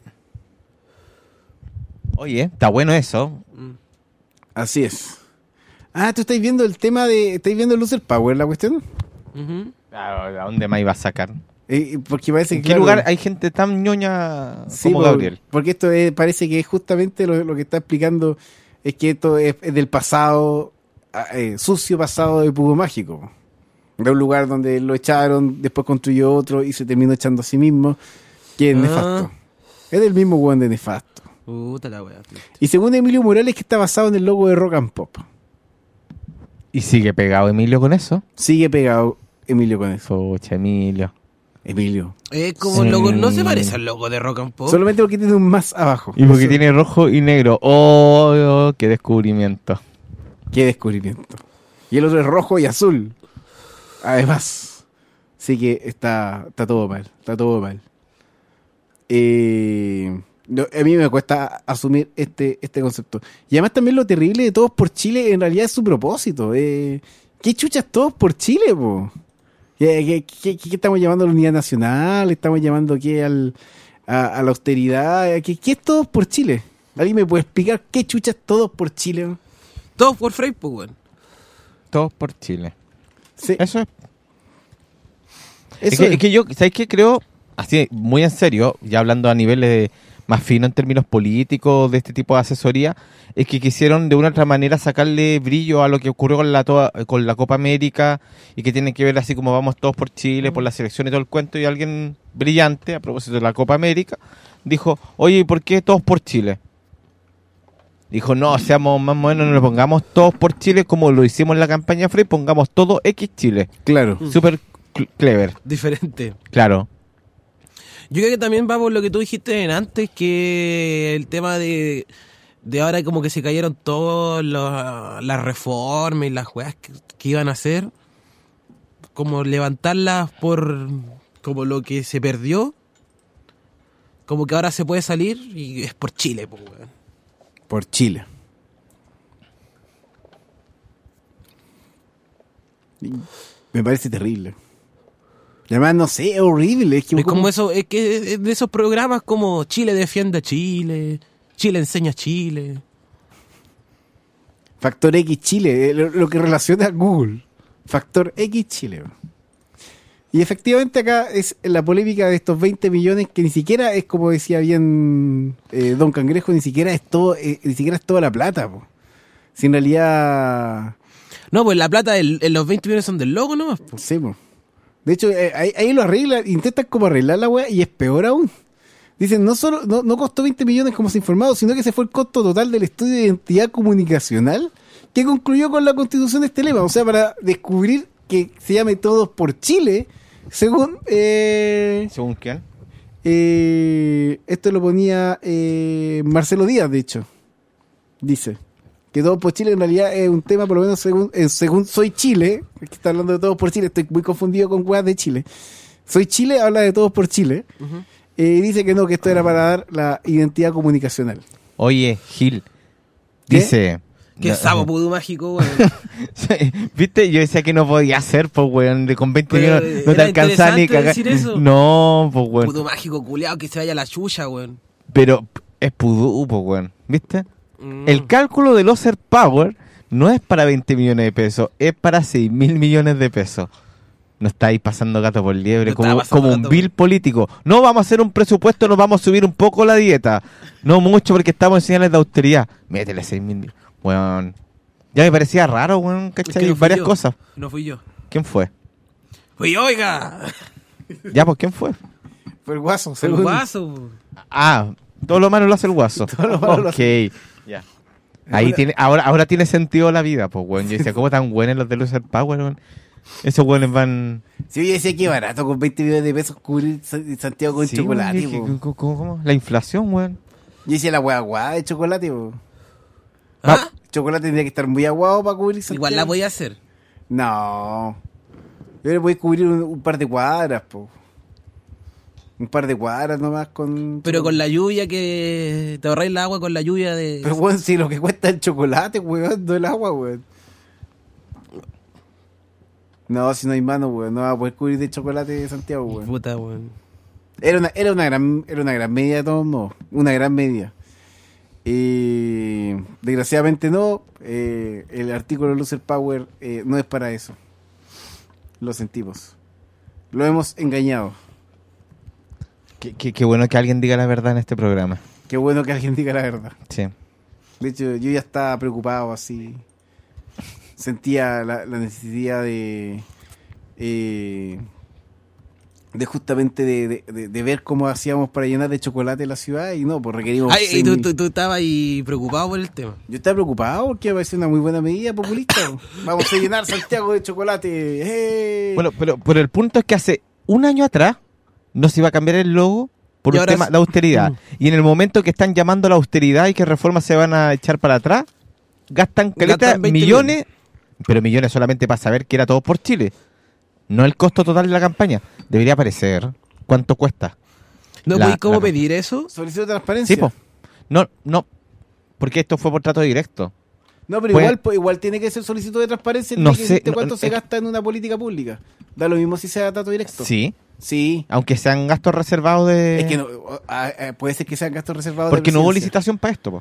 Oye, está bueno eso. Así es. Ah, tú estáis viendo el tema de... ¿Estáis viendo el Loser Power, la cuestión? ¿A a dónde más iba a sacar? Eh, porque parece ¿En que... qué claro, lugar hay gente tan ñoña sí, como por- Gabriel? Porque esto es- parece que es justamente lo, lo que está explicando es que esto es, es del pasado, ah, eh, sucio pasado de Pugo Mágico. De un lugar donde lo echaron, después construyó otro y se terminó echando a sí mismo. Que es Ah. nefasto. Es del mismo weón de nefasto. Puta la wea. Y según Emilio Morales, que está basado en el logo de Rock and Pop. ¿Y sigue pegado Emilio con eso? Sigue pegado Emilio con eso. Pucha, Emilio. Emilio. Es como el logo, no se parece al logo de Rock and Pop. Solamente porque tiene un más abajo. Y porque Eso. tiene rojo y negro. Oh, oh, qué descubrimiento. Qué descubrimiento. Y el otro es rojo y azul. Además. Así que está, está todo mal. Está todo mal. Eh, no, a mí me cuesta asumir este, este concepto. Y además también lo terrible de Todos por Chile en realidad es su propósito. Eh, ¿Qué chuchas Todos por Chile, po? ¿Qué, qué, qué, qué estamos llamando a la unidad nacional? ¿Estamos llamando qué al, a, a la austeridad? ¿Qué, ¿Qué es Todos por Chile? ¿Alguien me puede explicar qué chuchas Todos por Chile? Todos por Frey, pues, weón. Todos por Chile. Sí. Eso es. Eso es, que, es. es que yo, ¿sabes qué? Creo, así, muy en serio, ya hablando a niveles más finos en términos políticos de este tipo de asesoría, es que quisieron de una u otra manera sacarle brillo a lo que ocurrió con la, toda, con la Copa América y que tiene que ver así como vamos todos por Chile, por la selección y todo el cuento, y alguien brillante, a propósito de la Copa América, dijo, oye, ¿y por qué todos por Chile? Dijo, no, seamos más o menos, no lo pongamos todos por Chile como lo hicimos en la campaña Frey, pongamos todo X Chile. Claro. Súper cl- clever. Diferente. Claro. Yo creo que también va por lo que tú dijiste en antes, que el tema de, de ahora como que se cayeron todas las reformas y las weas que, que iban a hacer, como levantarlas por como lo que se perdió, como que ahora se puede salir y es por Chile, pues, weón. Por Chile. Me parece terrible. Y además, no sé, es horrible. Es, que Es como eso, es que es de esos programas como Chile defiende a Chile, Chile enseña a Chile. Factor X Chile, eh, lo, lo que relaciona a Google. Factor X Chile. Y efectivamente acá es la polémica de estos veinte millones que ni siquiera es, como decía bien eh, Don Cangrejo, ni siquiera es todo, eh, ni siquiera es toda la plata, po. Si en realidad... No, pues la plata, el, los veinte millones son del logo nomás, po. Sí, po. De hecho, eh, ahí, ahí lo arreglan, intentan como arreglar la weá y es peor aún. Dicen, no solo no, no costó veinte millones como se ha informado, sino que ese fue el costo total del estudio de identidad comunicacional que concluyó con la constitución de este lema. O sea, para descubrir que se llame Todos por Chile, según... Eh, ¿Según quién? Eh, esto lo ponía eh, Marcelo Díaz, de hecho. Dice que Todos por Chile en realidad es un tema, por lo menos según, eh, según Soy Chile, que está hablando de Todos por Chile, estoy muy confundido con weas de Chile. Soy Chile habla de Todos por Chile. Uh-huh. Eh, dice que no, que esto era para dar la identidad comunicacional. Oye, Gil, dice... Qué no, sabo pudú mágico, weón. ¿Viste? Yo decía que no podía ser, pues, weón. De con veinte Pero millones no te era alcanzaba ni cagar. decir eso. No, pues, weón. Pudú mágico, culiao, que se vaya la chucha, weón. Pero es pudú, pues, weón. ¿Viste? Mm. El cálculo del Loser Power no es para veinte millones de pesos, es para seis mil millones de pesos. No estáis pasando gato por liebre, No como, como un gato, bill político. No vamos a hacer un presupuesto, nos vamos a subir un poco la dieta. No mucho porque estamos en señales de austeridad. Métele seis mil. Weón. Ya me parecía raro, weón, ¿cachai? Es que no Varias yo. cosas. No fui yo. ¿Quién fue? Fui yo, oiga. Ya, pues, ¿quién fue? Fue el Guaso. Fue el Guaso. Ah, todo lo malo lo hace el Guaso. Todo lo malo lo hace. Ok, ya. Ahí ahora, tiene, ahora, ahora tiene sentido la vida, pues, weón. Yo decía, ¿cómo tan buenos los de Loser Power, weón? Esos weones van... Sí, yo decía que barato con veinte millones de pesos cubrir Santiago con sí, chocolate, weón, ¿cómo, cómo, cómo? La inflación, weón. Yo decía la hueá aguada de chocolate, po. ¿Ah? Chocolate tendría que estar muy aguado para cubrir Santiago. Igual la voy a hacer. No. Yo le voy a cubrir un, un par de cuadras, po. Un par de cuadras nomás con... Pero con la lluvia que... Te ahorráis el agua con la lluvia de... Pero, weón, si lo que cuesta el chocolate, weón, no el agua, weón. No, si no hay mano, weón, no va a poder cubrir de chocolate de Santiago, weón. Puta, weón. Era una, era una gran, era una gran medida de todos modos. Una gran medida. Y desgraciadamente no. Eh, el artículo Loser Power eh, no es para eso. Lo sentimos. Lo hemos engañado. Qué, qué, qué bueno que alguien diga la verdad en este programa. Qué bueno que alguien diga la verdad. Sí. De hecho, yo ya estaba preocupado así. Sentía la, la necesidad de... Eh, de justamente de, de, de, de ver cómo hacíamos para llenar de chocolate la ciudad y no, pues requerimos... Ay, y seis tú, mil. tú, tú estabas ahí preocupado por el tema. Yo estaba preocupado porque me parece una muy buena medida populista. Vamos a llenar Santiago de chocolate. ¡Eh! Bueno, pero, pero el punto es que hace un año atrás no se iba a cambiar el logo por Y un ahora tema es- de austeridad. Mm. Y en el momento que están llamando a la austeridad y que reformas se van a echar para atrás, gastan caleta, Gastan veinte millones, pero millones solamente para saber que era todo por Chile. No el costo total de la campaña. Debería aparecer cuánto cuesta. ¿No La- podéis cómo la- pedir eso? Solicitud de transparencia. Sí, po. No, no, porque esto fue por trato directo. No, pero Pues- igual, pues, igual tiene que ser solicitud de transparencia. No tiene que sé, decirte no, cuánto no, se es- gasta en una política pública. Da lo mismo si sea dato directo. Sí, Sí. aunque sean gastos reservados de... Es que no, a- a- puede ser que sean gastos reservados. porque de no hubo presidencia. licitación para esto, po.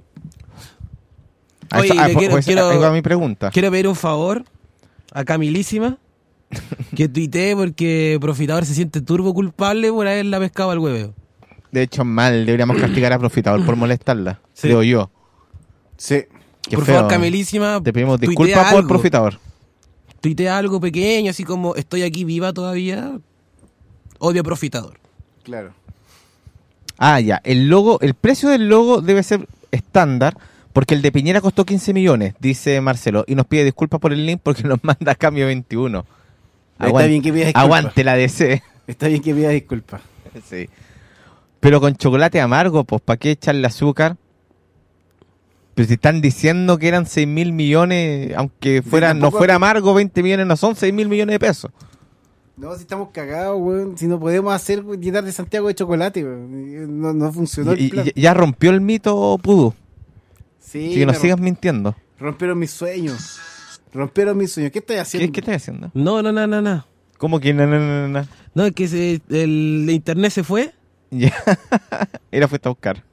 A Oye, eso- a- le pues- quiero- pues quiero- ahí va mi pregunta. Quiero pedir un favor a Camilísima que tuitee porque Profitador se siente turbo culpable por haberla pescado al hueveo. De hecho, mal, deberíamos castigar a Profitador por molestarla, Sí. creo yo. Sí. Qué Por feo. favor, Camilísima, Te pedimos tuitea disculpas por algo. Profitador. Tuitea algo pequeño, así como estoy aquí viva todavía. Odio a Profitador. Claro. Ah, ya. El logo, el precio del logo debe ser estándar porque el de Piñera costó quince millones, dice Marcelo, y nos pide disculpas por el link porque nos manda a cambio veintiuno. Está Aguante, bien que pidas disculpas. aguante la D C. Está bien que pidas disculpas. Sí. Pero con chocolate amargo, pues, ¿para qué echarle azúcar? Pero si están diciendo que eran seis mil millones, aunque fuera, no tampoco- fuera amargo, veinte millones no son seis mil millones de pesos. No, si estamos cagados, weón. Si no podemos hacer llenar de Santiago de chocolate, weón. No, no funcionó Y, el plan. y- ya rompió el mito Pudú. Sí, Así que no me sigas romp- mintiendo. rompieron mis sueños. Rompieron mis sueños. ¿Qué estás haciendo? ¿Qué, qué estás haciendo? No, no, no, no, no. ¿Cómo que no, no, no, no? No, es que se- el internet se fue. Ya. Y la fuiste a buscar.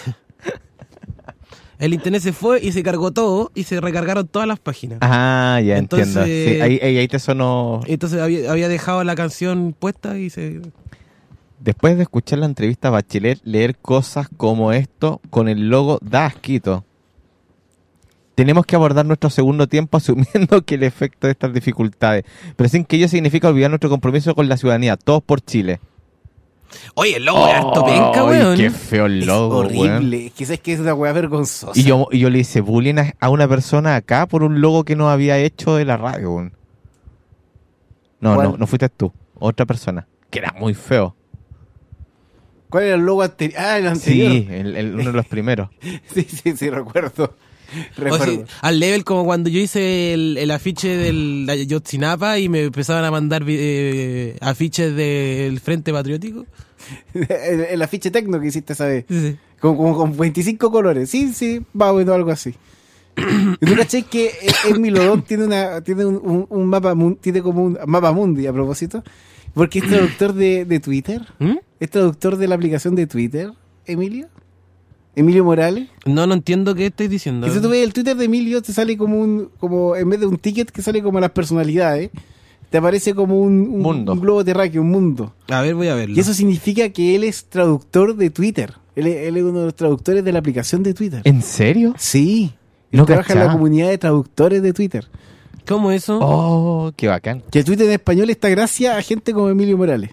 El internet se fue y se cargó todo y se recargaron todas las páginas. Ah, ya Entonces- entiendo. Sí, ahí, ahí, ahí te sonó. Entonces había, había dejado la canción puesta y se... Después de escuchar la entrevista a Bachelet, leer cosas como esto con el logo da asquito. Tenemos que abordar nuestro segundo tiempo asumiendo que el efecto de estas dificultades, pero sin que ello significa olvidar nuestro compromiso con la ciudadanía, todos por Chile. Oye, el logo es harto penca, Ay, weón. qué feo el Es logo, weón. horrible. Es que sabes que es una weá vergonzosa. Y yo, y yo le hice bullying a, a una persona acá por un logo que no había hecho de la radio, weón. No, ¿Cuál? no, no fuiste tú, otra persona, que era muy feo. ¿Cuál era el logo anterior? Ah, el anterior. Sí, el, el- uno de los primeros. Sí, sí, sí, recuerdo. O Recuerdo. sea, al level como cuando yo hice el, el afiche del la Yotzinapa y me empezaban a mandar vi- eh, afiches del Frente Patriótico. el, el afiche tecno que hiciste esa vez. Sí, sí. Como, como con veinticinco colores. Sí, sí, va bueno, algo así. ¿Y tú caché que el Milodón tiene una tiene un, un- un mapa mun- tiene como un mapa mundi a propósito? Porque es traductor de, de Twitter. ¿Mm? Es traductor de la aplicación de Twitter, Emilio. Emilio Morales. No, no entiendo qué estáis diciendo. Y si tú ves el Twitter de Emilio, te sale como un, como en vez de un ticket que sale como las personalidades, te aparece como un, un, Mundo. un globo terráqueo, un mundo. A ver, voy a verlo. Y eso significa que él es traductor de Twitter. Él es, él es uno de los traductores de la aplicación de Twitter. ¿En serio? Sí. Él No trabaja en la cachaba. comunidad de traductores de Twitter. ¿Cómo eso? Oh, qué bacán. Que el Twitter en español está gracias a gente como Emilio Morales.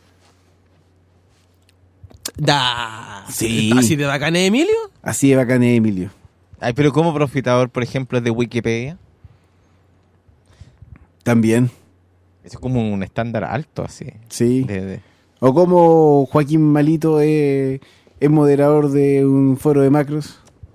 Da. Sí. ¿Así de bacán es Emilio? Así de bacán es Emilio. Ay, pero como Profitador, por ejemplo, es de Wikipedia. También. Es como un estándar alto, así. Sí. De- de- O como Joaquín Malito es, es moderador de un foro de macros.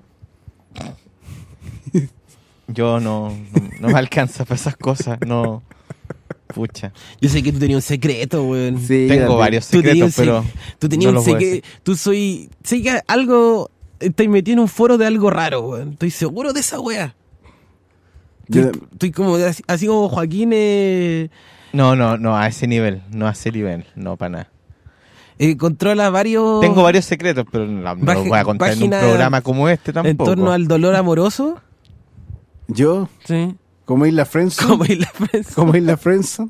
Yo no, no, no me alcanza para esas cosas, no. Pucha. Yo sé que tú tenías un secreto, weón. Sí, Tengo también. varios Tú tenías secretos, un sec- pero. Tú tenías no un los voy a secreto. Tú soy. Sé que algo. Estoy metido en un foro de algo raro, weón. Estoy seguro de esa wea. Yo- Estoy, estoy como. Así, así como Joaquín. Eh, No, no, no, a ese nivel, no a ese nivel, no para nada. eh, controla varios. Tengo varios secretos, pero no, no los voy a contar en un página programa como este En tampoco. torno al dolor amoroso. Yo, Sí. como Isla Friendson. Como Isla Friends. Como Isla Friendson.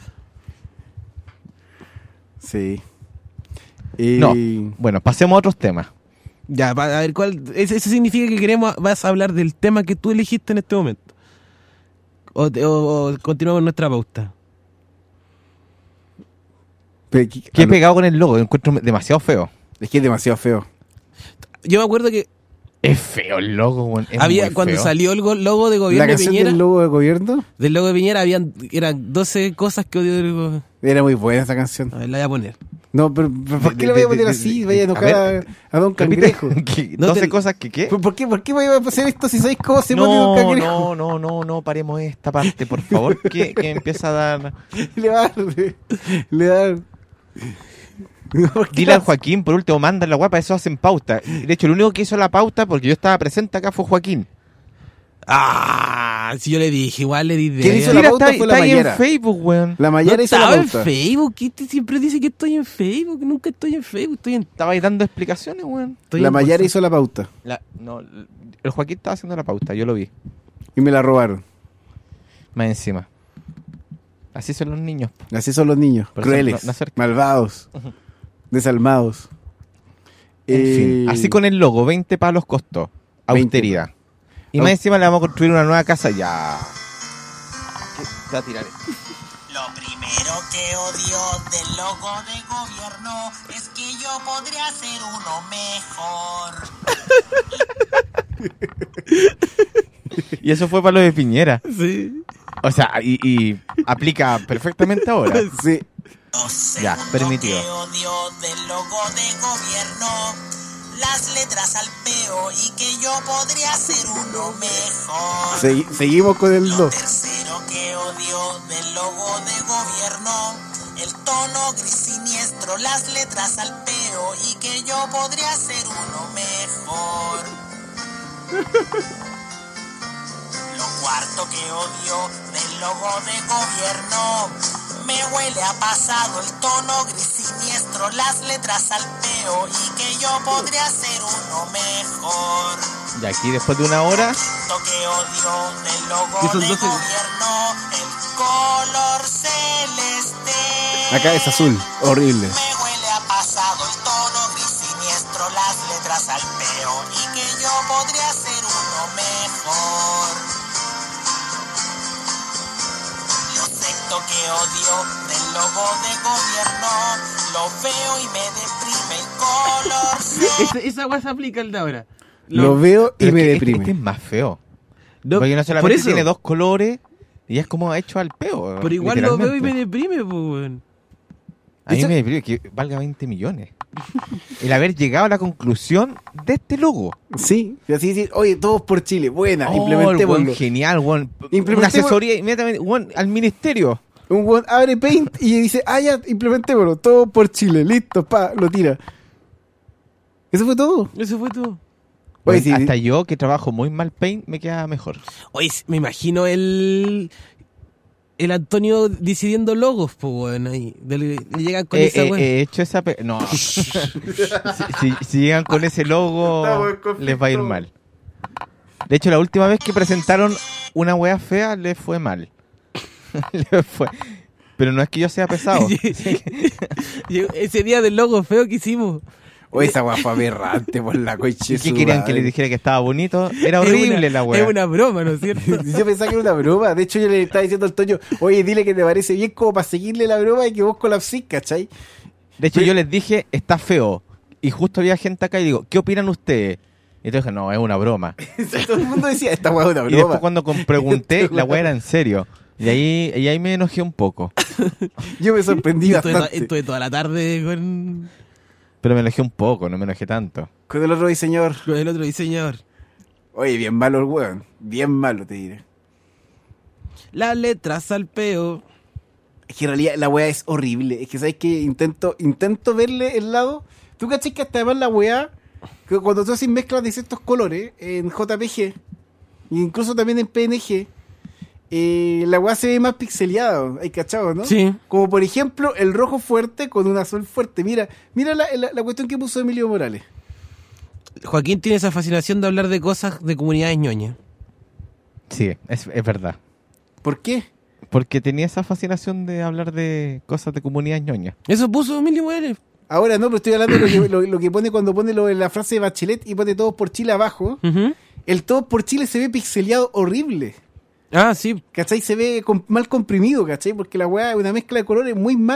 Sí. Y... No, bueno, pasemos a otros temas. Ya, pa- a ver, ¿cuál? Eso, eso significa que queremos. Vas a hablar del tema que tú elegiste en este momento. O, te- o- o continuamos nuestra pauta. Pe- ¿Qué he pegado con el logo? Lo encuentro demasiado feo. Es que es demasiado feo. Yo me acuerdo que Es feo el logo, weón. Es había muy cuando feo. salió el go- logo de ¿La gobierno de canción Piñera. del logo de gobierno? Del logo de Piñera habían, eran doce cosas que odio del go- Era muy buena esa canción. A ver, la voy a poner. No, pero, pero ¿por De- qué de- le voy a de- poner de- así? de- Vaya a a enojar a, ver, a Don Repite, Cangrejo. ¿qué? No ¿doce te- cosas que qué? ¿Por, por qué, ¿Por qué voy a hacer esto si sabéis cómo se pone Don No, Cangrejo? no, no, no, no, paremos esta parte, por favor, que, que empieza a dar... Le va a dar. Le va a dar. ¿Por qué Dile al la- Joaquín, por último, manda la guapa, eso hacen pauta. De hecho, el único que hizo la pauta, porque yo estaba presente acá, fue Joaquín. Ah, si yo le dije, igual le di de. ¿Quién hizo la Mira, pauta? está, Fue está la ahí en Mayera. Facebook, weón. La No Mayara hizo la estaba en pauta. Facebook. ¿Qué te siempre dice que estoy en Facebook? Nunca estoy en Facebook. Estoy en. Estaba ahí dando explicaciones, weón. Estoy La en Mayara WhatsApp. hizo la pauta. La- no, el Joaquín estaba haciendo la pauta, yo lo vi. Y me la robaron. Más encima. Así son los niños. Así son los niños. Por eso Crueles. no- no acerca. Malvados. Desalmados. En Eh, fin, así con el logo, veinte palos costó. veinte. Austeridad. Y Au- más encima le vamos a construir una nueva casa ya. ¿Qué? Te va a tirar esto. Lo primero que odio del logo de gobierno es que yo podría hacer uno mejor. Y eso fue para lo de Piñera. Sí. O sea, y, y aplica perfectamente ahora. Sí. Lo Ya, segundo permitido. que odio del logo de gobierno, las letras al peo y que yo podría hacer uno mejor. Segui- seguimos con el Lo dos. tercero que odio del logo de gobierno, el tono gris siniestro, las letras al peo y que yo podría hacer uno mejor. Lo cuarto que odio del logo de gobierno, me huele a pasado el tono gris siniestro, las letras al peo y que yo podría hacer uno mejor. Y aquí después de una hora, Lo que odio del logo ¿Qué son de doce? gobierno, el color celeste. Acá es azul. Horrible. Me huele a pasado el tono gris siniestro, las letras al peo y que yo podría hacer uno mejor. Lo sexto que odio del logo de gobierno, lo veo y me deprime el color celeste. Esa, esa guasa aplica el de ahora. Lo veo y pero me es que deprime. Este, este es más feo. No, Porque no por solamente eso. tiene dos colores y es como hecho al peo. Pero igual lo veo y me literalmente. deprime, pues, weón. A mí Eso- me deprime que valga veinte millones. El haber llegado a la conclusión de este logo. Sí. Y así decir, oye, todos por Chile. Buena, Oh, el implementémoslo. weón genial, weón. Una Implementémoslo. asesoría inmediatamente, weón, al ministerio. Un weón abre Paint y dice, ah, ya, implementémoslo. Todo por Chile. Listo, pa, lo tira. Eso fue todo. Eso fue todo. Oye, Weón, sí, hasta yo, que trabajo muy mal Paint, me queda mejor. Oye, me imagino el. El Antonio decidiendo logos, pues, weón, ahí. De- Le, le llegan con Eh, esa eh, weón. He hecho esa... pe- No. si, si- si llegan con ese logo, Estamos en conflicto. les va a ir mal. De hecho, la última vez que presentaron una wea fea, les fue mal. Les fue... Pero no es que yo sea pesado. Llegó ese día del logo feo que hicimos. Oye, esa weá fue aberrante por la coche. ¿Y qué querían que les dijera que estaba bonito? Era horrible Es una- la wea. Es una broma, ¿no es cierto? Yo pensaba que era una broma. De hecho, yo le estaba diciendo al Toño, oye, dile que te parece bien como para seguirle la broma y que vos colapsís, ¿cachai? De hecho, yo les dije, está feo. Y justo había gente acá y digo, ¿qué opinan ustedes? Y entonces, no, es una broma. Todo el mundo decía, esta weá es una Y después broma. cuando com- pregunté, la wea era en serio. Y ahí, y ahí me enojé un poco. Yo me sorprendí Estuve, to- bastante. estuve toda la tarde con, Pero me enojé un poco, no me enojé tanto. Con el otro diseñador. con el otro diseñador. Oye, bien malo el weón. Bien malo, te diré. Las letras al peo. Es que en realidad la weá es horrible. Es que sabes que intento, intento verle el lado. ¿Tú cachai que hasta además la weá, que cuando tú haces mezclas de ciertos colores en J P G, e incluso también en P N G, eh, la weá se ve más pixeleada, ¿hay cachado, no? Sí. Como por ejemplo el rojo fuerte con un azul fuerte. Mira, mira la, la, la cuestión que puso Emilio Morales. Joaquín tiene esa fascinación de hablar de cosas de comunidades ñoñas. Sí, es, es verdad. ¿Por qué? Porque tenía esa fascinación de hablar de cosas de comunidad ñoña. Eso puso Emilio Morales. Ahora no, pero estoy hablando de lo que, lo, lo que pone cuando pone lo de la frase de Bachelet y pone todos por Chile abajo. Ujú. El todos por Chile se ve pixeleado horrible. Ah, sí. ¿Cachai? Se ve com- mal comprimido, ¿cachai? Porque la weá es una mezcla de colores muy mala.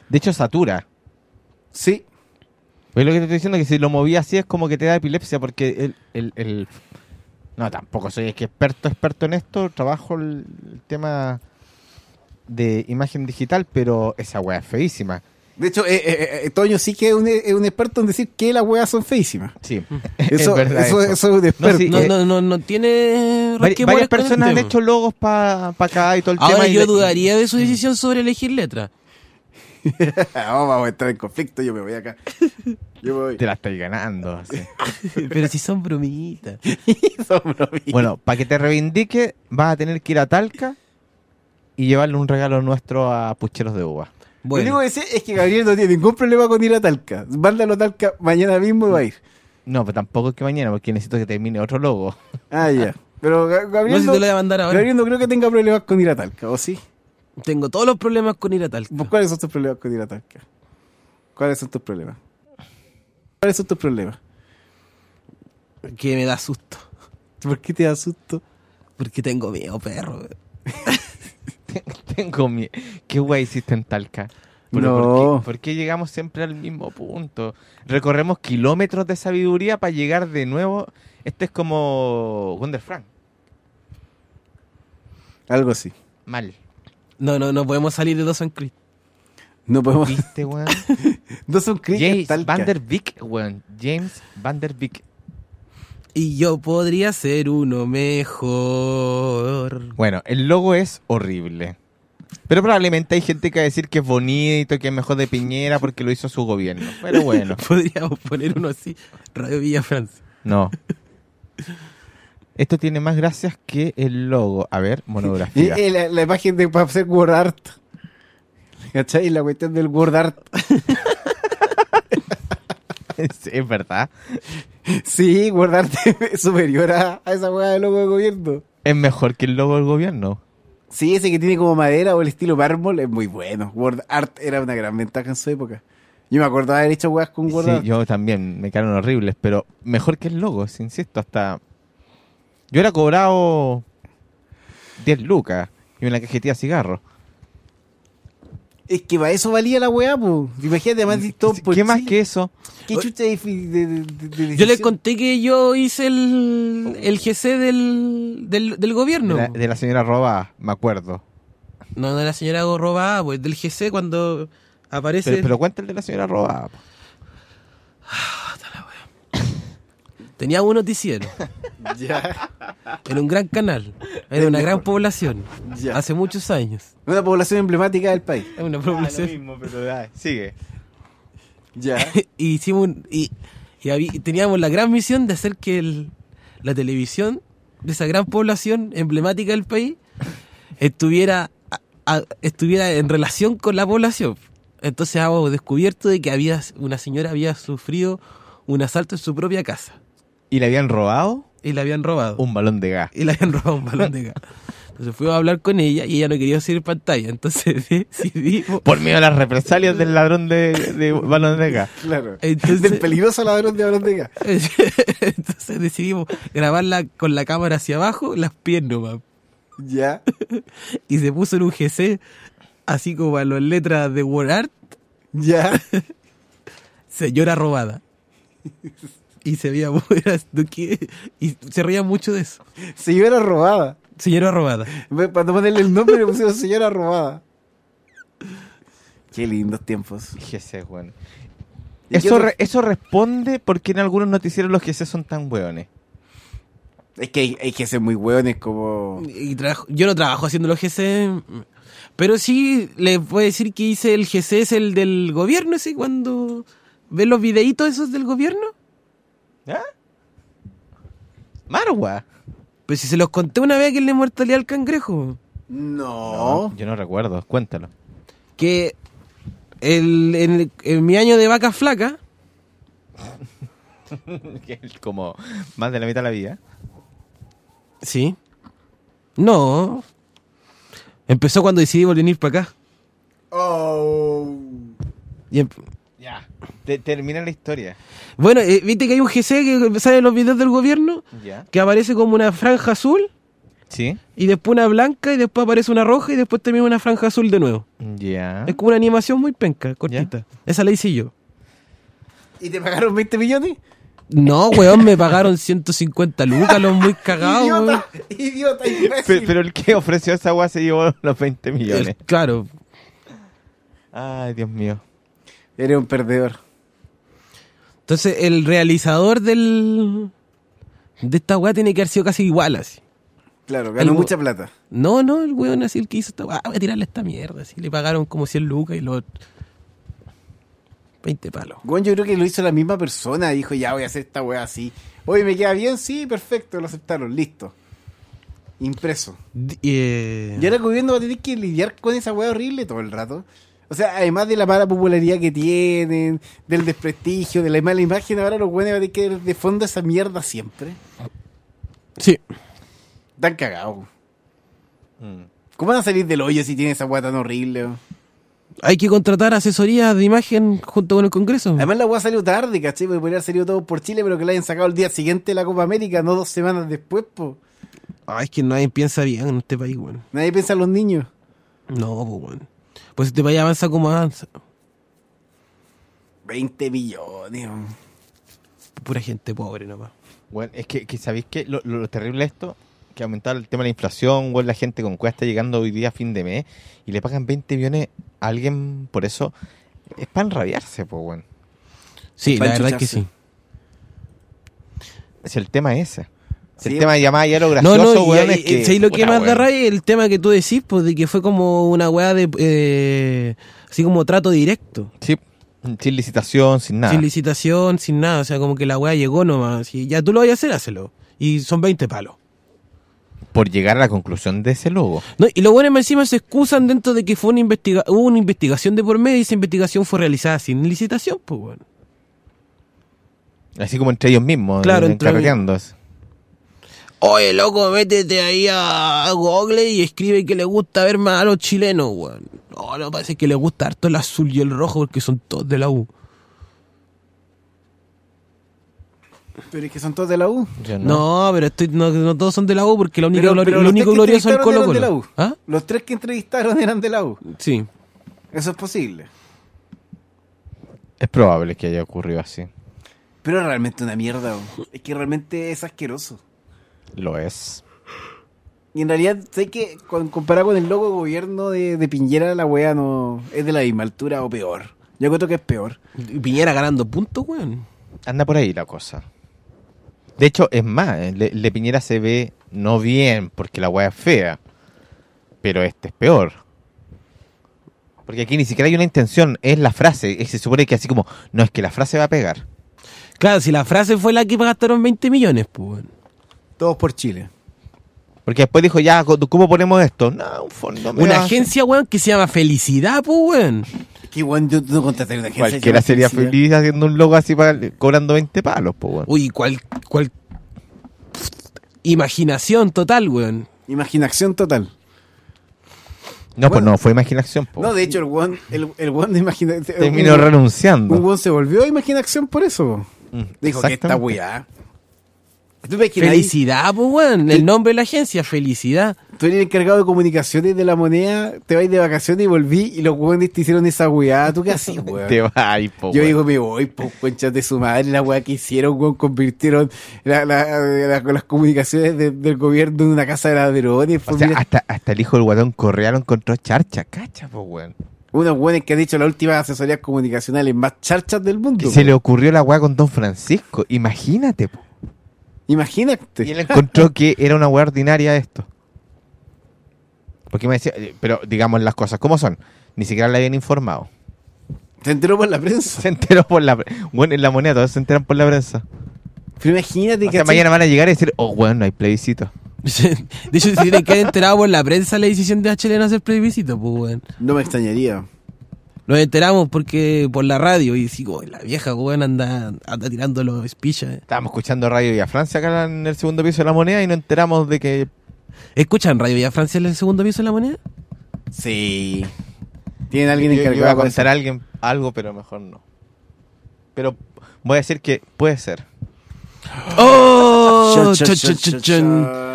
De hecho, satura. Sí. Pues lo que te estoy diciendo es que si lo moví así es como que te da epilepsia porque el... el, el... No, tampoco soy es que experto, experto en esto. Trabajo el, el tema de imagen digital, pero esa weá es feísima. De hecho, eh, eh, eh, Toño sí que es un, es un experto en decir que las weas son feísimas. Sí, eso, es verdad eso, eso. eso es un experto. No, sí, no, no, no, no tiene... Vari, varias personas han tema. hecho logos para pa acá y todo el Ahora tema. yo y dudaría de su decisión sobre elegir letra. oh, vamos a entrar en conflicto, yo me voy acá. Yo me voy. Te la estoy ganando. Así. Pero si son bromitas. Son bromitas. Bueno, para que te reivindique, vas a tener que ir a Talca y llevarle un regalo nuestro a Pucheros de Uva. Bueno. Lo único que sé es que Gabriel no tiene ningún problema con ir a Talca. Mándalo a Talca mañana mismo y va a ir. No, pero tampoco es que mañana, porque necesito que termine otro logo. Ah, ya. Pero Gabriel No sé si te lo voy a mandar ahora. Gabriel no creo que tenga problemas con ir a Talca, ¿o sí? Tengo todos los problemas con ir a Talca. ¿Cuáles son tus problemas con ir a Talca? ¿Cuáles son tus problemas? ¿Cuáles son tus problemas? Que me da susto. ¿Por qué te da susto? Porque tengo miedo, perro. Tengo miedo. ¿Qué guay hiciste en Talca? Pero No. ¿por qué, ¿Por qué llegamos siempre al mismo punto? Recorremos kilómetros de sabiduría para llegar de nuevo. Esto es como Wonder Frank. Algo así. Mal. No, no, no podemos salir de Dawson Creek. No podemos. ¿Viste, weón? Dawson Creek es James Talca. Van Der Beek, weón. James Van Der Beek. Y yo podría ser uno mejor. Bueno, el logo es horrible. Pero probablemente hay gente que va a decir que es bonito, que es mejor de Piñera porque lo hizo su gobierno. Pero bueno. Podríamos poner uno así. Radio Villa Francia. No. Esto tiene más gracias que el logo. A ver, monografía. Y, y la, la imagen de para hacer word art. ¿Cachai? La cuestión del word art. Sí, es verdad. Sí, word art es superior a, a esa hueá de logo de gobierno. Es mejor que el logo del gobierno. Sí, ese que tiene como madera o el estilo mármol es muy bueno. Word art era una gran ventaja en su época. Yo me acuerdo de haber hecho weas con word Sí, art. yo también, me quedaron horribles, pero mejor que el logo, insisto, hasta... Yo era cobrado diez lucas y una cajetilla de cigarros. Es que para eso valía la weá, pues. Imagínate, además de todo por ¿Qué más Chile. que eso? ¿Qué chucha de, de, de, de- de Yo les decisión? conté que yo hice el, el G C del, del, del gobierno. De la, de la señora Roba, me acuerdo. No, de la señora robada, pues del G C cuando aparece... Pero, pero cuenta el de la señora Roba. Tenía un noticiero. Ya. En un gran canal. Era una gran población. Ya. Hace muchos años. Una población emblemática del país. Es una Ah, población. lo mismo, pero da, sigue. Ya. y hicimos un- y, y habí- y teníamos la gran misión de hacer que el- la televisión de esa gran población emblemática del país estuviera a- a- estuviera en relación con la población. Entonces habíamos descubierto de que había una señora había sufrido un asalto en su propia casa ¿Y le habían robado? y la habían robado Un balón de gas. y le habían robado un balón de gas. Entonces fuimos a hablar con ella y ella no quería seguir pantalla. Entonces decidimos Por miedo a las represalias del ladrón de, de balón de gas. Claro. Entonces- Del peligroso ladrón de balón de gas. Entonces decidimos grabarla con la cámara hacia abajo, las piernas nomás. Ya. Y se puso en un G C, así como a las letras de Word Art, Ya. señora robada. Y se veía muy... ¿qué? Y se reía mucho de eso. Señora robada. Señora robada. Para no ponerle el nombre le pusieron señora robada. Qué lindos tiempos. G C, bueno. ¿Y qué Eso, otro? re- eso responde porque en algunos noticieros los G C son tan hueones. Es que hay, hay que ser muy hueones como... Y trabajo- yo no trabajo haciendo los G C, pero sí les puedo decir que hice el G C, es el del gobierno, ese cuando ven los videitos esos del gobierno. ¿Ah? Marwa. Pues si se los conté una vez que le inmortalidad al cangrejo. No. Yo no recuerdo, cuéntalo. Que el, en, en mi año de vaca flaca, Que es como más de la mitad de la vida. sí, no, empezó cuando decidimos venir para acá. Oh. Y em- Ya. Te- termina la historia. bueno, eh, viste que hay un G C que sale en los videos del gobierno, Ya. que aparece como una franja azul Sí. Y después una blanca y después aparece una roja y después termina una franja azul de nuevo. Ya. Es como una animación muy penca, cortita. ¿Ya? Esa la hice yo. ¿Y te pagaron veinte millones? No, weón, me pagaron ciento cincuenta lucas, los muy cagados. Idiota, idiota, imbécil. Pero, pero el que ofreció esa weá se llevó los veinte millones. El, claro. Ay, Dios mío. Eres un perdedor. Entonces, el realizador del de esta weá tiene que haber sido casi igual, así. Claro, ganó el, mucha plata. No, no, el weón así, el que hizo esta weá, voy a tirarle esta mierda, así. Le pagaron como cien lucas y los veinte palos. Bueno, yo creo que lo hizo la misma persona. Dijo, ya voy a hacer esta weá así. Oye, ¿me queda bien? Sí, perfecto, lo aceptaron, listo. Impreso. D- eh... Y ahora el gobierno va a tener que lidiar con esa weá horrible todo el rato. O sea, además de la mala popularidad que tienen, del desprestigio, de la mala imagen, ahora los weones van a tener que ver de fondo esa mierda siempre. Sí. Están cagados. Mm. ¿Cómo van a salir del hoyo si tienen esa weá tan horrible? Hay que contratar asesoría de imagen junto con el Congreso. Además la weá salió tarde, ¿cachai? Porque podría haber salido todo por Chile, pero que la hayan sacado el día siguiente de la Copa América, no dos semanas después, po. Ay, es que nadie piensa bien en este país, weón. Nadie piensa en los niños. No, pues, weón. Pues este país avanza como avanza. veinte millones. Pura gente pobre nomás. Bueno, es que, que ¿sabéis qué? Lo, lo, lo terrible de esto, que aumentaba el tema de la inflación, bueno, la gente con cuesta llegando hoy día a fin de mes y le pagan veinte millones a alguien por eso, es para enrabiarse, pues, bueno. Sí, la verdad es que sí. Es el tema ese. Sí, el tema de llamar ya lo gracioso, no, no, weón, y, es que... ¿sabes lo que puta, más da weón. rabia? El tema que tú decís, pues, de que fue como una weá de... Eh, así como trato directo. Sí, sin licitación, sin nada. Sin licitación, sin nada. O sea, como que la weá llegó nomás. Y ya tú lo vas a hacer, hácelo. Y son veinte palos. Por llegar a la conclusión de ese logo. No, y los buenos encima se excusan dentro de que fue una investiga hubo una investigación de por medio y esa investigación fue realizada sin licitación, pues, bueno. Así como entre ellos mismos. Claro, entre ellos. Oye, loco, métete ahí a Google y escribe que le gusta ver más a los chilenos, weón. No, no, parece que le gusta harto el azul y el rojo porque son todos de la U. Pero es que son todos de la U. Yo no. no, pero estoy, no, no todos son de la U porque la única pero, gloria, pero lo único glorioso es el Colo de la Colo. U. ¿Ah? Los tres que entrevistaron eran de la U. Sí. Eso es posible. Es probable que haya ocurrido así. Pero es realmente una mierda, weón. Es que realmente es asqueroso. Lo es. Y en realidad, sé que comparado con el logo de gobierno de, de Piñera, la wea no es de la misma altura o peor. Yo creo que es peor. Piñera ganando puntos, weón. Anda por ahí la cosa. De hecho, es más, el de, el de Piñera se ve no bien porque la wea es fea. Pero este es peor. Porque aquí ni siquiera hay una intención, es la frase. Se supone que así como, no, es que la frase va a pegar. Claro, si la frase fue la que gastaron veinte millones, pues, weón. Todos por Chile. Porque después dijo, ya, ¿cómo ponemos esto? No, un fondo. Una agencia, weón, que se llama Felicidad, pues, weón. Que weón, yo no contraté una agencia. Cualquiera sería felicidad. Feliz haciendo un logo así para, cobrando veinte palos, pues, weón. Uy, cuál, cuál... Imaginación total, weón. Imaginación total. No, bueno, pues no, fue imaginación, po. No, de hecho, el weón, el, el weón de imaginación... Terminó un, renunciando. Un weón se volvió a imaginación por eso. Mm, Dijo que esta weá... Felicidad, pues, weón. El nombre de la agencia, Felicidad. Tú eres el encargado de comunicaciones de la moneda, te vas de vacaciones y volví y los weones te hicieron esa weá. ¿Tú qué haces, weón? Te vas, po, Yo weón. digo, me voy, po, conchas de su madre, la weá que hicieron, weón, convirtieron la, la, la, la, las comunicaciones de, del gobierno en una casa de ladrones. O sea, hasta, hasta el hijo del guatón Correa lo encontró charcha, cacha, po, weón. Unos weones que han dicho las últimas asesorías comunicacionales más charchas del mundo. Que se le ocurrió la weá con Don Francisco, imagínate, po. Imagínate. Y él encontró que era una weá ordinaria esto. Porque me decía, pero digamos las cosas como son. Ni siquiera le habían informado. Se enteró por la prensa. Se enteró por la prensa. Bueno, en la moneda todos se enteran por la prensa. Pero imagínate o que... sea, mañana van a llegar y decir, oh, bueno, no hay plebiscito. De hecho, si tienen que haber enterado por la prensa la decisión de H L N hacer plebiscito, pues, weón. No me extrañaría. Nos enteramos porque por la radio y digo, la vieja weón anda, anda tirando los speeches. Estábamos escuchando Radio Villa Francia acá en el segundo piso de la moneda y nos enteramos de que... ¿Escuchan Radio Villa Francia en el segundo piso de la moneda? Sí. ¿Tienen alguien yo, encargado? Yo iba a contar a alguien algo, pero mejor no. Pero voy a decir que puede ser. ¡Oh! Ch ch ch ch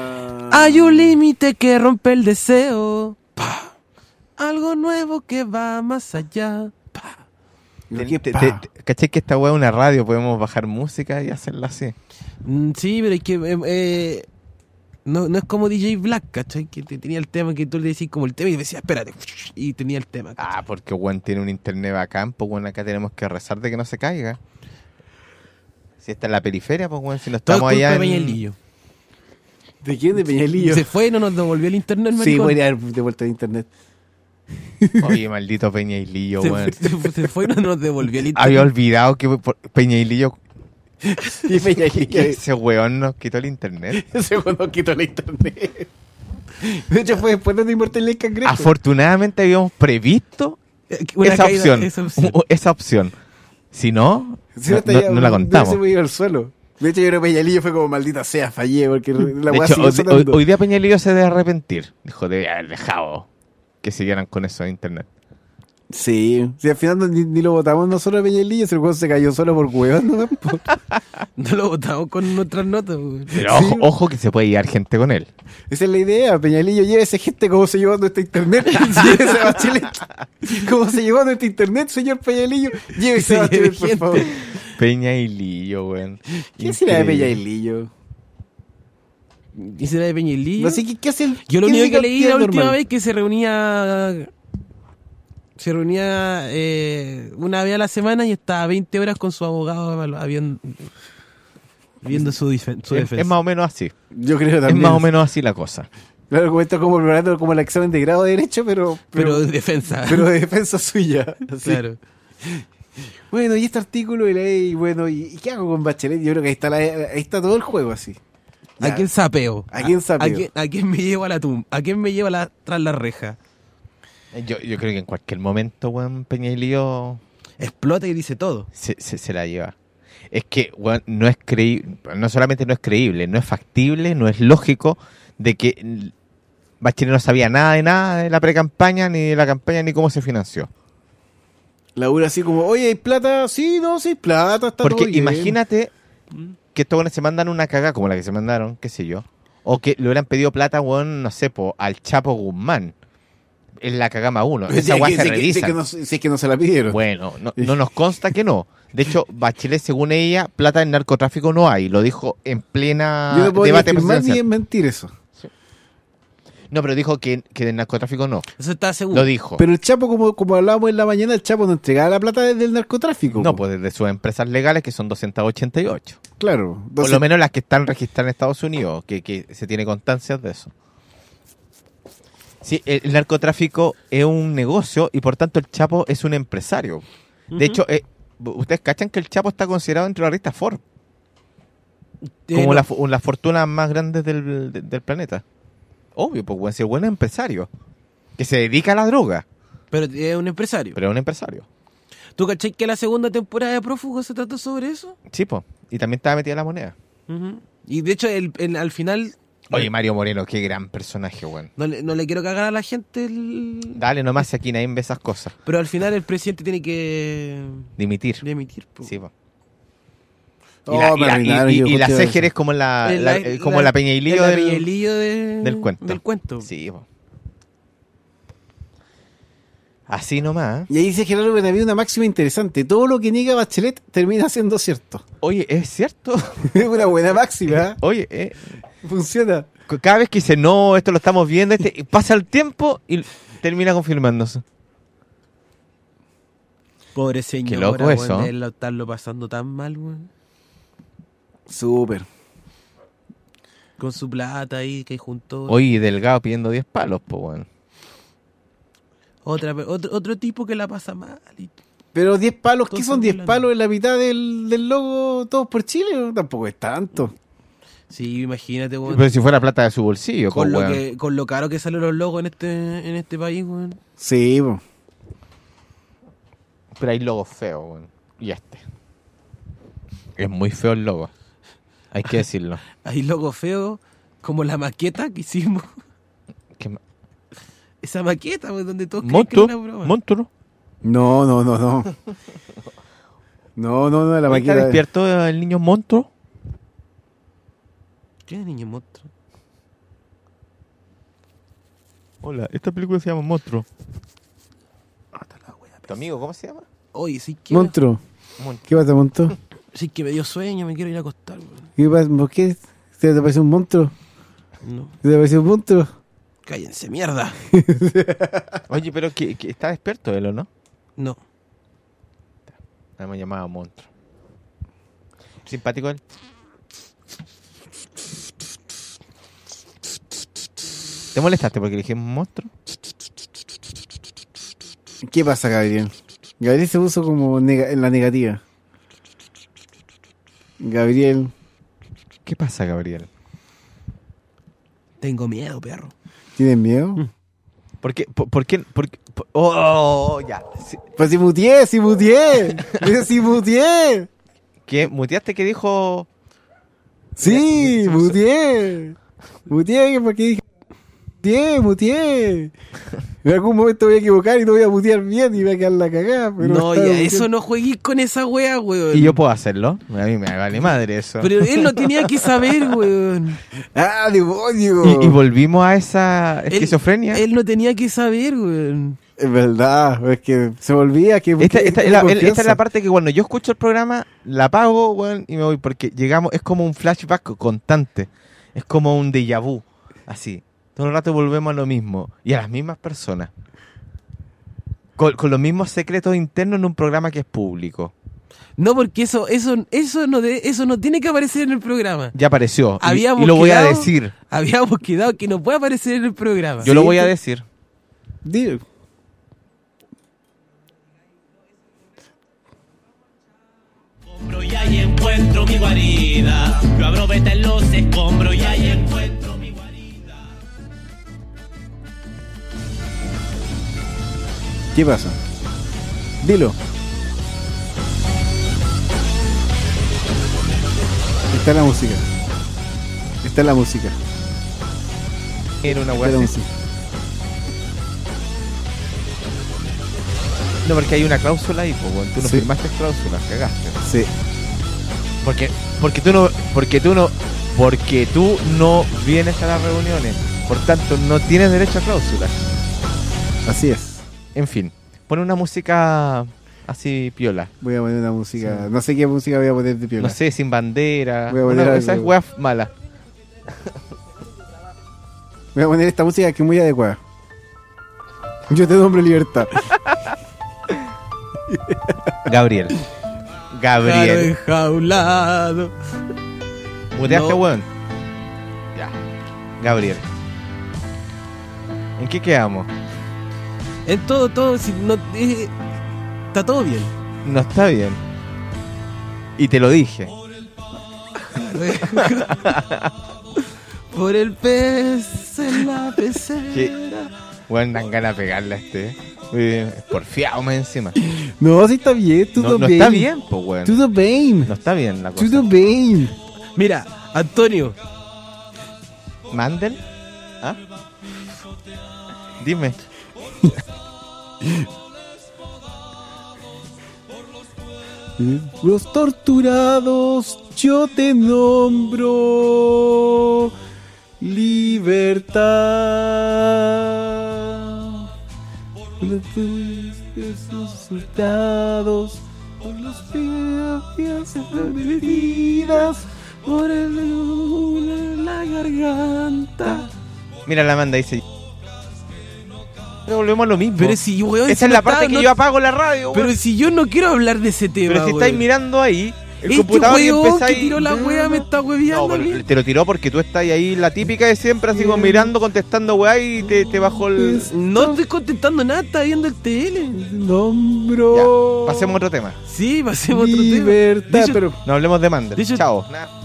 Hay un límite que rompe el deseo. Pa. Algo nuevo que va más allá. Pa. Te, te, te, ¿Cachai que esta weá es una radio? Podemos bajar música y hacerla así. Mm, sí, pero es que eh, eh, no, no es como D J Black, ¿cachai? Que te, tenía el tema que tú le decís como el tema y decías, espérate, y tenía el tema. ¿cachai? Ah, porque weón tiene un internet bacán, pues weón, acá tenemos que rezar de que no se caiga. Si está en la periferia, pues weón, si no estamos Todo es culpa allá de en... Peñalillo. ¿De quién? ¿De Peñalillo? Se fue y no nos devolvió el internet, Sí, maricón. voy a ir de vuelta de internet. Oye, maldito Peñailillo, Se, weón. fue, se fue- se fue y no nos devolvió el internet. Había olvidado que por- Peñailillo... Y Peñalillo. Ese weón nos quitó el internet. Ese weón nos quitó la internet. De hecho, fue después de la inmortalidad del cangrejo. Afortunadamente habíamos previsto Una esa caída- opción, esa opción. esa opción. Si no, Sí, no, hasta no- ya, no la debe contamos. ser muy al suelo. De hecho, yo creo que Peñalillo fue como maldita sea, fallé, porque la De weá hecho, sigue hoy, sonando. hoy- hoy día Peñalillo se debe arrepentir. Dijo, debe haber dejado que siguieran con eso de internet. Sí, si al final no- ni, ni lo votamos nosotros a Peñalillo, si el juego se cayó solo por huevón, ¿no? No lo votamos con nuestras notas, güey. Pero ojo, ojo que se puede llevar gente con él. Esa es la idea, Peñalillo, llévese gente como se llevó nuestra internet. Llévese a Bachelet. Como se llevó nuestra internet, señor Peñalillo. Llévese a Se lleve Bachelet, por gente. favor. Peñailillo, weón. ¿Qué será de Increíble. Peñalillo? ¿Y será de Peñalillo? No sé, ¿qué, qué hace el- Yo lo qué único diga que leí día la última normal? vez que se reunía se reunía eh, una vez a la semana y estaba veinte horas con su abogado habiendo, viendo su, difen- su Es, defensa. es más o menos así. Yo creo Es también. más o menos así la cosa. Claro, como está como preparando como el examen de grado de Derecho, pero... Pero de defensa. Pero de defensa suya. así. Claro. Bueno, y este artículo de ley, bueno, ¿y, y qué hago con Bachelet? Yo creo que ahí está, la- ahí está todo el juego así. ¿A Ya. quién sapeo? ¿A quién sapeo? ¿A, quién, a quién me llevo a la tumba? ¿A quién me lleva la, tras la reja? Yo, yo creo que en cualquier momento, weón, Peñailillo Explota y dice todo. se, se, se la lleva. Es que, weón, no es creíble, no solamente no es creíble, no es factible, no es lógico de que Bachelet no sabía nada de nada de la pre-campaña, ni de la campaña, ni cómo se financió. Laura así como, oye, ¿hay plata? Sí, no, sí, hay plata, está Porque todo bien. imagínate que estos weones se mandan una cagada como la que se mandaron, qué sé yo, o que le hubieran pedido plata, weón, no sé, po, al Chapo Guzmán. Es la cagama uno. Si Esa es weá que- se si es que- revisa. si es que no- Si es que no se la pidieron. Bueno, no, no nos consta que no. De hecho, Bachelet, según ella, plata en narcotráfico no hay. Lo dijo en plena Yo no puedo ni debate afirmar ni presidencial. mentir eso. No, pero dijo que, que del narcotráfico no. Eso está seguro. Lo dijo. Pero el Chapo, como, como hablábamos en la mañana, el Chapo no entregaba la plata desde el narcotráfico. No, po. pues desde sus empresas legales, que son doscientos ochenta y ocho. Claro. Por Entonces, lo menos las que están registradas en Estados Unidos, que, que se tiene constancias de eso. Sí, el, el narcotráfico es un negocio y por tanto el Chapo es un empresario. De Ujú. hecho, eh, ustedes cachan que el Chapo está considerado dentro de la lista Forbes Eh, como no. la, fu- las fortunas más grandes del, de- del planeta. Obvio, pues bueno, si es buen empresario que se dedica a la droga, Pero es un empresario. pero es un empresario. ¿Tú cachai que la segunda temporada de Prófugo se trató sobre eso? Sí, pues. Y también estaba metida la moneda. Ujú. Y de hecho, el, el- al final... Oye, Mario Moreno, qué gran personaje, weón. No le, no le quiero cagar a la gente, el- Dale nomás si aquí nadie ve esas cosas. pero al final el presidente tiene que Dimitir. dimitir. po. Sí, po. Oh, Y la, y me la, arruinaron, y- y- yo y la escuché Seger eso. es como la, Es la- eh, como la, Peñailillo es la del, Peñailillo de- del cuento. del cuento. Sí, po. Así nomás. ¿eh? Y ahí dice Gerardo Benavides una máxima interesante. Todo lo que niega Bachelet termina siendo cierto. Oye, ¿es cierto? Es una buena máxima. ¿eh? Oye, eh, Funciona. cada vez que dice, no, esto lo estamos viendo, este, pasa el tiempo y termina confirmándose. Pobre señora, Qué loco weón, eso. de él estarlo pasando tan mal, weón. Súper. Con su plata ahí que juntó. Oye, Delgado pidiendo diez palos, pues, weón. Otra, otro, otro tipo que la pasa mal. y- Pero diez palos, ¿qué Todos son se diez burlan. palos en la mitad del, del logo Todos por Chile? ¿No? Tampoco es tanto. Sí, imagínate, weón. Pero si fuera plata de su bolsillo, con, pues, lo weón. que, con lo caro que salen los logos en este, en este país, weón. Sí, po. Pero hay logos feos, weón. Y este. Es muy feo el logo. Hay que decirlo. Hay logos feos, como la maqueta que hicimos. ¿Qué ma- Esa maqueta, weón, donde todos creen que ¿Monstruo? era una broma. ¿Monstruo? No, no, no, no. No, no, no, la ¿Está máquina. despierto el niño monstruo? ¿Qué es niño monstruo? Hola, esta película se llama Monstruo. ¿Tu amigo cómo se llama? Oye, sí que... Monstruo. ¿Qué pasa, Monstruo? Sí que me dio sueño, me quiero ir a acostar, weón. ¿Qué pasa? ¿Por qué? ¿Te parece un monstruo? No. ¿Te parece un monstruo? Cállense, mierda. Oye, pero que, que está despierto él, ¿o no? No. Me hemos llamado Monstruo. ¿Simpático él? ¿Te molestaste porque le dijimos monstruo? ¿Qué pasa, Gabriel? Gabriel se puso como nega- en la negativa. Gabriel. ¿Qué pasa, Gabriel? Tengo miedo, perro. ¿Tienes miedo? ¿Por qué? ¿Por, por qué? Por qué? Por- oh, oh, oh, ya. Sí. Pues si mutié, si mutié. si mutié. ¿Qué? ¿Muteaste que dijo? Sí, mutié. Mutié porque dije... Mutié, mutié. En algún momento voy a equivocar y no voy a mutear bien y voy a quedar la cagada. Pero No, está ya, bien. eso no jueguís con esa wea, weón. Y yo puedo hacerlo. A mí me vale madre eso. Pero él no tenía que saber, weón. ¡Ah, demonio! Y, y volvimos a esa esquizofrenia. Él, él no tenía que saber, weón. Es verdad, es que se me olvida que... Esta, esta, es la, confianza. esta es la parte que cuando yo escucho el programa, la apago, weón, y me voy. Porque llegamos, es como un flashback constante. Es como un déjà vu. Así. Todo el rato volvemos a lo mismo. Y a las mismas personas. Con, con los mismos secretos internos en un programa que es público. No, porque eso eso eso no de, eso no tiene que aparecer en el programa. Ya apareció. Y, Habíamos y lo voy quedado- a decir. Habíamos quedado que no puede aparecer en el programa. Yo lo voy a decir. Dile. Y ahí encuentro mi guarida. Yo abro veta en los escombros y ahí encuentro mi guarida. ¿Qué pasa? Dilo. Está la música. Está la música. Era una Está la weá. música. No, porque hay una cláusula ahí, pues, weón. Tú no Sí. firmaste cláusula, cagaste. Sí. Porque, porque tú no, porque tú no, porque tú no vienes a las reuniones. Por tanto, no tienes derecho a cláusula. Así es. En fin, pone una música así piola. Voy a poner una música. Sí. No sé qué música voy a poner de piola. No sé, sin bandera. Voy a poner Una, algo. esa es weá mala. Voy a poner esta música que es muy adecuada. Yo te nombro libertad. Gabriel. Gabriel. Enjaulado. ¿Muteaste, No. weón? Ya. Gabriel. ¿En qué quedamos? En todo, todo, si no, eh, está todo bien. No está bien. Y te lo dije. Por el pez en la pecera. ¿Qué? Weón, dan ganas de pegarle a este. Eh, porfiado más encima. No, sí está bien. No, Todo no bien. está bien, pues, weón. Todo bien. No está bien la cosa. Todo bien. Mira, Antonio. ¿Mandel? ¿Ah? Dime. Los torturados, yo te nombro libertad. Los resultados, por los pies heridas, por el en la garganta. Mira, la manda dice. Volvemos a lo mismo. Pero si, weón, Esa si es no la está- parte que no- yo apago la radio, weón. Pero si yo no quiero hablar de ese tema. Pero si weón. estáis mirando ahí, el Este computador y weón empezáis. que tiró la wea me está hueveando. No, a mí. pero te lo tiró porque tú estás ahí, la típica de siempre, así como mirando, contestando weá y te, te bajó el. No estoy contestando nada, está viendo el T L. Nombro. Ya, pasemos a otro tema. Sí, pasemos a otro Libertad, tema. De hecho, pero No hablemos de Mandel. De hecho- Chao.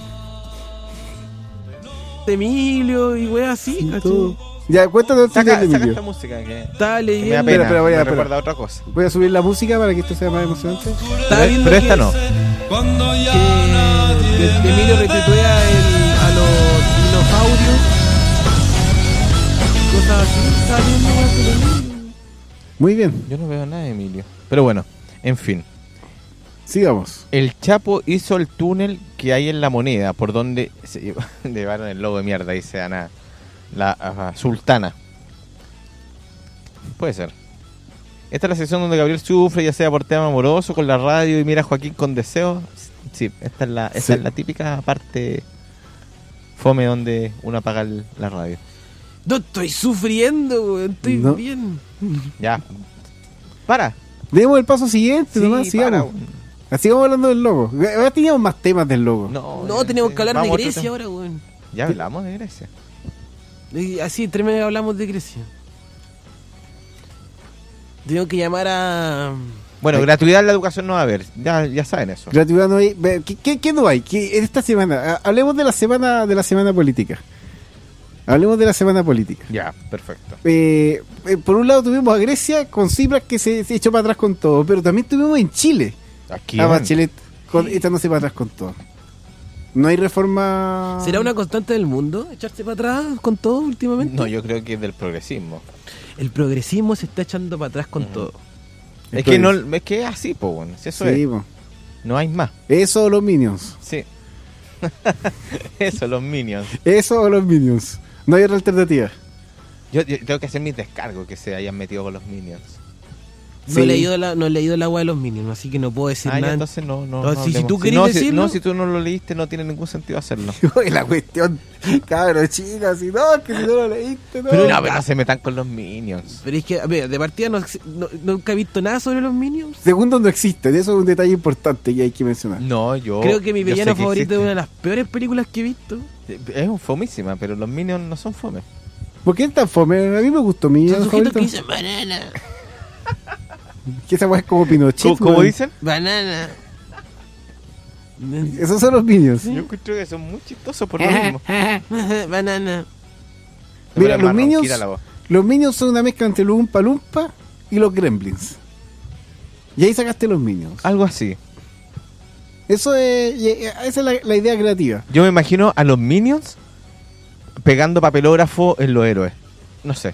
de Emilio y wea así, ¿cachai? todo. Ya, cuéntanos Saca, de saca Emilio. esta música que, Estaba que me da leyendo. pena. Espera, espera, voy a- me espera. recuerda a otra cosa. Voy a subir la música para que esto sea más emocionante. Estaba Pero, viendo pero que, esta no. que Emilio retuitea el, a los dinosaurios. Cosas así. Estaba viendo weas de Emilio. Muy bien, Yo no veo nada de Emilio. Pero bueno, en fin. sigamos. El Chapo hizo el túnel que hay en La Moneda, por donde se lleva- llevaron el logo de mierda, dice Ana, la ah, sultana. Puede ser. Esta es la sección donde Gabriel sufre, ya sea por tema amoroso, con la radio y mira a Joaquín con deseo. Sí, esta es la, esta Sí. es la típica parte fome donde uno apaga el- la radio. No estoy sufriendo, weón, estoy No. bien. Ya. Para. Demos el paso siguiente, Sí, nomás, sigamos. para. Sigamos hablando del logo. Ahora teníamos más temas del logo. No, No, tenemos que hablar de Vamos a otro Grecia tema. ahora, weón. Ya hablamos de Grecia. Y así, entre medio hablamos de Grecia. Tengo que llamar a... Bueno, gratuidad en la educación no va a haber. Ya, ya saben eso. Gratuidad no hay. Ve, ¿Qué, qué, qué no hay? ¿Qué, esta semana, ha- hablemos de la semana de la semana política. Hablemos de la semana política. Ya, perfecto. Eh, eh, por un lado tuvimos a Grecia con Tsipras que se, se echó para atrás con todo, pero también tuvimos en Chile Aquí. a Bachelet con, echándose para atrás con todo. No hay reforma. ¿Será una constante del mundo echarse para atrás con todo últimamente? No, yo creo que es del progresismo. El progresismo se está echando para atrás con Ujú. todo. Es que no, es que es así, po, bueno. Si eso Sí, es. po. No hay más. Eso o los Minions. Sí. Eso, los Minions. Eso o los Minions. No hay otra alternativa. Yo, yo tengo que hacer mis descargos que se hayan metido con los Minions. No, Sí. he leído la, no he leído el agua de los Minions, así que no puedo decir Ah, ya, nada. entonces no, no. No, no si- si hablemos. tú querés no, si- decirlo- no, si tú no lo leíste, no tiene ningún sentido hacerlo. Oye, la cuestión, cabrón, chicas, si no, que si no lo leíste, no. Pero no, pero no se metan con los Minions. Pero es que, a ver, de partida no, no- nunca he visto nada sobre los Minions. Segundo, no existe. Eso es un detalle importante que hay que mencionar. No, yo. Creo que mi yo sé villano que favorito es existe. una de las peores películas que he visto. Es un fomísima, pero los Minions no son fome. ¿Por qué es tan fome? A mí me gustó mi Son villano sujetos que favorito. dicen banana, Que esa weá es como Pinochet. ¿Cómo, cómo weón. dicen? banana. Esos son los Minions. Yo encuentro que son muy chistosos por lo mismo. banana. Mira, Me los ponen Minions, marronquita la voz. los Minions son una mezcla entre los Umpa Lumpa y los Gremlins. Y ahí sacaste los Minions. Algo así. Eso es, y- y- esa es la, la idea creativa. Yo me imagino a los Minions pegando papelógrafo en los héroes. No sé.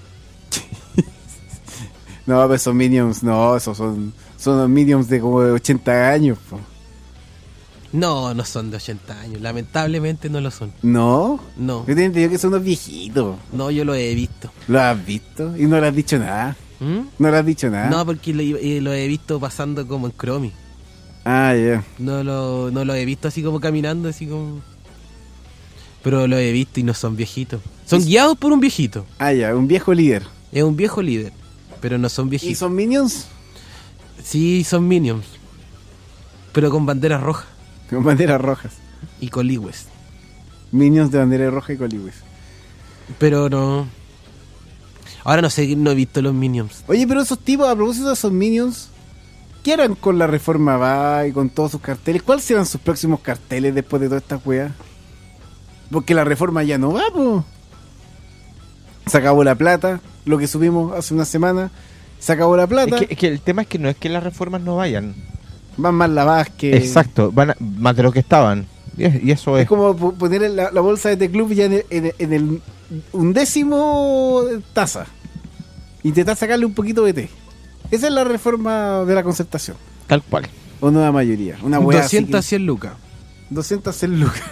No, pero esos Minions, no, esos son, son los Minions de como de ochenta años. Po. No, no son de ochenta años. Lamentablemente no lo son. No, No, yo tenía entendido que son unos viejitos. no, yo lo he visto. ¿Lo has visto? Y no le has dicho nada. ¿Mm? No le has dicho nada. No, porque lo, eh, lo he visto pasando como en Chromie. Ah, ya. No lo, no lo he visto así como caminando, así como... Pero lo he visto y no son viejitos. Son Es- guiados por un viejito. Ah, ya, un viejo líder. Es un viejo líder, pero no son ¿Y viejitos. son Minions? Sí, son Minions. Pero con banderas rojas Con banderas rojas. y coligües. Minions de bandera roja y colibris. Pero no... Ahora no sé, no he visto los Minions. Oye, pero esos tipos, a propósito de esos Minions, ¿qué harán con la reforma va y con todos sus carteles? ¿Cuáles serán sus próximos carteles después de toda esta weá? Porque la reforma ya no va, po. Se acabó la plata, lo que subimos hace una semana. Se acabó la plata. Es que, es que el tema es que no es que las reformas no vayan. Van más lavadas que... Exacto, van a- más de lo que estaban. Y, es- y eso Es es. como po- poner la, la bolsa de este club ya en el, en el- en el undécimo taza. Intentar sacarle un poquito de té. Esa es la reforma de la concertación. Tal cual. O nueva mayoría. Una weá así doscientas, que- cien lucas. doscientas cien lucas.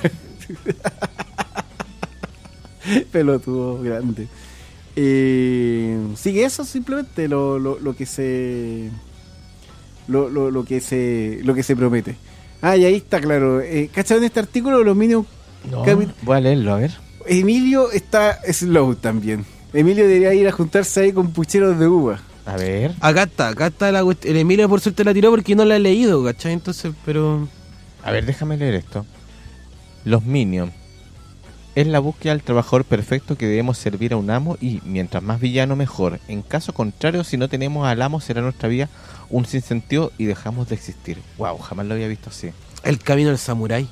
Pelotudo grande. Eh, sigue eso simplemente lo, lo, lo que se lo, lo, lo que se lo que se promete. Ah, y ahí está claro. Eh, ¿Cacharon este artículo? Los Minions. No, Capi- voy a leerlo, a ver. Emilio está slow también. Emilio debería ir a juntarse ahí con pucheros de uva. A ver. Acá está, acá está la cuestión. El Emilio por suerte la tiró porque no la he leído, ¿cachai? Entonces, pero... A ver, déjame leer esto. Los Minions. Es la búsqueda del trabajador perfecto que debemos servir a un amo y, mientras más villano, mejor. En caso contrario, si no tenemos al amo, será nuestra vida un sinsentido y dejamos de existir. Wow, jamás lo había visto así. El camino del samurái.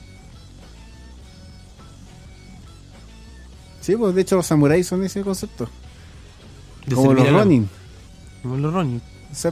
Sí, pues de hecho los samuráis son ese concepto. De Como servir los al amo. Ronin. Como los Ronin. O sea,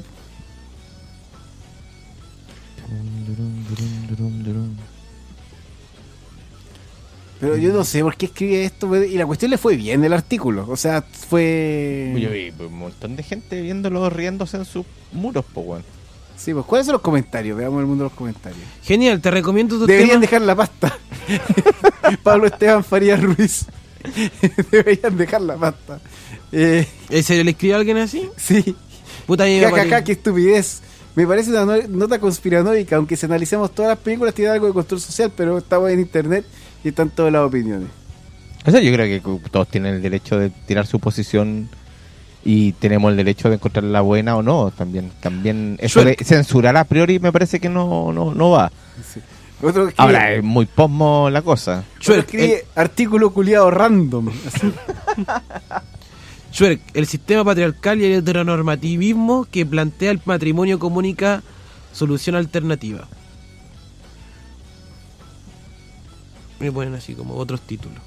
pero yo no sé por qué escribe esto, pues, y la cuestión le fue bien el artículo. O sea, fue... Yo vi un montón de gente viéndolo riéndose en sus muros, po, weón. Sí, pues ¿cuáles son los comentarios? Veamos el mundo de los comentarios. Genial, te recomiendo tu Deberían tema. dejar la pasta. Pablo Esteban Farías Ruiz. Deberían dejar la pasta. Eh, ¿En serio le escribió a alguien así? Sí. Puta, a mí me Jajaja, parece- qué estupidez. Me parece una no- nota conspiranoica, aunque si analicemos todas las películas tiene algo de control social, pero estamos en internet y están todas las opiniones. O sea, yo creo que todos tienen el derecho de tirar su posición y tenemos el derecho de encontrarla buena o no. También también eso de censurar a priori me parece que no, no, no va. Sí. Otro escribe- Ahora es muy posmo la cosa. Otro escribe artículo culiado random. Así. Schwerk, el sistema patriarcal y el heteronormativismo que plantea el matrimonio comunica solución alternativa. Me ponen así como otros títulos.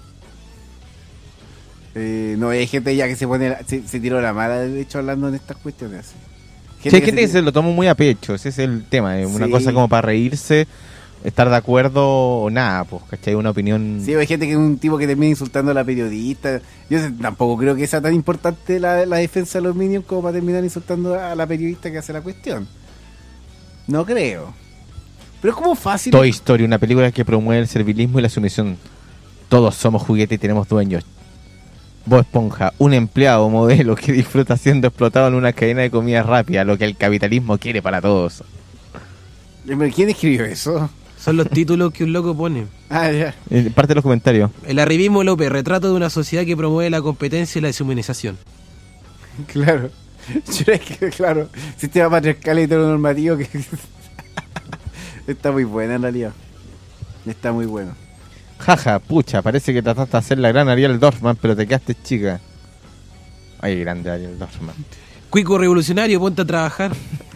Eh, no, hay gente ya que se pone la- se, se tiró la mala, de hecho, hablando en estas cuestiones. Así. Sí, hay gente que se se lo toma muy a pecho, ese es el tema. Es una Sí. cosa como para reírse, estar de acuerdo o nada, pues, ¿cachai? Una opinión... Sí, hay gente que es un tipo que termina insultando a la periodista. Yo sé- tampoco creo que sea tan importante la, la defensa de los minions como para terminar insultando a la periodista que hace la cuestión. No creo. Pero es como fácil. Toy Story, una película que promueve el servilismo y la sumisión. Todos somos juguetes y tenemos dueños. Bob Esponja, un empleado modelo que disfruta siendo explotado en una cadena de comida rápida, lo que el capitalismo quiere para todos. ¿Quién escribió eso? Son los títulos que un loco pone. Ah, ya. Eh, parte de los comentarios. El arribismo López, retrato de una sociedad que promueve la competencia y la deshumanización. Claro. Yo es que, claro, sistema patriarcal y heteronormativo que está muy buena en realidad. Está muy bueno. Jaja, pucha, parece que trataste de hacer la gran Ariel Dorfman, pero te quedaste chica. Ay, grande Ariel Dorfman. Cuico revolucionario, ponte a trabajar.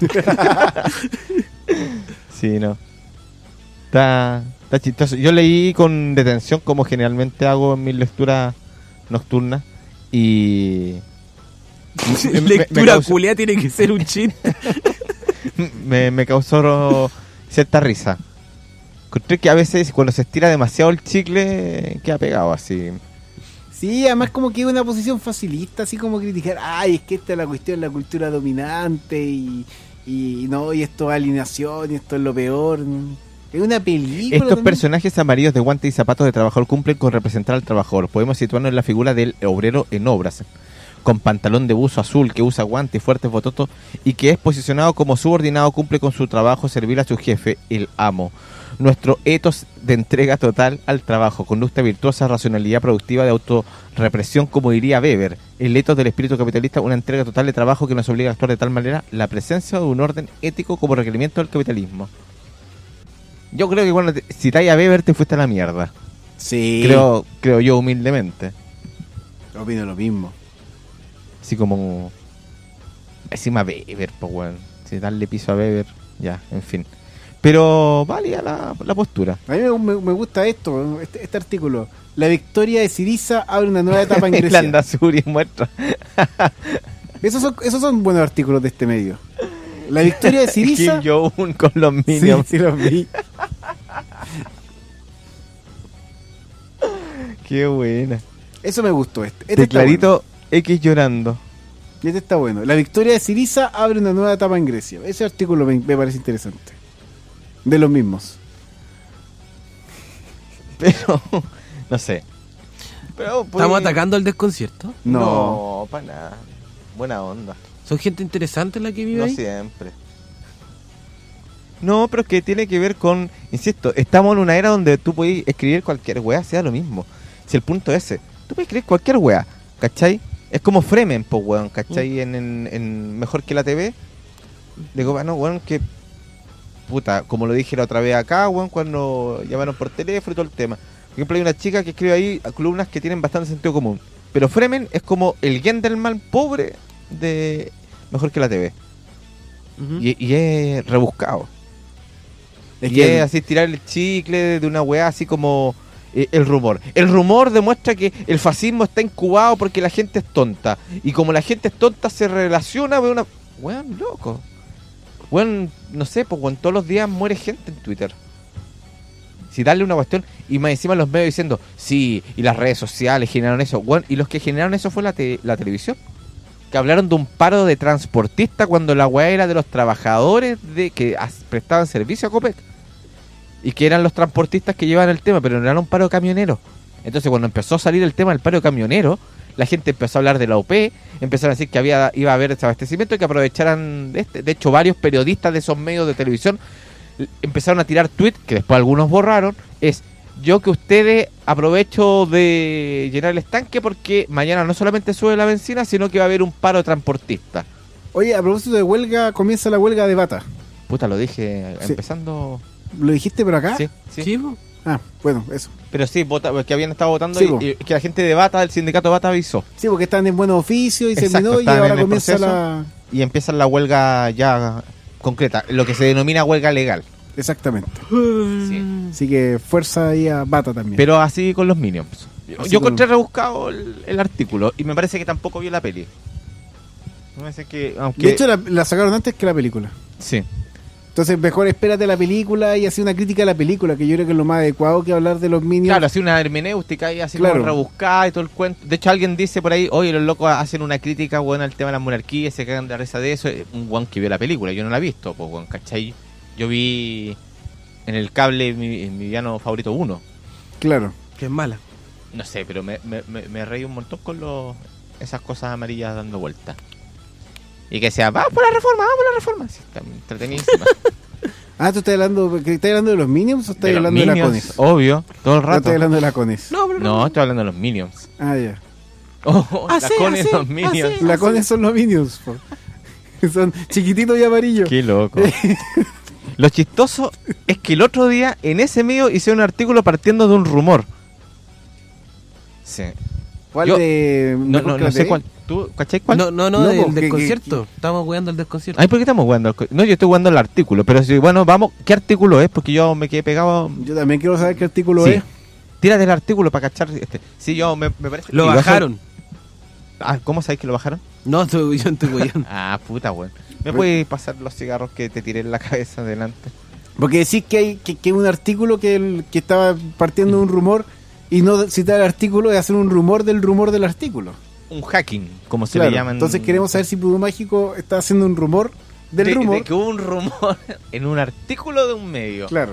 Sí, no. Está, está chistoso. Yo leí con detención, como generalmente hago en mis lecturas nocturnas. Y... me- me- Lectura me causó- culiá tiene que ser un chiste. me, me causó cierta risa. Encontré que a veces cuando se estira demasiado el chicle queda pegado así. Sí, además como que es una posición facilista, así como criticar, ay, es que esta es la cuestión, la cultura dominante y, y no, y esto es alineación y esto es lo peor. Es una película. Estos también. personajes amarillos de guantes y zapatos de trabajador cumplen con representar al trabajador. Podemos situarnos en la figura del obrero en obras, con pantalón de buzo azul, que usa guantes y fuertes bototos y que es posicionado como subordinado, cumple con su trabajo, servir a su jefe, el amo. Nuestro etos de entrega total al trabajo, conducta virtuosa, racionalidad productiva, de autorrepresión, como diría Weber. El etos del espíritu capitalista, una entrega total de trabajo que nos obliga a actuar de tal manera, la presencia de un orden ético como requerimiento del capitalismo. Yo creo que cuando te citáis a Weber te fuiste a la mierda. Sí. Creo, creo yo humildemente. Opino lo mismo. Así como... Encima Weber, pues weón. Si darle piso a Weber, ya, en fin. Pero válida la, la postura. A mí me, me- me gusta esto, este, este artículo. La victoria de Syriza abre una nueva etapa en Grecia. Irlanda Sur y muestra. Esos son, esos son buenos artículos de este medio. La victoria de Syriza. Kim Jong-un con los Sí, minions. sí los vi. Qué buena. Eso me gustó. Este, este está Teclarito X llorando. bueno. Este está bueno. La victoria de Syriza abre una nueva etapa en Grecia. Ese artículo me, me parece interesante. De los mismos. Pero, no sé. Pero, pues, ¿Estamos atacando al desconcierto? No. No, para nada. Buena onda. ¿Son gente interesante la que vive No ahí? siempre. No, pero es que tiene que ver con, insisto, estamos en una era donde tú puedes escribir cualquier weá, sea lo mismo. Si el punto es ese, tú puedes escribir cualquier weá, ¿cachai? Es como Fremen, pues weón, ¿cachai? En, en, en Mejor que la T V. Digo, bueno, weón, que puta, como lo dije la otra vez acá, weón, cuando llamaron por teléfono y todo el tema. Por ejemplo, hay una chica que escribe ahí columnas que tienen bastante sentido común. Pero Fremen es como el Gendelman pobre de Mejor que la T V. Ujú. Y, y es rebuscado. Es y que- es así tirar el chicle de una weá así como eh, el rumor. El rumor demuestra que el fascismo está incubado porque la gente es tonta. Y como la gente es tonta se relaciona con una... Weón, loco. Weón, no sé, pues weón, todos los días muere gente en Twitter. Si darle una cuestión y más encima los medios diciendo, sí, y las redes sociales generaron eso. Weón, y los que generaron eso fue la, te- la televisión. Que hablaron de un paro de transportistas cuando la weá era de los trabajadores de que as- prestaban servicio a Copec. Y que eran los transportistas que llevaban el tema, pero no era un paro de camioneros. Entonces cuando empezó a salir el tema del paro camionero, la gente empezó a hablar de la O P, empezaron a decir que había iba a haber desabastecimiento y que aprovecharan de este. De hecho, varios periodistas de esos medios de televisión empezaron a tirar tweets, que después algunos borraron, es yo que ustedes aprovecho de llenar el estanque porque mañana no solamente sube la benzina, sino que va a haber un paro de transportistas. Oye, a propósito de huelga, comienza la huelga de bata. Puta, lo dije Sí. empezando... ¿Lo dijiste por acá? Sí, sí. Sí, po. Ah, bueno, eso. Pero sí, vota, que habían estado votando Sí, y, po. y que la gente de Bata, del sindicato de Bata avisó. Sí, porque están en buen oficio y se Exacto, terminó y estaban ahora en el comienza proceso la... Y empiezan la huelga ya concreta, lo que se denomina huelga legal. Exactamente. Sí. Así que fuerza ahí a Bata también. Pero así con los Minions. Yo, Así yo con- encontré rebuscado el, el artículo y me parece que tampoco vi la peli. Me parece que, aunque... De hecho, la, la sacaron antes que la película. Sí. Entonces, mejor espérate la película y hacer una crítica a la película, que yo creo que es lo más adecuado que hablar de los Minions. Claro, así una hermenéutica y así Claro. como rebuscada y todo el cuento. De hecho, alguien dice por ahí, oye, los locos hacen una crítica, bueno, al tema de la monarquía y se cagan de la risa de eso. Un guan que vio la película, yo no la he visto, pues, guan, ¿cachai? Yo vi en el cable mi, mi villano favorito uno. Claro. Que es mala. No sé, pero me, me, me, me reí un montón con los, esas cosas amarillas dando vueltas. Y que sea, vamos por la reforma, vamos por la reforma. Sí, está entretenidísima. Ah, ¿tú estás hablando, que estás hablando de los Minions o estás De los hablando de la Minions, Cones? obvio, todo el No rato. estás hablando de la Cones. No, pero No, estoy hablando de los Minions. Ah, ya. Oh, Ah, la sí, Connie ah, y sí, los ah, Minions. sí. La Cones son los Minions. po. Son chiquititos y amarillos. Qué loco. Lo chistoso es que el otro día en ese medio hice un artículo partiendo de un rumor. Sí. ¿Cuál Yo- de...? No, Mejor no, que no la sé T V? cuál. ¿Tú cachai cuál? No, no, no, No, del, po, del que- concierto. Estamos jugando al del concierto. Ay, ¿por qué estamos jugando? al co- No, yo estoy jugando el artículo. Pero sí, bueno, vamos. ¿Qué artículo es? Porque yo me quedé pegado. Yo también quiero saber qué artículo Sí. es. Tírate el artículo para cachar. Este. Sí, yo me, me parece. Lo y vas a- bajaron. Ah, ¿cómo sabéis que lo bajaron? No, estoy, yo estoy guayando. Ah, puta, weón. ¿Me puedes pasar los cigarros que te tiré en la cabeza adelante? Porque decís que hay que, que un artículo que, el, que estaba partiendo de un rumor y no citar el artículo es hacer un rumor del rumor del artículo. Un hacking, como se Claro, le llaman. entonces queremos saber si Pudú Mágico está haciendo un rumor del de, rumor. de que hubo un rumor en un artículo de un medio. Claro.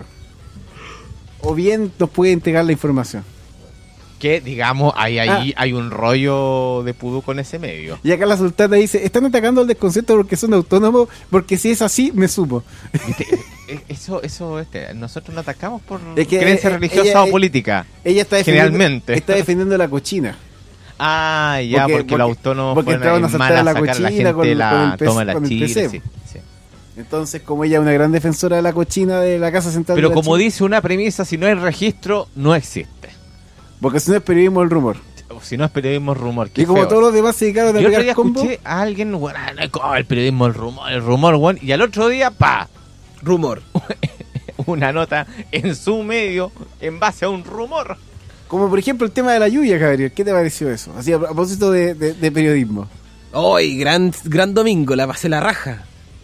O bien nos puede entregar la información. Que, digamos, hay ahí Ah. hay un rollo de pudú con ese medio. Y acá la sultana dice, están atacando al desconcierto porque son autónomos, porque si es así, me supo. ¿Viste? Eh, Eso, eso, este, nosotros no atacamos por Es que, creencia eh, religiosa ella- o política. Ella está defendiendo, Generalmente. está defendiendo la cochina. Ah, ya, porque, Porque- porque- los autónomos porque fueron entraron ahí a saltar mal a la sacar cochina gente con- la con el P C, toma de la con el Chile, P C. sí, sí. Entonces, como ella es una gran defensora de la cochina de la Casa Central Pero de la como Chile, dice una premisa, si no hay registro, no existe. porque si no es periodismo el rumor. Si no es periodismo rumor. qué Y como feo. todos los demás se dedicaron a Yo otro pegar día combo, escuché a alguien, bueno, no es como el periodismo, el rumor, el rumor, weón, y al otro día, pa, Rumor. una nota en su medio en base a un rumor. como por ejemplo el tema de la lluvia, Gabriel. ¿Qué te pareció eso? Así a propósito de, de- de periodismo. Hoy, gran, gran domingo, la pasé la raja.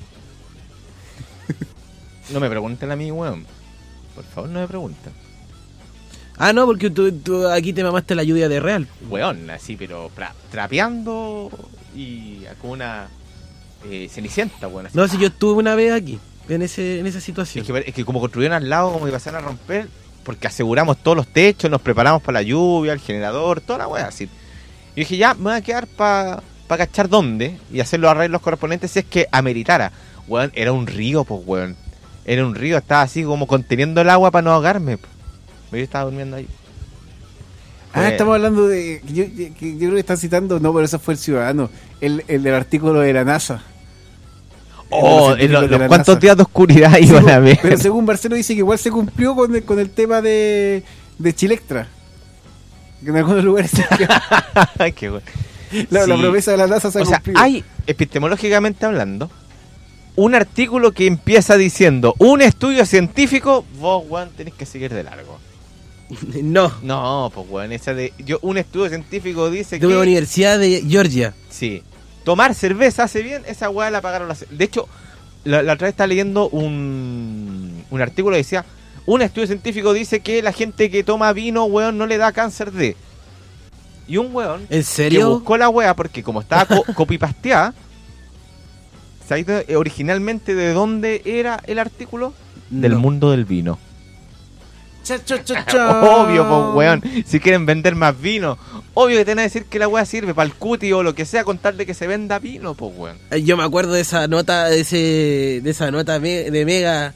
No me pregunten a mí, weón. Por favor, no me pregunten. Ah, no, porque tú, tú aquí te mamaste la lluvia de Real. Weón, así, pero pra- trapeando y con una eh, cenicienta, weón. así. No, si yo estuve una vez aquí, en ese en esa situación. Es que, es que como construyeron al lado, como que pasaron a romper, porque aseguramos todos los techos, nos preparamos para la lluvia, el generador, toda la weá así. Y dije, ya, me voy a quedar para pa cachar dónde y hacer los arreglos correspondientes si es que ameritara. Weón, era un río, pues, weón. Era un río, estaba así como conteniendo el agua para no ahogarme. po. Yo estaba durmiendo ahí. Ah, Fue- estamos hablando de... Yo, yo- que yo creo que están citando... No, pero eso fue el ciudadano. El, el del artículo de la NASA. Oh, Los en lo- científicos de los la cuantos NASA. días de oscuridad Sí, iban po, a ver. pero según Marcelo dice que igual se cumplió con el, con el tema de, de Chilectra. Que en algunos lugares se Qué bueno. la, la Sí. promesa de la NASA se ha O sea, cumplido. hay, epistemológicamente hablando, un artículo que empieza diciendo un estudio científico, vos, weón, tenés que seguir de largo. No, No, pues, weón, esa de... Yo, un estudio científico dice de que... una universidad de Georgia. Sí. Tomar cerveza hace bien, esa weá la pagaron las... De hecho, la, la otra vez estaba leyendo un, un artículo que decía, un estudio científico dice que la gente que toma vino, weón, no le da cáncer de... Y un weón... ¿En Que serio? buscó la weá porque como estaba co copipasteada, ¿sabes de- eh, originalmente de dónde era el artículo? Del No. mundo del vino. Cha, cha, cha, cha. Obvio, pues, weón. Si quieren vender más vino, obvio que te van a decir que la weá sirve para el cuti o lo que sea, con tal de que se venda vino, pues, weón. Yo me acuerdo de esa nota, de ese, de esa nota me- de Mega.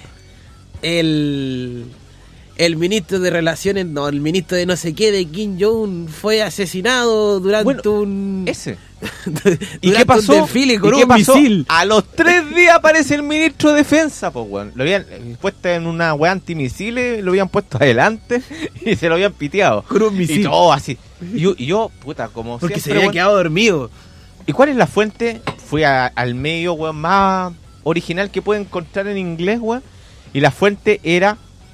El, el ministro de Relaciones, no, el ministro de no sé qué, de Kim Jong-un, fue asesinado durante Bueno, un... Ese. durante ¿Y qué pasó? un desfile con ¿Y qué un pasó? misil. A los tres días aparece el ministro de Defensa, pues, weón. Lo habían eh, puesto en una weá antimisiles, lo habían puesto adelante y se lo habían piteado. Con un misil. Y todo así. Y yo, y yo, puta, como Porque se siempre, había weón. quedado dormido. ¿Y cuál es la fuente? Fui a- al medio, weón, más original que puede encontrar en inglés, weón. Y la fuente era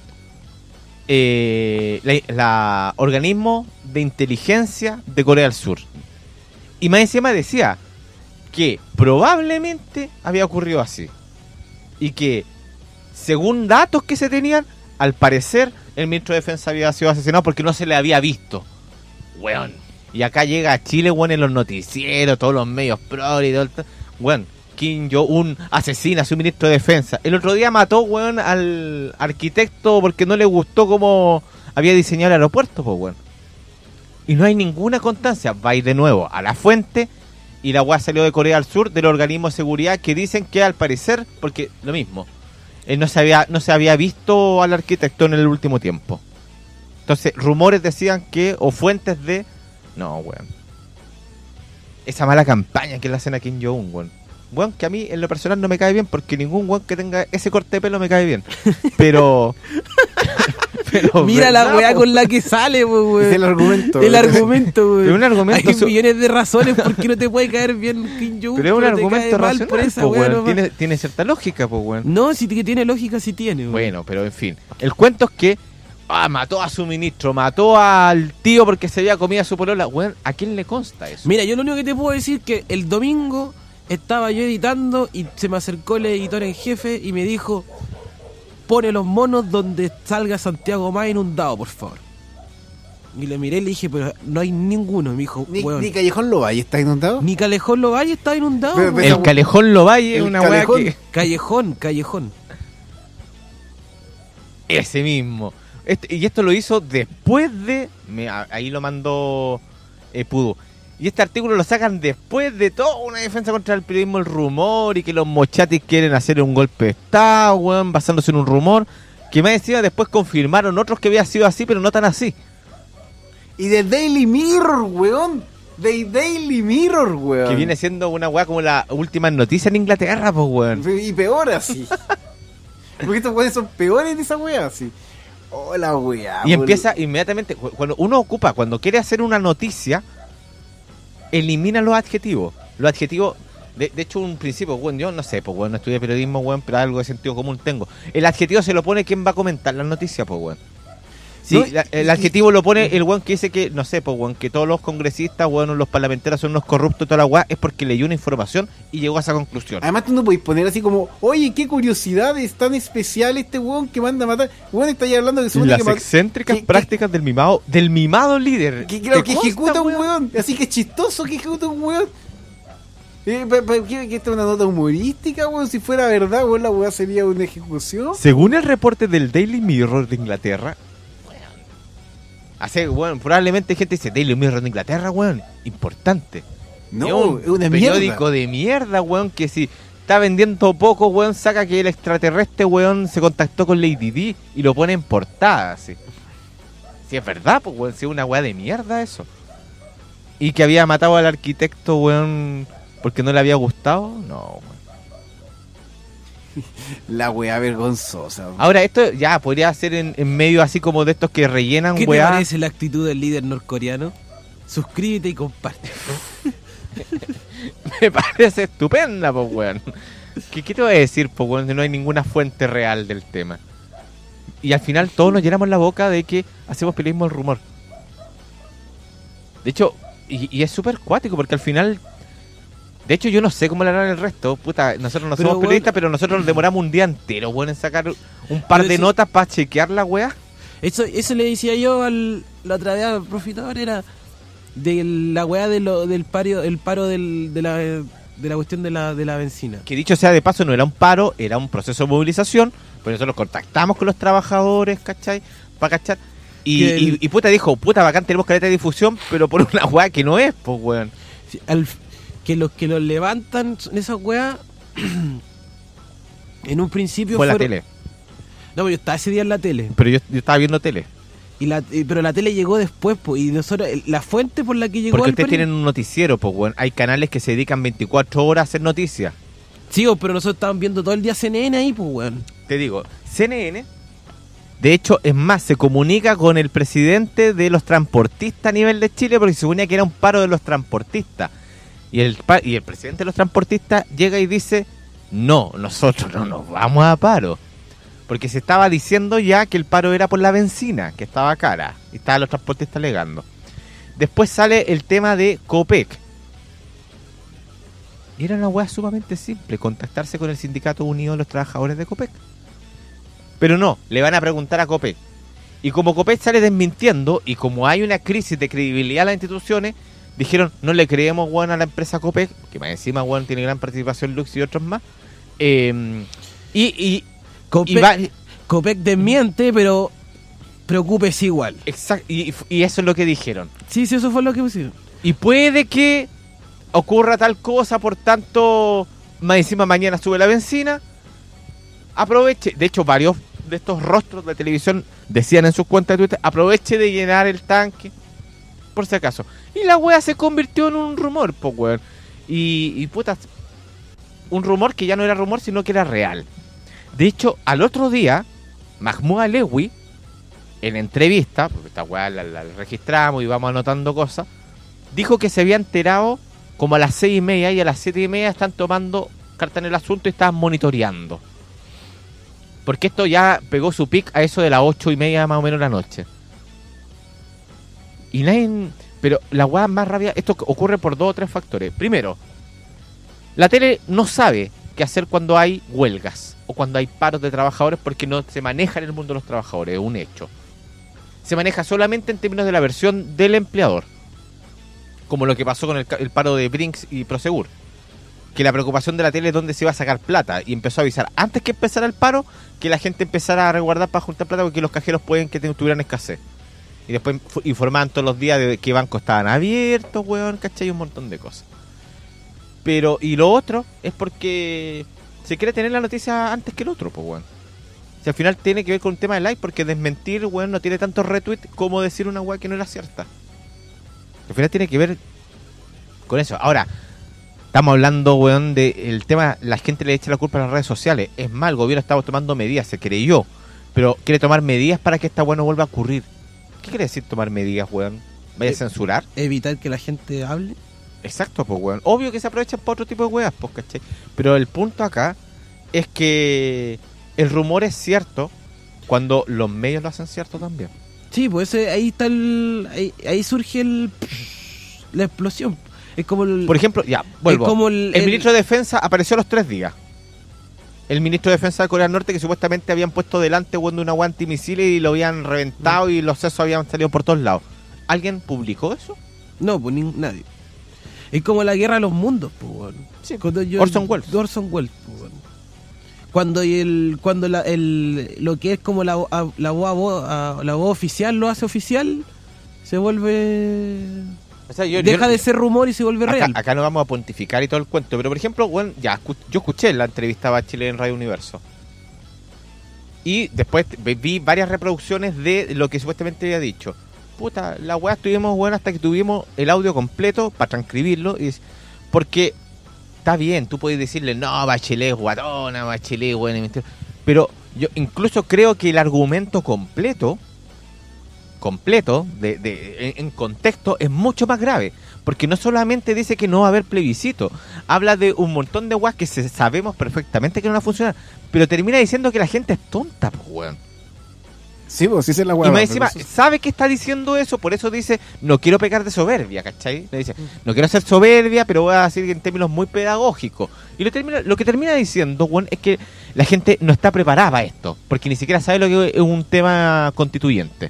eh, la, la organismo de inteligencia de Corea del Sur. Y más encima decía que probablemente había ocurrido así. Y que, según datos que se tenían, al parecer el ministro de Defensa había sido asesinado porque no se le había visto. Weón. Y acá llega a Chile, weón, en los noticieros, todos los medios pro y todo el... t- Weón, Kim Jong-un asesina a su ministro de Defensa. El otro día mató, weón, al arquitecto porque no le gustó cómo había diseñado el aeropuerto, pues, weón. Y no hay ninguna constancia. Va a ir de nuevo a la fuente y la weá salió de Corea del Sur, del organismo de seguridad, que dicen que al parecer, porque lo mismo, él no se había, no se había visto al arquitecto en el último tiempo. Entonces, rumores decían que, o fuentes de... No, weón. Esa mala campaña que le hacen a Kim Jong-un, weón. Weón, que a mí en lo personal no me cae bien, porque ningún weón que tenga ese corte de pelo me cae bien. Pero... pero Mira la ¿verdad, weá po? con la que sale, po, weón. Es el argumento. El argumento, weón. Es un argumento Hay su- millones de razones por qué no te puede caer bien Kim Jong-un. Pero es un te cae argumento mal racional, por esa po, weá weón. nomás. Tiene, tiene cierta lógica, pues, weón. No, si que tiene lógica, sí tiene, weón. Bueno, pero en fin. El cuento es que ah, mató a su ministro, mató al tío porque se había comido a su polola. Weón, ¿a quién le consta eso? Mira, yo lo único que te puedo decir que el domingo estaba yo editando y se me acercó el editor en jefe y me dijo: pone los monos donde salga Santiago más inundado, por favor. Y le miré y le dije, pero no hay ninguno. Me dijo, Ni, weón, ni Callejón Lovalle está inundado. ni Callejón Lovalle está inundado. Pero- weón. pero- El Calejón Lovalle es El una weá Calejón. que... Callejón, Callejón. Ese mismo. Este, y esto lo hizo después de... me- a- ahí lo mandó eh, Pudu. Y este artículo lo sacan después de toda una defensa contra el periodismo, el rumor, y que los mochatis quieren hacer un golpe de estado, weón, basándose en un rumor, que más encima después confirmaron otros que había sido así, pero no tan así. Y de Daily Mirror, weón. De Daily Mirror, weón. Que viene siendo una weá como la última noticia en Inglaterra, pues, weón. Y peor así. Porque estos weones son peores de esa weá, así. Hola, weá. Y empieza inmediatamente, cu- cuando uno ocupa, cuando quiere hacer una noticia, elimina los adjetivos. Los adjetivos, de, de hecho, un principio, bueno, yo no sé, pues, bueno, no estudié periodismo, bueno, pero algo de sentido común tengo. El adjetivo se lo pone quien va a comentar la noticia, pues, bueno. Sí, No, la- el y- adjetivo lo pone el weón que dice que, no sé, pues, weón, que todos los congresistas, weón, los parlamentarios son unos corruptos y toda la weá, es porque leyó una información y llegó a esa conclusión. Además tú no podés poner así como, oye, qué curiosidad, es tan especial este weón que manda a matar. Weón, está ahí hablando de su Las que ma- excéntricas que- que- prácticas del mimado, del mimado líder. Que, claro, ¿Te que consta, ejecuta un weón? weón. Así que es chistoso que ejecuta un weón. Eh, pa- pa- ¿qué- que esta es una nota humorística, weón? Si fuera verdad, weón, la weá sería una ejecución. Según el reporte del Daily Mirror de Inglaterra, weón, hace, weón, probablemente gente dice, Daily Mirror de Inglaterra, weón, importante. No, es un es una periódico mierda. de mierda, weón, que si está vendiendo poco, weón, saca que el extraterrestre, weón, se contactó con Lady Di y lo pone en portada, así. Si es verdad, pues, weón, si es una weá de mierda eso. Y que había matado al arquitecto, weón, porque no le había gustado, no, weón. La weá vergonzosa. weón. Ahora, esto ya podría ser en, en medio así como de estos que rellenan, ¿Qué te weá. parece la actitud del líder norcoreano? Suscríbete y comparte. Me parece estupenda, pues, weón. ¿Qué, ¿Qué te voy a decir, pues, weón? Que no hay ninguna fuente real del tema. Y al final todos nos llenamos la boca de que hacemos periodismo al rumor. De hecho, y, y es súper cuático porque al final... De hecho, yo no sé cómo le harán el resto. Puta, nosotros no Pero, somos weón, periodistas, pero nosotros nos demoramos un día entero, weón, en sacar un par Pero de si- notas para chequear la weá. Eso, eso le decía yo al, la otra vez al profitador, era de la weá de lo, del paro, el paro del, de la, de la cuestión de la, de la benzina. Que dicho sea de paso, no era un paro, era un proceso de movilización. Por eso nos contactamos con los trabajadores, ¿cachai? Para cachar. Y, el... y, y puta dijo, puta bacán, tenemos caleta de difusión, pero por una weá que no es, pues weón. Sí, al, que los que los levantan son esas weas, en un principio fue fueron... la tele. No, pero yo estaba ese día en la tele. Pero yo, yo estaba viendo tele. Y la, y, pero la tele llegó después, pues, y nosotros, la fuente por la que llegó... Porque al ustedes periódico... tienen un noticiero, pues weón. Hay canales que se dedican veinticuatro horas a hacer noticias. Sí, pero nosotros estábamos viendo todo el día C N N ahí, pues weón. Te digo, C N N, de hecho, es más, se comunica con el presidente de los transportistas a nivel de Chile porque se suponía que era un paro de los transportistas. Y el, y el presidente de los transportistas llega y dice, no, nosotros no nos vamos a paro. Porque se estaba diciendo ya que el paro era por la benzina, que estaba cara. Y estaban los transportistas alegando. Después sale el tema de Copec. Y era una hueá sumamente simple, contactarse con el Sindicato Unido de los Trabajadores de Copec. Pero no, le van a preguntar a Copec. Y como Copec sale desmintiendo, y como hay una crisis de credibilidad en las instituciones, dijeron, no le creemos, weón, a la empresa Copec, que más encima, weón, tiene gran participación Lux y otros más. Eh, y... y Copec, y va, Copec desmiente, pero preocúpese igual. Exacto, y, y eso es lo que dijeron. Sí, sí, eso fue lo que pusieron. Y puede que ocurra tal cosa, por tanto, más encima mañana sube la benzina. Aproveche, de hecho, varios de estos rostros de televisión decían en sus cuentas de Twitter, aproveche de llenar el tanque, por si acaso. Y la wea se convirtió en un rumor, pues weón. Y, y puta, un rumor que ya no era rumor, sino que era real. De hecho, al otro día, Mahmoud Alewi, en entrevista, porque esta weá la, la registramos y vamos anotando cosas, dijo que se había enterado como a las seis y media y a las siete y media están tomando carta en el asunto y estaban monitoreando. Porque esto ya pegó su pic a eso de las ocho y media más o menos de la noche. Y nadie... Pero la weá más rabia, esto ocurre por dos o tres factores. Primero, la tele no sabe qué hacer cuando hay huelgas o cuando hay paros de trabajadores porque no se maneja en el mundo de los trabajadores, es un hecho. Se maneja solamente en términos de la versión del empleador, como lo que pasó con el, el paro de Brinks y Prosegur, que la preocupación de la tele es dónde se iba a sacar plata y empezó a avisar antes que empezara el paro que la gente empezara a resguardar para juntar plata porque los cajeros pueden que tuvieran escasez. Y después informaban todos los días de qué bancos estaban abiertos, weón, ¿cachai? Un montón de cosas. Pero, y lo otro es porque se quiere tener la noticia antes que el otro, pues, weón. Si al final tiene que ver con un tema de like, porque desmentir, weón, no tiene tanto retweet como decir una weá que no era cierta. Al final tiene que ver con eso. Ahora, estamos hablando, weón, del tema, la gente le echa la culpa a las redes sociales. Es mal, el gobierno estaba tomando medidas, se creyó, pero quiere tomar medidas para que esta weá no vuelva a ocurrir. ¿Qué quiere decir tomar medidas, weón? ¿Vaya a censurar? Evitar que la gente hable. Exacto, pues, weón. Obvio que se aprovechan para otro tipo de weas, pues, ¿cachai? Pero el punto acá es que el rumor es cierto cuando los medios lo hacen cierto también. Sí, pues ese, ahí está el... Ahí, ahí surge el... la explosión. Es como el... Por ejemplo, ya, vuelvo. Es como el, el el ministro de Defensa apareció a los tres días. El ministro de Defensa de Corea del Norte, que supuestamente habían puesto delante, weón, de una guante antimisiles y lo habían reventado mm. y los sesos habían salido por todos lados. ¿Alguien publicó eso? No, pues ni, nadie. Es como la guerra de los mundos, pues, bueno. Sí, cuando yo, Orson Welles. Orson Welles, pues, bueno. Cuando el cuando la, el lo que es como la la voz la voz oficial lo hace oficial, se vuelve o sea, yo, deja yo, de ser rumor y se vuelve acá, real. Acá no vamos a pontificar y todo el cuento, pero por ejemplo, bueno, ya yo escuché la entrevista a Bachelet en Radio Universo. Y después vi varias reproducciones de lo que supuestamente había dicho. Puta, la weá estuvimos bueno hasta que tuvimos el audio completo para transcribirlo. Y, porque está bien, tú puedes decirle, no, Bachelet es guatona, Bachelet es buena. Pero yo incluso creo que el argumento completo, completo, de, de, en, en contexto, es mucho más grave. Porque no solamente dice que no va a haber plebiscito, habla de un montón de weas que se, sabemos perfectamente que no van a funcionar. Pero termina diciendo que la gente es tonta, pues weón. Sí, pues sí es la hueá. Y más encima, sabe que está diciendo eso, por eso dice, no quiero pecar de soberbia, ¿cachai? Le dice, no quiero ser soberbia, pero voy a decir en términos muy pedagógicos. Y lo, termina, lo que termina diciendo, bueno, es que la gente no está preparada para esto, porque ni siquiera sabe lo que es un tema constituyente.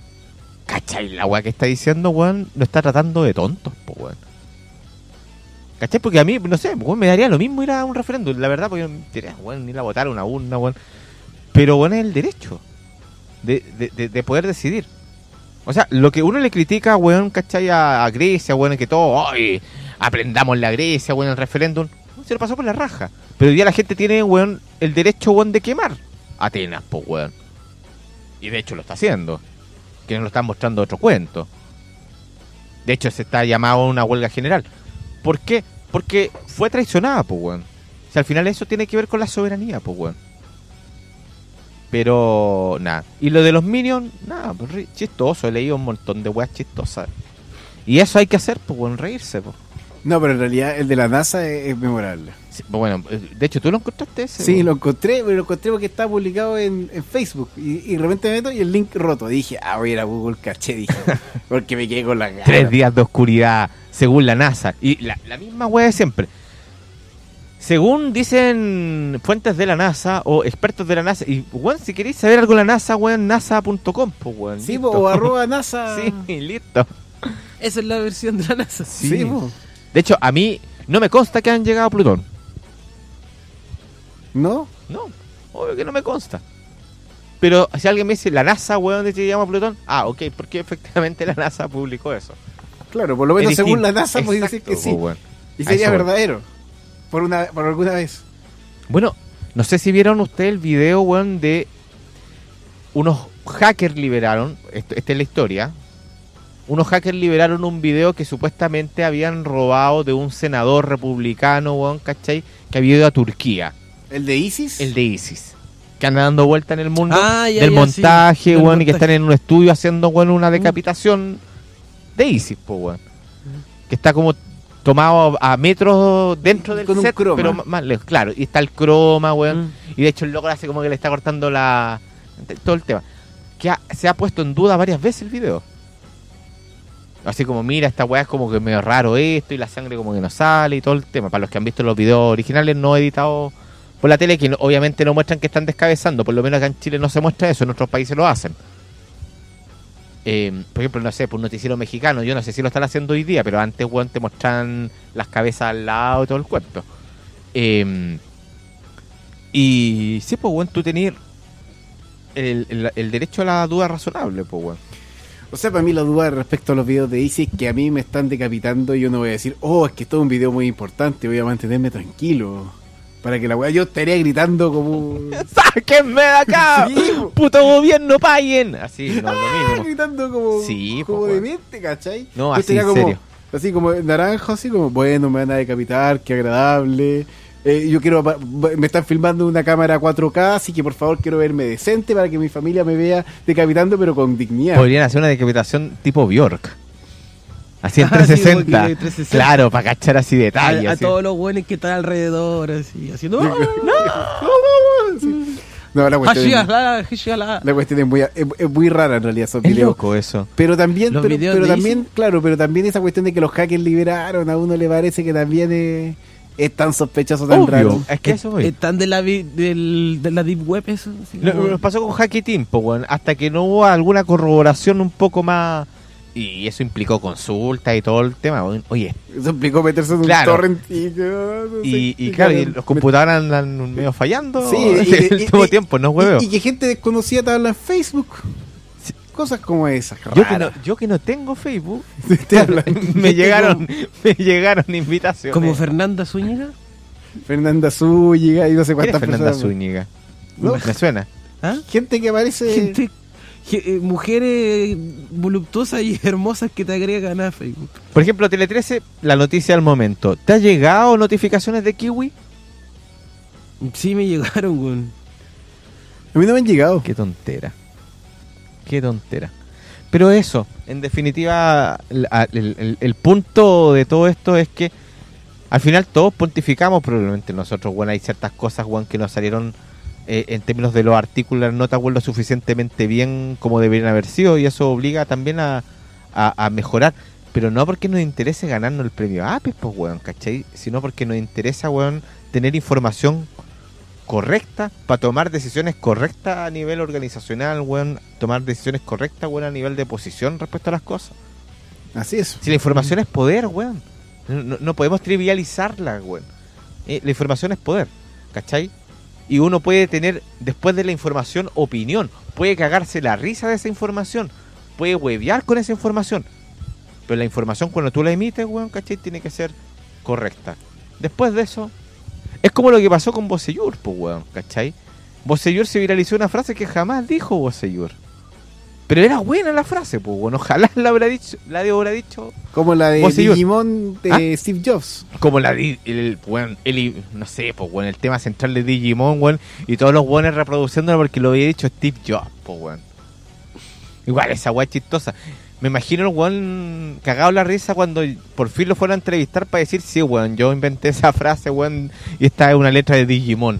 ¿Cachai? La weá que está diciendo, weón, lo está tratando de tontos, po, weón. ¿Cachai? Porque a mí, no sé, weón, me daría lo mismo ir a un referéndum, la verdad, porque yo no quería, weón, ir a votar a una urna, weón. Pero, weón, es el derecho de, de, de, de poder decidir. O sea, lo que uno le critica, weón, ¿cachai? A, a Grecia, weón, es que todo, ¡ay! Aprendamos la Grecia, weón, el referéndum. Se lo pasó por la raja. Pero hoy día la gente tiene, weón, el derecho, weón, de quemar Atenas, po, weón. Y de hecho lo está haciendo. Que nos lo están mostrando otro cuento. De hecho, se está llamado a una huelga general. ¿Por qué? Porque fue traicionada, pues, weón. O sea, al final eso tiene que ver con la soberanía, pues, weón. Pero, nada. Y lo de los Minions, nada, pues, ri- chistoso. He leído un montón de weas chistosas. Y eso hay que hacer, pues, weón, reírse, pues. No, pero en realidad el de la NASA es, es memorable. Sí, pues, bueno, de hecho, ¿tú lo encontraste ese? Sí, weón? lo encontré, pero lo encontré porque estaba publicado en, en Facebook. Y, y de repente me meto y el link roto. Dije, ah, voy a ir a Google, caché, dije. Porque me quedé con la gana. Tres días de oscuridad, según la NASA. Y la, la misma wea de siempre. Según dicen fuentes de la NASA o expertos de la NASA. Y, weón, si queréis saber algo de la NASA, weón, nasa punto com, pues, weón. Sí, listo. o arroba NASA. Sí, listo. Esa es la versión de la NASA. Sí. Sí, po. De hecho, a mí no me consta que han llegado a Plutón. ¿No? No, obvio que no me consta. Pero si alguien me dice, la NASA, weón, ¿de qué llegamos a Plutón? Ah, ok, porque efectivamente la NASA publicó eso. Claro, por lo menos Es según distinto. la NASA podéis decir Exacto, que sí. pues, weón. Y A sería eso voy. verdadero. Por una por alguna vez. Bueno, no sé si vieron ustedes el video, weón, de unos hackers liberaron, esto- esta es la historia, unos hackers liberaron un video que supuestamente habían robado de un senador republicano, weón, ¿cachai? Que había ido a Turquía. ¿El de ISIS? El de ISIS. Que anda dando vuelta en el mundo Ah, ya, del ya, montaje, sí, del weón, y que montaje. están en un estudio haciendo, weón, una decapitación de ISIS, pues, weón. Que está como tomado a, a metros dentro del Con un set, croma. pero m- más lejos, claro. Y está el croma, weón. Mm. Y de hecho el loco hace como que le está cortando la... todo el tema. Que ha- se ha puesto en duda varias veces el video. Así como, mira, esta weá es como que medio raro esto y la sangre como que no sale y todo el tema. Para los que han visto los videos originales no editados por la tele, que no- obviamente no muestran que están descabezando. Por lo menos acá en Chile no se muestra eso, en otros países lo hacen. Eh, por ejemplo, no sé, por un noticiero mexicano, yo no sé si lo están haciendo hoy día, pero antes, weón, te muestran las cabezas al lado y todo el cuento. Eh, y sí, pues, weón, tú tenías el, el, el derecho a la duda razonable, pues, weón. O sea, para mí la duda respecto a los videos de ISIS que a mí me están decapitando, yo no voy a decir, oh, es que esto es un video muy importante, voy a mantenerme tranquilo. Para que la weá, yo estaría gritando como... ¡Sáquenme de acá! Sí, po. ¡Puto gobierno, paguen! Así, no, lo Ah, mismo. gritando como, Sí, como po, weón. demente, ¿cachai? No, Yo así, estaría en como, serio. así como naranjo, así como, bueno, me van a decapitar, qué agradable. Eh, yo quiero, pa- me están filmando una cámara cuatro K, así que por favor quiero verme decente para que mi familia me vea decapitando, pero con dignidad. Podrían hacer una decapitación tipo Bjork. Así en Ah, sí, trescientos como sesenta. que trescientos sesenta. Claro, para cachar así detalles. A, a así. todos los buenos que están alrededor, así, haciendo. No, la cuestión, es, Hashiala, hashiala. la cuestión es muy, es, es muy rara en realidad, esos Es videos. loco eso. Pero también, Los pero, videos pero de también, ISIS. claro, pero también esa cuestión de que los hackers liberaron, a uno le parece que también es, es tan sospechoso, tan Obvio. raro. Es que eso voy. Están de la, vi- del, de la Deep Web, eso. así Lo- como- Nos pasó con Hacky Team, po, weón, hasta que no hubo alguna corroboración un poco más. Y eso implicó consultas y todo el tema. weón. Oye, Eso implicó meterse en un Claro. torrent y, no sé, y, y y claro, y claro, los computadores andan medio fallando. Sí, Sí, y- el y- último y- tiempo, no y, hueveo. y que gente desconocida te habla en Facebook. Cosas como esas. Yo que, no, raras. yo que no tengo Facebook, Te hablan. me llegaron me llegaron invitaciones. Como Fernanda Zúñiga. Fernanda Zúñiga y no sé ¿Quién es cuántas Fernanda personas. Zúñiga? ¿No? Me suena. ¿Ah? Gente que aparece. Gente, ge- eh, mujeres voluptuosas y hermosas que te agregan a Facebook. Por ejemplo, Tele trece, la noticia del momento. ¿Te ha llegado notificaciones de Kiwi? Sí, me llegaron, weón. A mí no me han llegado. Qué tontera. Qué tontera. Pero eso, en definitiva, el, el- el- el punto de todo esto es que al final todos pontificamos, probablemente nosotros, bueno, hay ciertas cosas, bueno, que nos salieron eh, en términos de los artículos, no te acuerdo suficientemente bien como deberían haber sido, y eso obliga también a, a, a mejorar. Pero no porque nos interese ganarnos el premio APES, pues, weón, ¿cachai? Sino porque nos interesa, weón, tener información correcta para tomar decisiones correctas a nivel organizacional, weón, tomar decisiones correctas, weón, a nivel de posición respecto a las cosas. Así es. Si la información es poder, weón. No, no, no podemos trivializarla, weón. Eh, la información es poder, ¿cachai? Y uno puede tener, después de la información, opinión. Puede cagarse la risa de esa información. Puede huevear con esa información. Pero la información, cuando tú la emites, weón, ¿cachai? Tiene que ser correcta. Después de eso, es como lo que pasó con Bocellur, pues, weón, ¿cachai? Bocellur se viralizó una frase que jamás dijo Bocellur. Pero era buena la frase, pues, bueno, ojalá la habrá dicho, la habrá dicho. Como la de Bocellur. Digimon de ¿Ah? Steve Jobs. Como la de, el, bueno, el, no sé, pues, bueno, el tema central de Digimon, weón, y todos los buenos reproduciéndolo porque lo había dicho Steve Jobs, pues, weón. Igual, esa weá es chistosa. Me imagino el weón cagado la risa cuando por fin lo fueron a entrevistar para decir, sí, weón, yo inventé esa frase, weón, y esta es una letra de Digimon.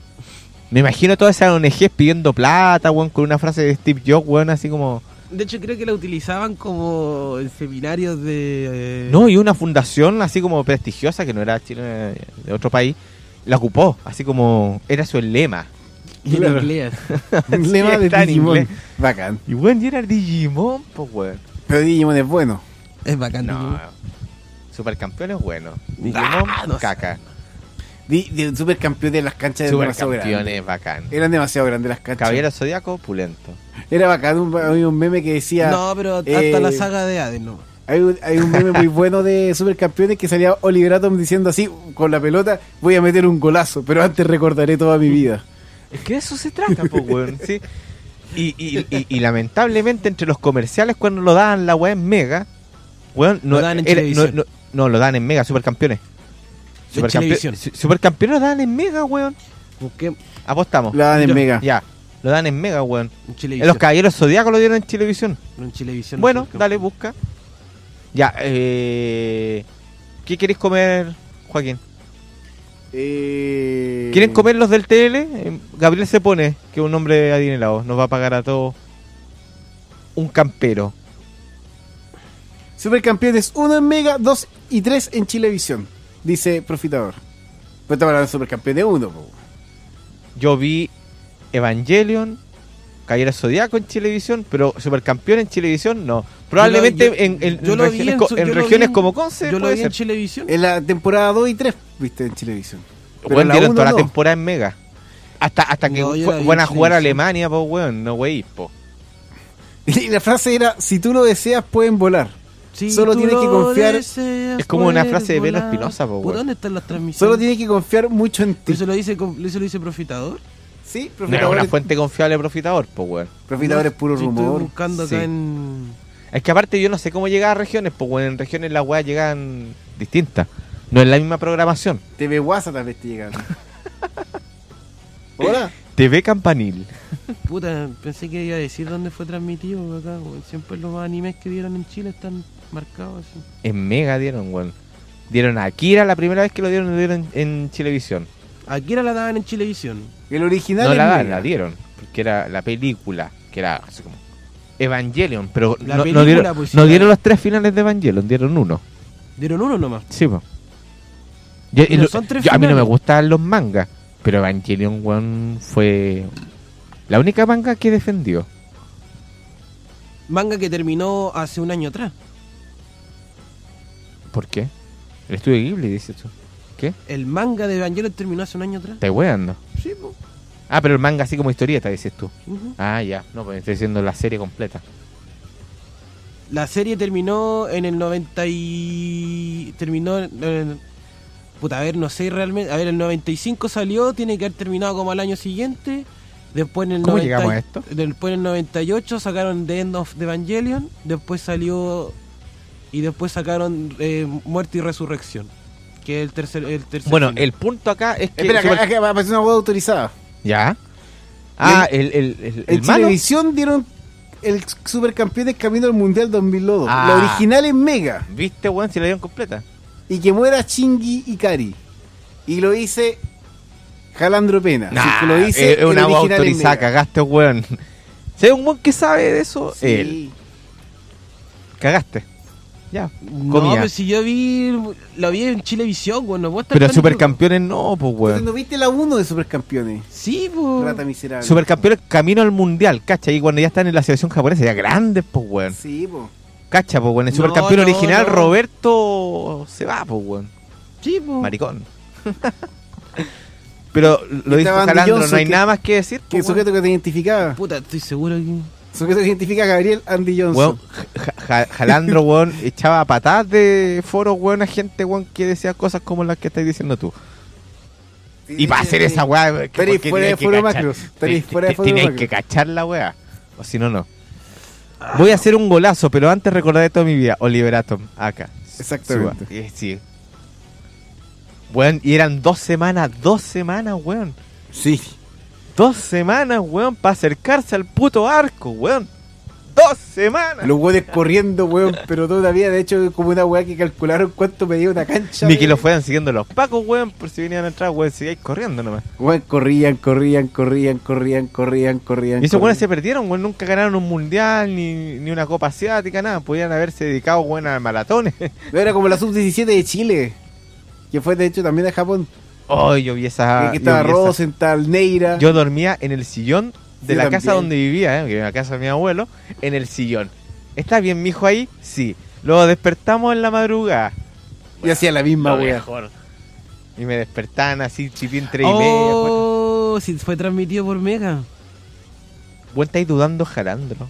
Me imagino todas esas O N Ges pidiendo plata, weón, con una frase de Steve Jobs, weón, así como... De hecho, creo que la utilizaban como en seminarios de... Eh... No, y una fundación así como prestigiosa, que no era Chile, de otro país, la ocupó, así como era su lema. Y en inglés. El lema Sí, de está en Digimon. inglés. Bacán. Y weón, y era Digimon, pues weón. Pero Digimon es bueno. Es bacán. No, Digimon. Supercampeón es bueno. Digimon, Ah, no sé. caca. Di, de supercampeón de las canchas eran demasiado Supercampeón grandes. es bacán. Eran demasiado grandes las canchas. Caballero Zodíaco, pulento. Era bacán. Un, había un meme que decía. No, pero hasta eh, la saga de Hades, no. Hay un, hay un meme muy bueno de supercampeones que salía Oliver Atom diciendo así, con la pelota, voy a meter un golazo, pero antes recordaré toda mi vida. Es que de eso se trata, pues, weón, ¿sí? Y, y, y, y lamentablemente entre los comerciales cuando lo daban la weá en Mega, weón, no, Lo daban en era- Chilevisión. no, no, no, lo daban en Mega, Supercampeones. En Supercampe- Chilevisión. su- Supercampeones lo daban en Mega, weón. Busqué Apostamos. La dan en Yo- Mega. Ya, lo dan en Mega, weón. en En Chilevisión. los Caballeros Zodíaco lo dieron en Chilevisión. No, en Chilevisión. Bueno, Supercampeón. dale, busca. Ya, eh... ¿qué queréis comer, Joaquín? Eh... ¿Quieren comer los del T L? Eh, Gabriel se pone, que es un hombre adinerado. Nos va a pagar a todos un campero. Supercampeones uno en Mega, dos y tres en Chilevisión, dice Profitador. Pues estamos hablando de Supercampeones uno, po. Yo vi Evangelion, Caballero Zodíaco en Chilevisión, pero Supercampeón en Chilevisión no. Probablemente Yo lo- yo- en, en- yo en lo vi regiones, en co- su- en yo lo regiones vi- como Conce. Yo lo puede vi en ser. Chilevisión. En la temporada dos y tres, viste, en Chilevisión. Pero Weón, la dieron uno toda la no. temporada en Mega. Hasta, hasta que No, yo fue- la vi van a en jugar a Chilevisión. Alemania, pues weón, no wey, po. Y la frase era, si tú lo deseas, pueden volar. Si Solo tú tienes que lo confiar- deseas, Es como una puedes frase de Belo volar. Espinosa, po, Puta, weón. ¿dónde están las transmisiones? Solo tienes que confiar mucho en ti. ¿Eso lo dice, con- ¿Eso lo dice Profitador? Sí, No es Profitador, una es, fuente confiable profitador, pues weón. Profitador es puro Sí, estoy rumor. buscando acá Sí. en... Es que aparte yo no sé cómo llegar a regiones, pues weón, en regiones las weas llegan distintas. No es la misma programación. T V WhatsApp tal vez te llegan. Hola. T V Campanil. Puta, pensé que iba a decir dónde fue transmitido acá, weón. Siempre los animes que dieron en Chile están marcados así. En Mega dieron, weón. Dieron a Akira la primera vez que lo dieron, lo dieron en, en Chilevisión. Aquí era la daban en Chilevisión. El original No es la dan, Mega. la dieron. Porque era la película, que era así como Evangelion. Pero La no, no película, dieron, pues, sí, no la- dieron los tres finales de Evangelion, dieron uno. Dieron uno nomás. Sí, pues. Yo, Pero lo- son tres yo- a mí no me finales. gustan los mangas. Pero Evangelion, weón, fue la única manga que defendió. Manga que terminó hace un año atrás. ¿Por qué? El estudio Ghibli, dice eso. ¿Qué? El manga de Evangelion terminó hace un año atrás. ¿Estás weando? Sí, po. Ah, pero el manga así como historieta, dices tú. Ujú. Ah, ya. No, pues estoy diciendo la serie completa. La serie terminó en el noventa y... Terminó en... en- Puta, a ver, no sé realmente... A ver, el noventa y cinco salió, tiene que haber terminado como al año siguiente. Después en el ¿Cómo noventa llegamos a esto? Después en el noventa y ocho sacaron The End of the Evangelion. Después salió... Y después sacaron eh, Muerte y Resurrección. Que es el tercer... El tercer Bueno, final. el punto acá es que... Espera, acá, Super- acá va a aparecer una web autorizada. ¿Ya? Ah, el, el, el, el En malo. Chilevisión dieron el Supercampeones Camino al Mundial dos mil dos. Ah. La original en Mega. ¿Viste, weón? Si la dieron completa. Y que muera Shinji Ikari. Y lo dice Jalandro Pena. Nah, Así que lo dice es una el agua original en autorizada, Mega. cagaste, weón. Si hay un weón que sabe de eso, Sí. él. Cagaste. Ya, No, comía. pues si yo vi... Lo vi en Chilevisión, weón. No puedo estar Pero tan Supercampeones no, pues, Entonces, weón. ¿no viste la uno de Supercampeones? Sí, pues... Rata miserable. Supercampeones camino al mundial, ¿cachai? Y cuando ya están en la selección japonesa, ya grandes, pues, weón. Sí, po. Cacha, pues, weón. El No, supercampeón no, original, no. Roberto, se va, pues, weón. Sí, pues. Maricón. Pero lo dijo Estaba Andy Jalandro, Johnson, no hay que- nada más que decir. ¿Qué sujeto que te identificaba? Puta, estoy seguro que... Sujeto que identifica a Gabriel Andy Johnson. Weón, Ja- Ja- Jalandro, weón, echaba patadas de foro, weón, a gente, weón, que decía cosas como las que estás diciendo tú. Y para hacer esa weá, weón, que Tenéis porque fuera de tenía que foro cachar. macros. Tenéis Te- fuera de te- foro Tenéis macros. que cachar la weá. O si no, no. Voy a hacer un golazo, pero antes recordaré toda mi vida. Oliver Atom, acá. Exactamente. Suba. Y- Sí. Weón, y eran dos semanas, dos semanas, weón. Sí. Dos semanas, weón, para acercarse al puto arco, weón. Dos semanas. Los hueones corriendo, weón, pero todavía, de hecho, como una weá que calcularon cuánto medía una cancha. Ni que weón. lo fueran siguiendo los pacos, weón, por si venían a entrar, weón, sigáis corriendo nomás. Weón, corrían, corrían, corrían, corrían, corrían, corrían. Y esos weones se corrían. perdieron, weón, nunca ganaron un mundial, ni, ni una copa asiática, nada. Podían haberse dedicado, weón, a maratones. No, era como la sub diecisiete de Chile, que fue, de hecho, también de Japón. Oh, yo vi esa... Aquí estaba yo vi esa- Rosenthal, Neira. Yo dormía en el sillón de Yo la también. casa donde vivía, ¿eh? Que era la casa de mi abuelo, en el sillón. ¿Está bien, mijo, ahí? Sí. Luego despertamos en la madrugada. Y hacía la misma Lo weá. mejor. Y me despertaban así, chipín tres y media. cuatro. Oh, si fue transmitido por Mega. Vos estáis dudando, Jalandro.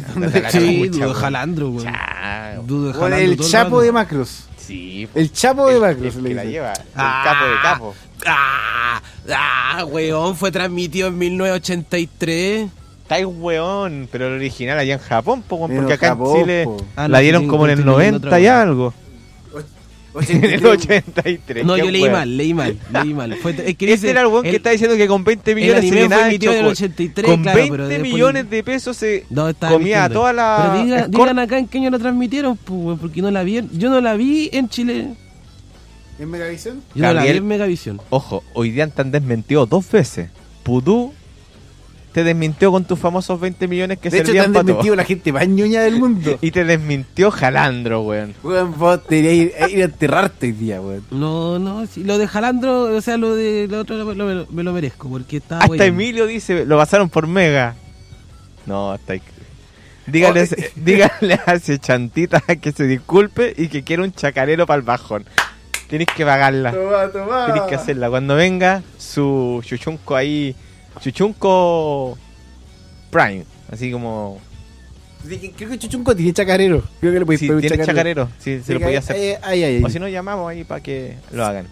Sí, dudo Jalandro, weón. Chao. Dudo Weón, Jalandro el todo Chapo rato. de Macros. Sí. El Chapo de El- Macros. el le que la dicen. lleva. El Ah. capo de capo. Ah, ah, weón, fue transmitido en mil novecientos ochenta y tres. Estáis weón, pero el original allá en Japón, po, weón, En porque acá Japón, en Chile po. Ah, la no, dieron sí, como en el estoy leyendo noventa otra y weá. algo. ochenta y En el tres. ochenta y tres. No, qué yo leí weón. mal, leí mal, leí mal. Fue, es que Este dice, era el weón que el- está diciendo que con veinte el millones se anime fue llenaba de emitido en el chocolate. ochenta y tres, Con claro, veinte pero después- millones de pesos se No, estaba comía mintiendo. toda la... Pero diga- escort- digan acá en qué año lo transmitieron, pues, weón, porque no la vi. en- Yo no la vi en Chile. ¿En Megavisión? Yo no la vi Gabriel. en Megavisión. Ojo, hoy día te han desmentido dos veces. Pudú te desmintió con tus famosos veinte millones que De hecho, te servían han para todo. desmentido la gente más ñoña del mundo. Y te desmintió Jalandro, weón. Weón, vos deberías ir, ir a enterrarte hoy día, weón. No, no, sí, lo de Jalandro, o sea, lo de lo otro lo- lo- me lo merezco, porque estaba Hasta bueno. Emilio dice, lo pasaron por Mega. No, hasta ahí. Dígale, Oh, dígale a ese chantita que se disculpe y que quiere un chacarero para el bajón. Tienes que pagarla. Toma, toma. Tienes que hacerla. Cuando venga su chuchunco ahí, chuchunco Prime, así como... Sí, que- Creo que Chuchunco tiene chacarero. Creo que le podéis Sí, pedir un tiene chacarero. Sí, se Sí, lo podía ahí- hacer. ahí- ahí, ahí. O si no, llamamos ahí para que lo hagan.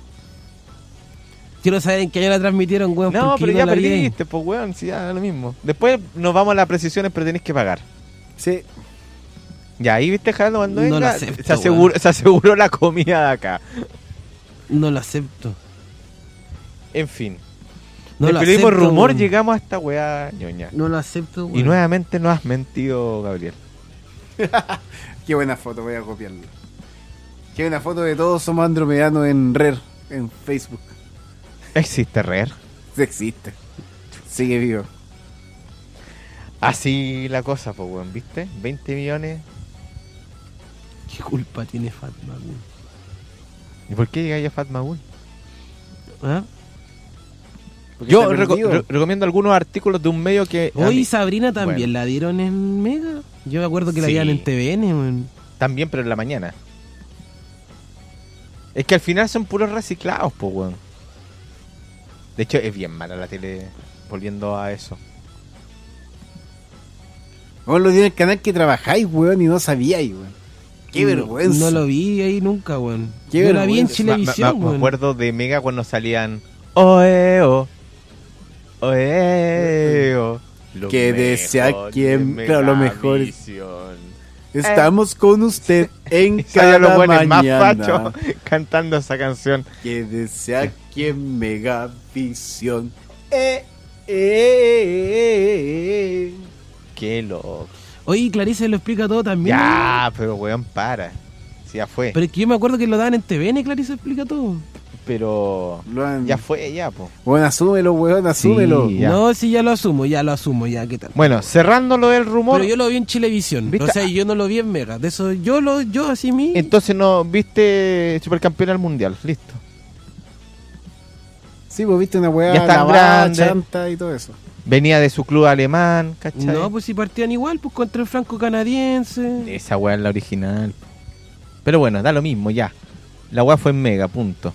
Quiero saber en qué año la transmitieron, weón. No, porque pero yo ya la vi ahí. perdiste, pues weón, sí, ya lo mismo. Después nos vamos a las precisiones, pero tenés que pagar. Sí. Ya, ahí viste, Jalando, cuando No lo venga, acepto, se, aseguró, se aseguró la comida de acá. No lo acepto. En fin. No El lo periodismo acepto, rumor, weón. llegamos a esta weá ñoña. No lo acepto, weón. Y nuevamente no has mentido, Gabriel. Qué buena foto, voy a copiarla. Qué buena foto de todos somos andromedanos en Rare, en Facebook. ¿Existe Rare? Sí existe. Sigue vivo. Así la cosa, pues weón, ¿viste? veinte millones. ¿Qué culpa tiene Fatma, weón? ¿Y por qué llega ya Fat Magul? ¿Ah? Porque Yo está reco- perdido. re- recomiendo algunos artículos de un medio que... a Hoy mí- Sabrina también Bueno. la dieron en Mega. Yo me acuerdo que la Sí. dieron en T V N, weón. También, pero en la mañana. Es que al final son puros reciclados, pues, weón. De hecho, es bien mala la tele, volviendo a eso. Vos lo dio en el canal que trabajáis, weón, y no sabíais, weón. Qué No- vergüenza. No lo vi ahí nunca, weón. Qué Yo la vi en vergüenza. Ma- ma- Chilevisión, ma- me weón. acuerdo de Mega cuando salían Oeo, Oeo. Lo Que desea mejor quien- de claro, lo mejor es- Megavisión. Estamos con usted en Y salían cada los buenos más mañana. fachos cantando esa canción. Que desea quien Megavisión. Eh, eh, eh, eh. Qué loco. Oye, Clarice lo explica todo también. ¿no? Ya, pero weón, para. Sí, ya fue. Pero es que yo me acuerdo que lo daban en T V N, Clarice explica todo. Pero Lo han- ya fue, ya, po. Bueno, asúmelo, weón, asúmelo. Sí, ya. No, sí, ya lo asumo, ya lo asumo, ya, ¿qué tal? Bueno, cerrando lo del rumor, Pero yo lo vi en Chilevisión. ¿Viste? O sea, yo no lo vi en Mega. De eso, yo lo, yo así mi. entonces no viste Supercampeón al Mundial, listo. Sí, pues viste una Ya weá, están lavada, grandes. chanta y todo eso. Venía de su club alemán, ¿cachai? No, pues si partían igual, pues contra el franco-canadiense. Esa weá es la original. Pero bueno, da lo mismo ya. La weá fue en Mega, punto.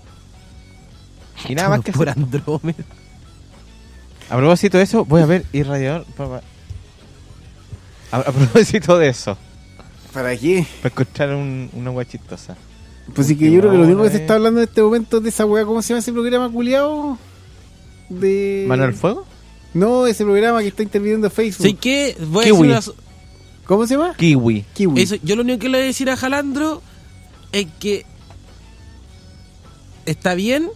Y nada más que por hacer. Andrómeda. A propósito de eso, voy a ver Irradiador. pa- pa- A, a propósito de eso. ¿Para qué? Para encontrar un, una weá chistosa. Pues sí que yo creo que lo único que se eh. está hablando en este momento es de esa weá, ¿cómo se llama ese programa culiado? De... ¿Mano al fuego? No, ese programa que está interviniendo Facebook. ¿Sí que voy a Kiwi. decir una... ¿Cómo se llama? Kiwi. Kiwi. Eso, yo lo único que le voy a decir a Jalandro es que está bien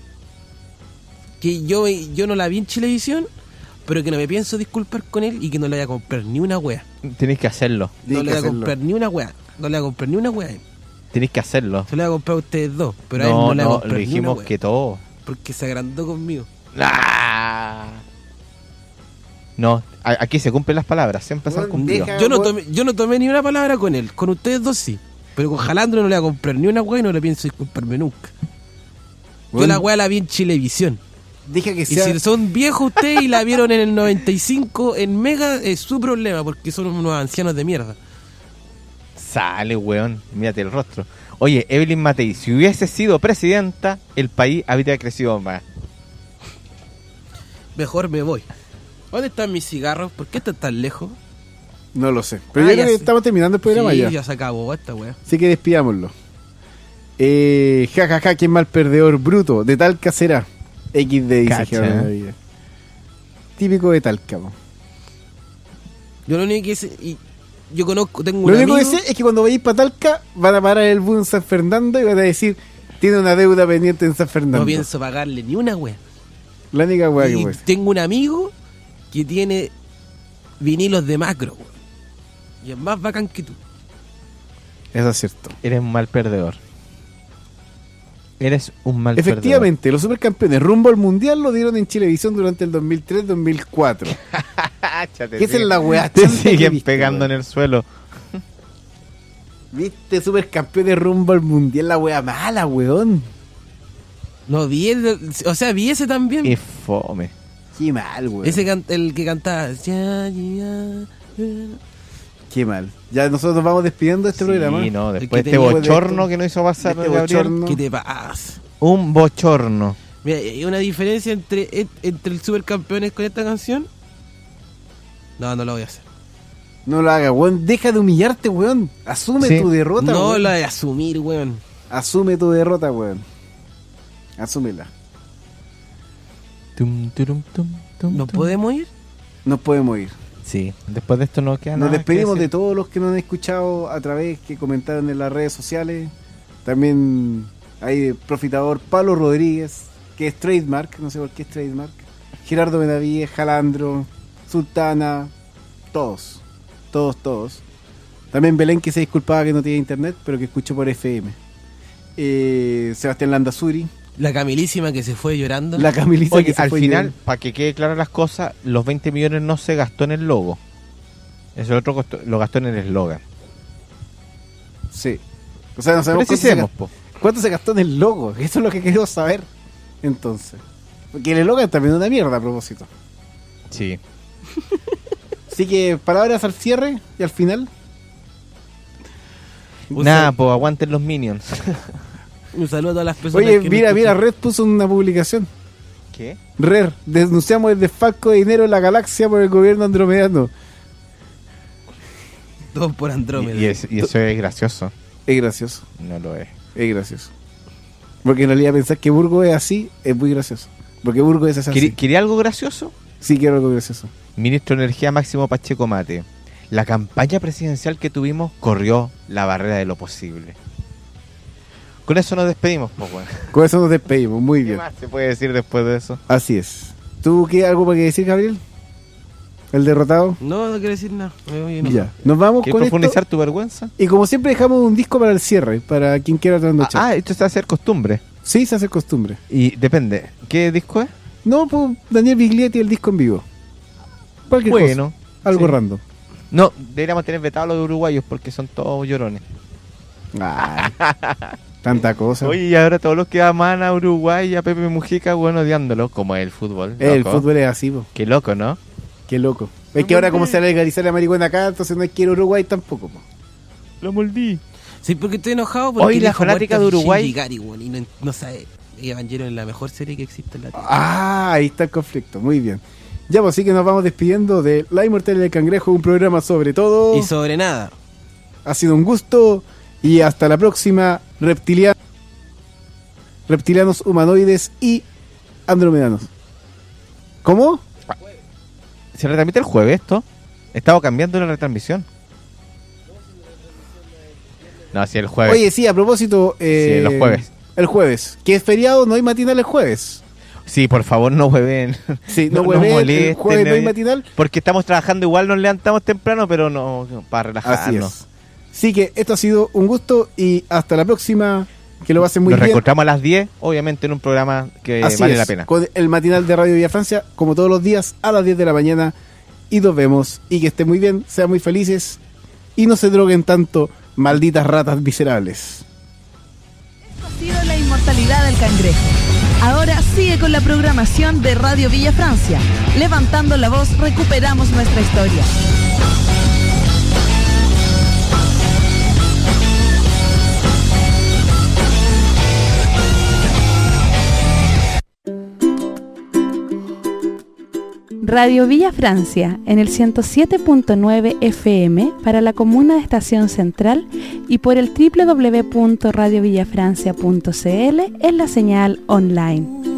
que yo, yo no la vi en Chilevisión, pero que no me pienso disculpar con él y que no le voy a comprar ni una wea. Tenéis que hacerlo. No le voy a comprar ni una wea. No le voy a comprar ni una wea a él. Tenéis que hacerlo. Se le voy a comprar a ustedes dos, pero a él No, no le voy a no, comprar lo ni una dijimos wea. que todo. Porque se agrandó conmigo. Ah. No, a- aquí se cumplen las palabras, siempre se han Bueno, cumplido. deja- Yo no, tomé, yo no tomé ni una palabra con él, con ustedes dos sí. Pero con Jalandro no le voy a comprar ni una wea y no le pienso disculparme nunca. Yo Bueno. la wea la vi en Chilevisión. Deja que Y sea... si son viejos ustedes y la vieron en el noventa y cinco en Mega, es su problema, porque son unos ancianos de mierda. Sale, weón. Mírate el rostro. Oye, Evelyn Matei, si hubiese sido presidenta, el país habría crecido más. Mejor me voy. ¿Dónde están mis cigarros? ¿Por qué están tan lejos? No lo sé. Pero Ah, yo ya creo que sé. estamos terminando el programa Sí, ya. ya se acabó esta wea. Así que despidámoslo. Eh, ja, ja, ja, quién mal perdedor bruto. De Talca será. equis de dice Cacha, Gerardo ¿eh? Navidad. Típico de Talca. po. Yo lo único que sé, y yo conozco, tengo un Lo único amigo. que sé es que cuando vayáis para Talca van a parar el bus en San Fernando y van a decir, tiene una deuda pendiente en San Fernando. No pienso pagarle ni una wea. La única weá que Y puede ser. tengo un amigo que tiene vinilos de macro, weón. Y es más bacán que tú. Eso es cierto. Eres un mal perdedor. Eres un mal Efectivamente, los supercampeones rumbo al mundial lo dieron en Chilevisión durante el dos mil tres dos mil cuatro. perdedor. ¿Qué es la weá? Te chanta que siguen viste, pegando weón? en el suelo. Viste, supercampeones rumbo al mundial, la weá mala, weón. No, vi el, o sea, vi ese también. Y fome. Qué mal, weón. Ese can- el que cantaba. Ya, ya, ya. Qué mal. Ya nosotros nos vamos despidiendo de este Sí, programa. no, El después que de este tenía- bochorno que nos hizo pasar Este Gabriel. bochorno. ¿Qué te pasa? Un bochorno. Mira, hay una diferencia entre, en- entre el supercampeones con esta canción. No, no lo voy a hacer. No lo hagas, weón. Deja de humillarte, weón. Asume Sí. tu derrota, No weón. lo voy a asumir, weón. Asume tu derrota, weón. Asúmela. Tum, turum, tum, tum, ¿Nos tum. podemos ir? Nos podemos ir. Sí, después de esto no queda Nos nada. despedimos que de decir. todos los que nos han escuchado a través, que comentaron en las redes sociales. También hay el profitador Pablo Rodríguez, que es trademark, no sé por qué es trademark. Gerardo Benavides, Jalandro, Sultana, todos, todos, todos. También Belén, que se disculpaba que no tenía internet, pero que escuchó por F M. Eh, Sebastián Landazuri, La Camilísima que se fue llorando. la Camilisa Oye, que se al fue final, llorando. para que quede claras las cosas, los veinte millones no se gastó en el logo. Eso otro costó- lo gastó en el eslogan. Sí. O sea, no sabemos cuánto se, Precisemos, gastó, po. cuánto se gastó en el logo. Eso es lo que queremos saber. Entonces. Porque el eslogan también es una mierda a propósito. Sí. Así que palabras al cierre y al final. Un Nada, sal- pues aguanten los minions. Un saludo a todas las personas Oye, que mira, me mira, escuchan. Red puso una publicación. ¿Qué? Red, denunciamos el desfalco de dinero en la galaxia por el gobierno andromedano. Todos por Y, Andrómeda. y es- y eso es gracioso. Es gracioso, No lo es. es gracioso. Porque en realidad pensar que Burgo es así es muy gracioso. Porque Burgo es así. ¿Querí- ¿Quería algo gracioso? Sí, quiero algo gracioso. Ministro de Energía Máximo Pacheco Mate. La campaña presidencial que tuvimos corrió la barrera de lo posible. Con eso nos despedimos, pues bueno. Con eso nos despedimos, muy ¿Qué bien. más se puede decir después de eso? Así es. ¿Tú qué algo para que decir, Gabriel? ¿El derrotado? No, no quiero decir nada. Me voy enojado. Ya. Nos vamos ¿Quieres con esto. profundizar tu vergüenza? Y como siempre dejamos un disco para el cierre, para quien quiera trasnochar. Ah, esto se va a hacer costumbre. Sí, se hace costumbre. Y depende. ¿Qué disco es? No, pues Daniel Biglietti, el disco en vivo. Cualquier Bueno. cosa. Algo sí. random. No, deberíamos tener vetado a los uruguayos porque son todos llorones. Ah. Tanta cosa. Oye, y ahora todos los que aman a Uruguay y a Pepe Mujica, bueno, odiándolo, como el fútbol. El loco. fútbol es así, po. Qué loco, ¿no? Qué loco. Es que ahora como se legalizó la marihuana acá, entonces no hay que ir a Uruguay tampoco, po. Lo moldí. Sí, porque estoy enojado porque Hoy la dijo fanática muerto de Uruguay- Shinji Ikari, weón, y no, no sabe. Evangelion es la mejor serie que existe en la Tierra. Ah, ahí está el conflicto, muy bien. Ya, pues sí que nos vamos despidiendo de La Inmortalidad del Cangrejo, un programa sobre todo. Y sobre nada. Ha sido un gusto y hasta la próxima, reptilianos, reptilianos humanoides y andromedanos. ¿Cómo? ¿Se retransmite el jueves esto? Estaba cambiando la retransmisión. No, sí, el jueves. Oye, sí, a propósito... Eh, Sí, los jueves. El jueves, que es feriado, no hay matinal el jueves. Sí, por favor, no hueven. Sí, no, nos hueven, el molesten, jueves no hay eh, matinal. Porque estamos trabajando igual, nos levantamos temprano, pero no para relajarnos. Así es. Así que esto ha sido un gusto y hasta la próxima. Que lo pasen muy Nos bien. reencontramos a las diez, obviamente en un programa que Así vale es, la pena. con el matinal de Radio Villa Francia, como todos los días, a las diez de la mañana. Y nos vemos. Y que estén muy bien, sean muy felices. Y no se droguen tanto, malditas ratas miserables. Ha sido La Inmortalidad del Cangrejo. Ahora sigue con la programación de Radio Villa Francia. Levantando la voz, recuperamos nuestra historia. Radio Villa Francia en el ciento siete punto nueve F M para la comuna de Estación Central y por el doble u doble u doble u punto radio villa francia punto c l en la señal online.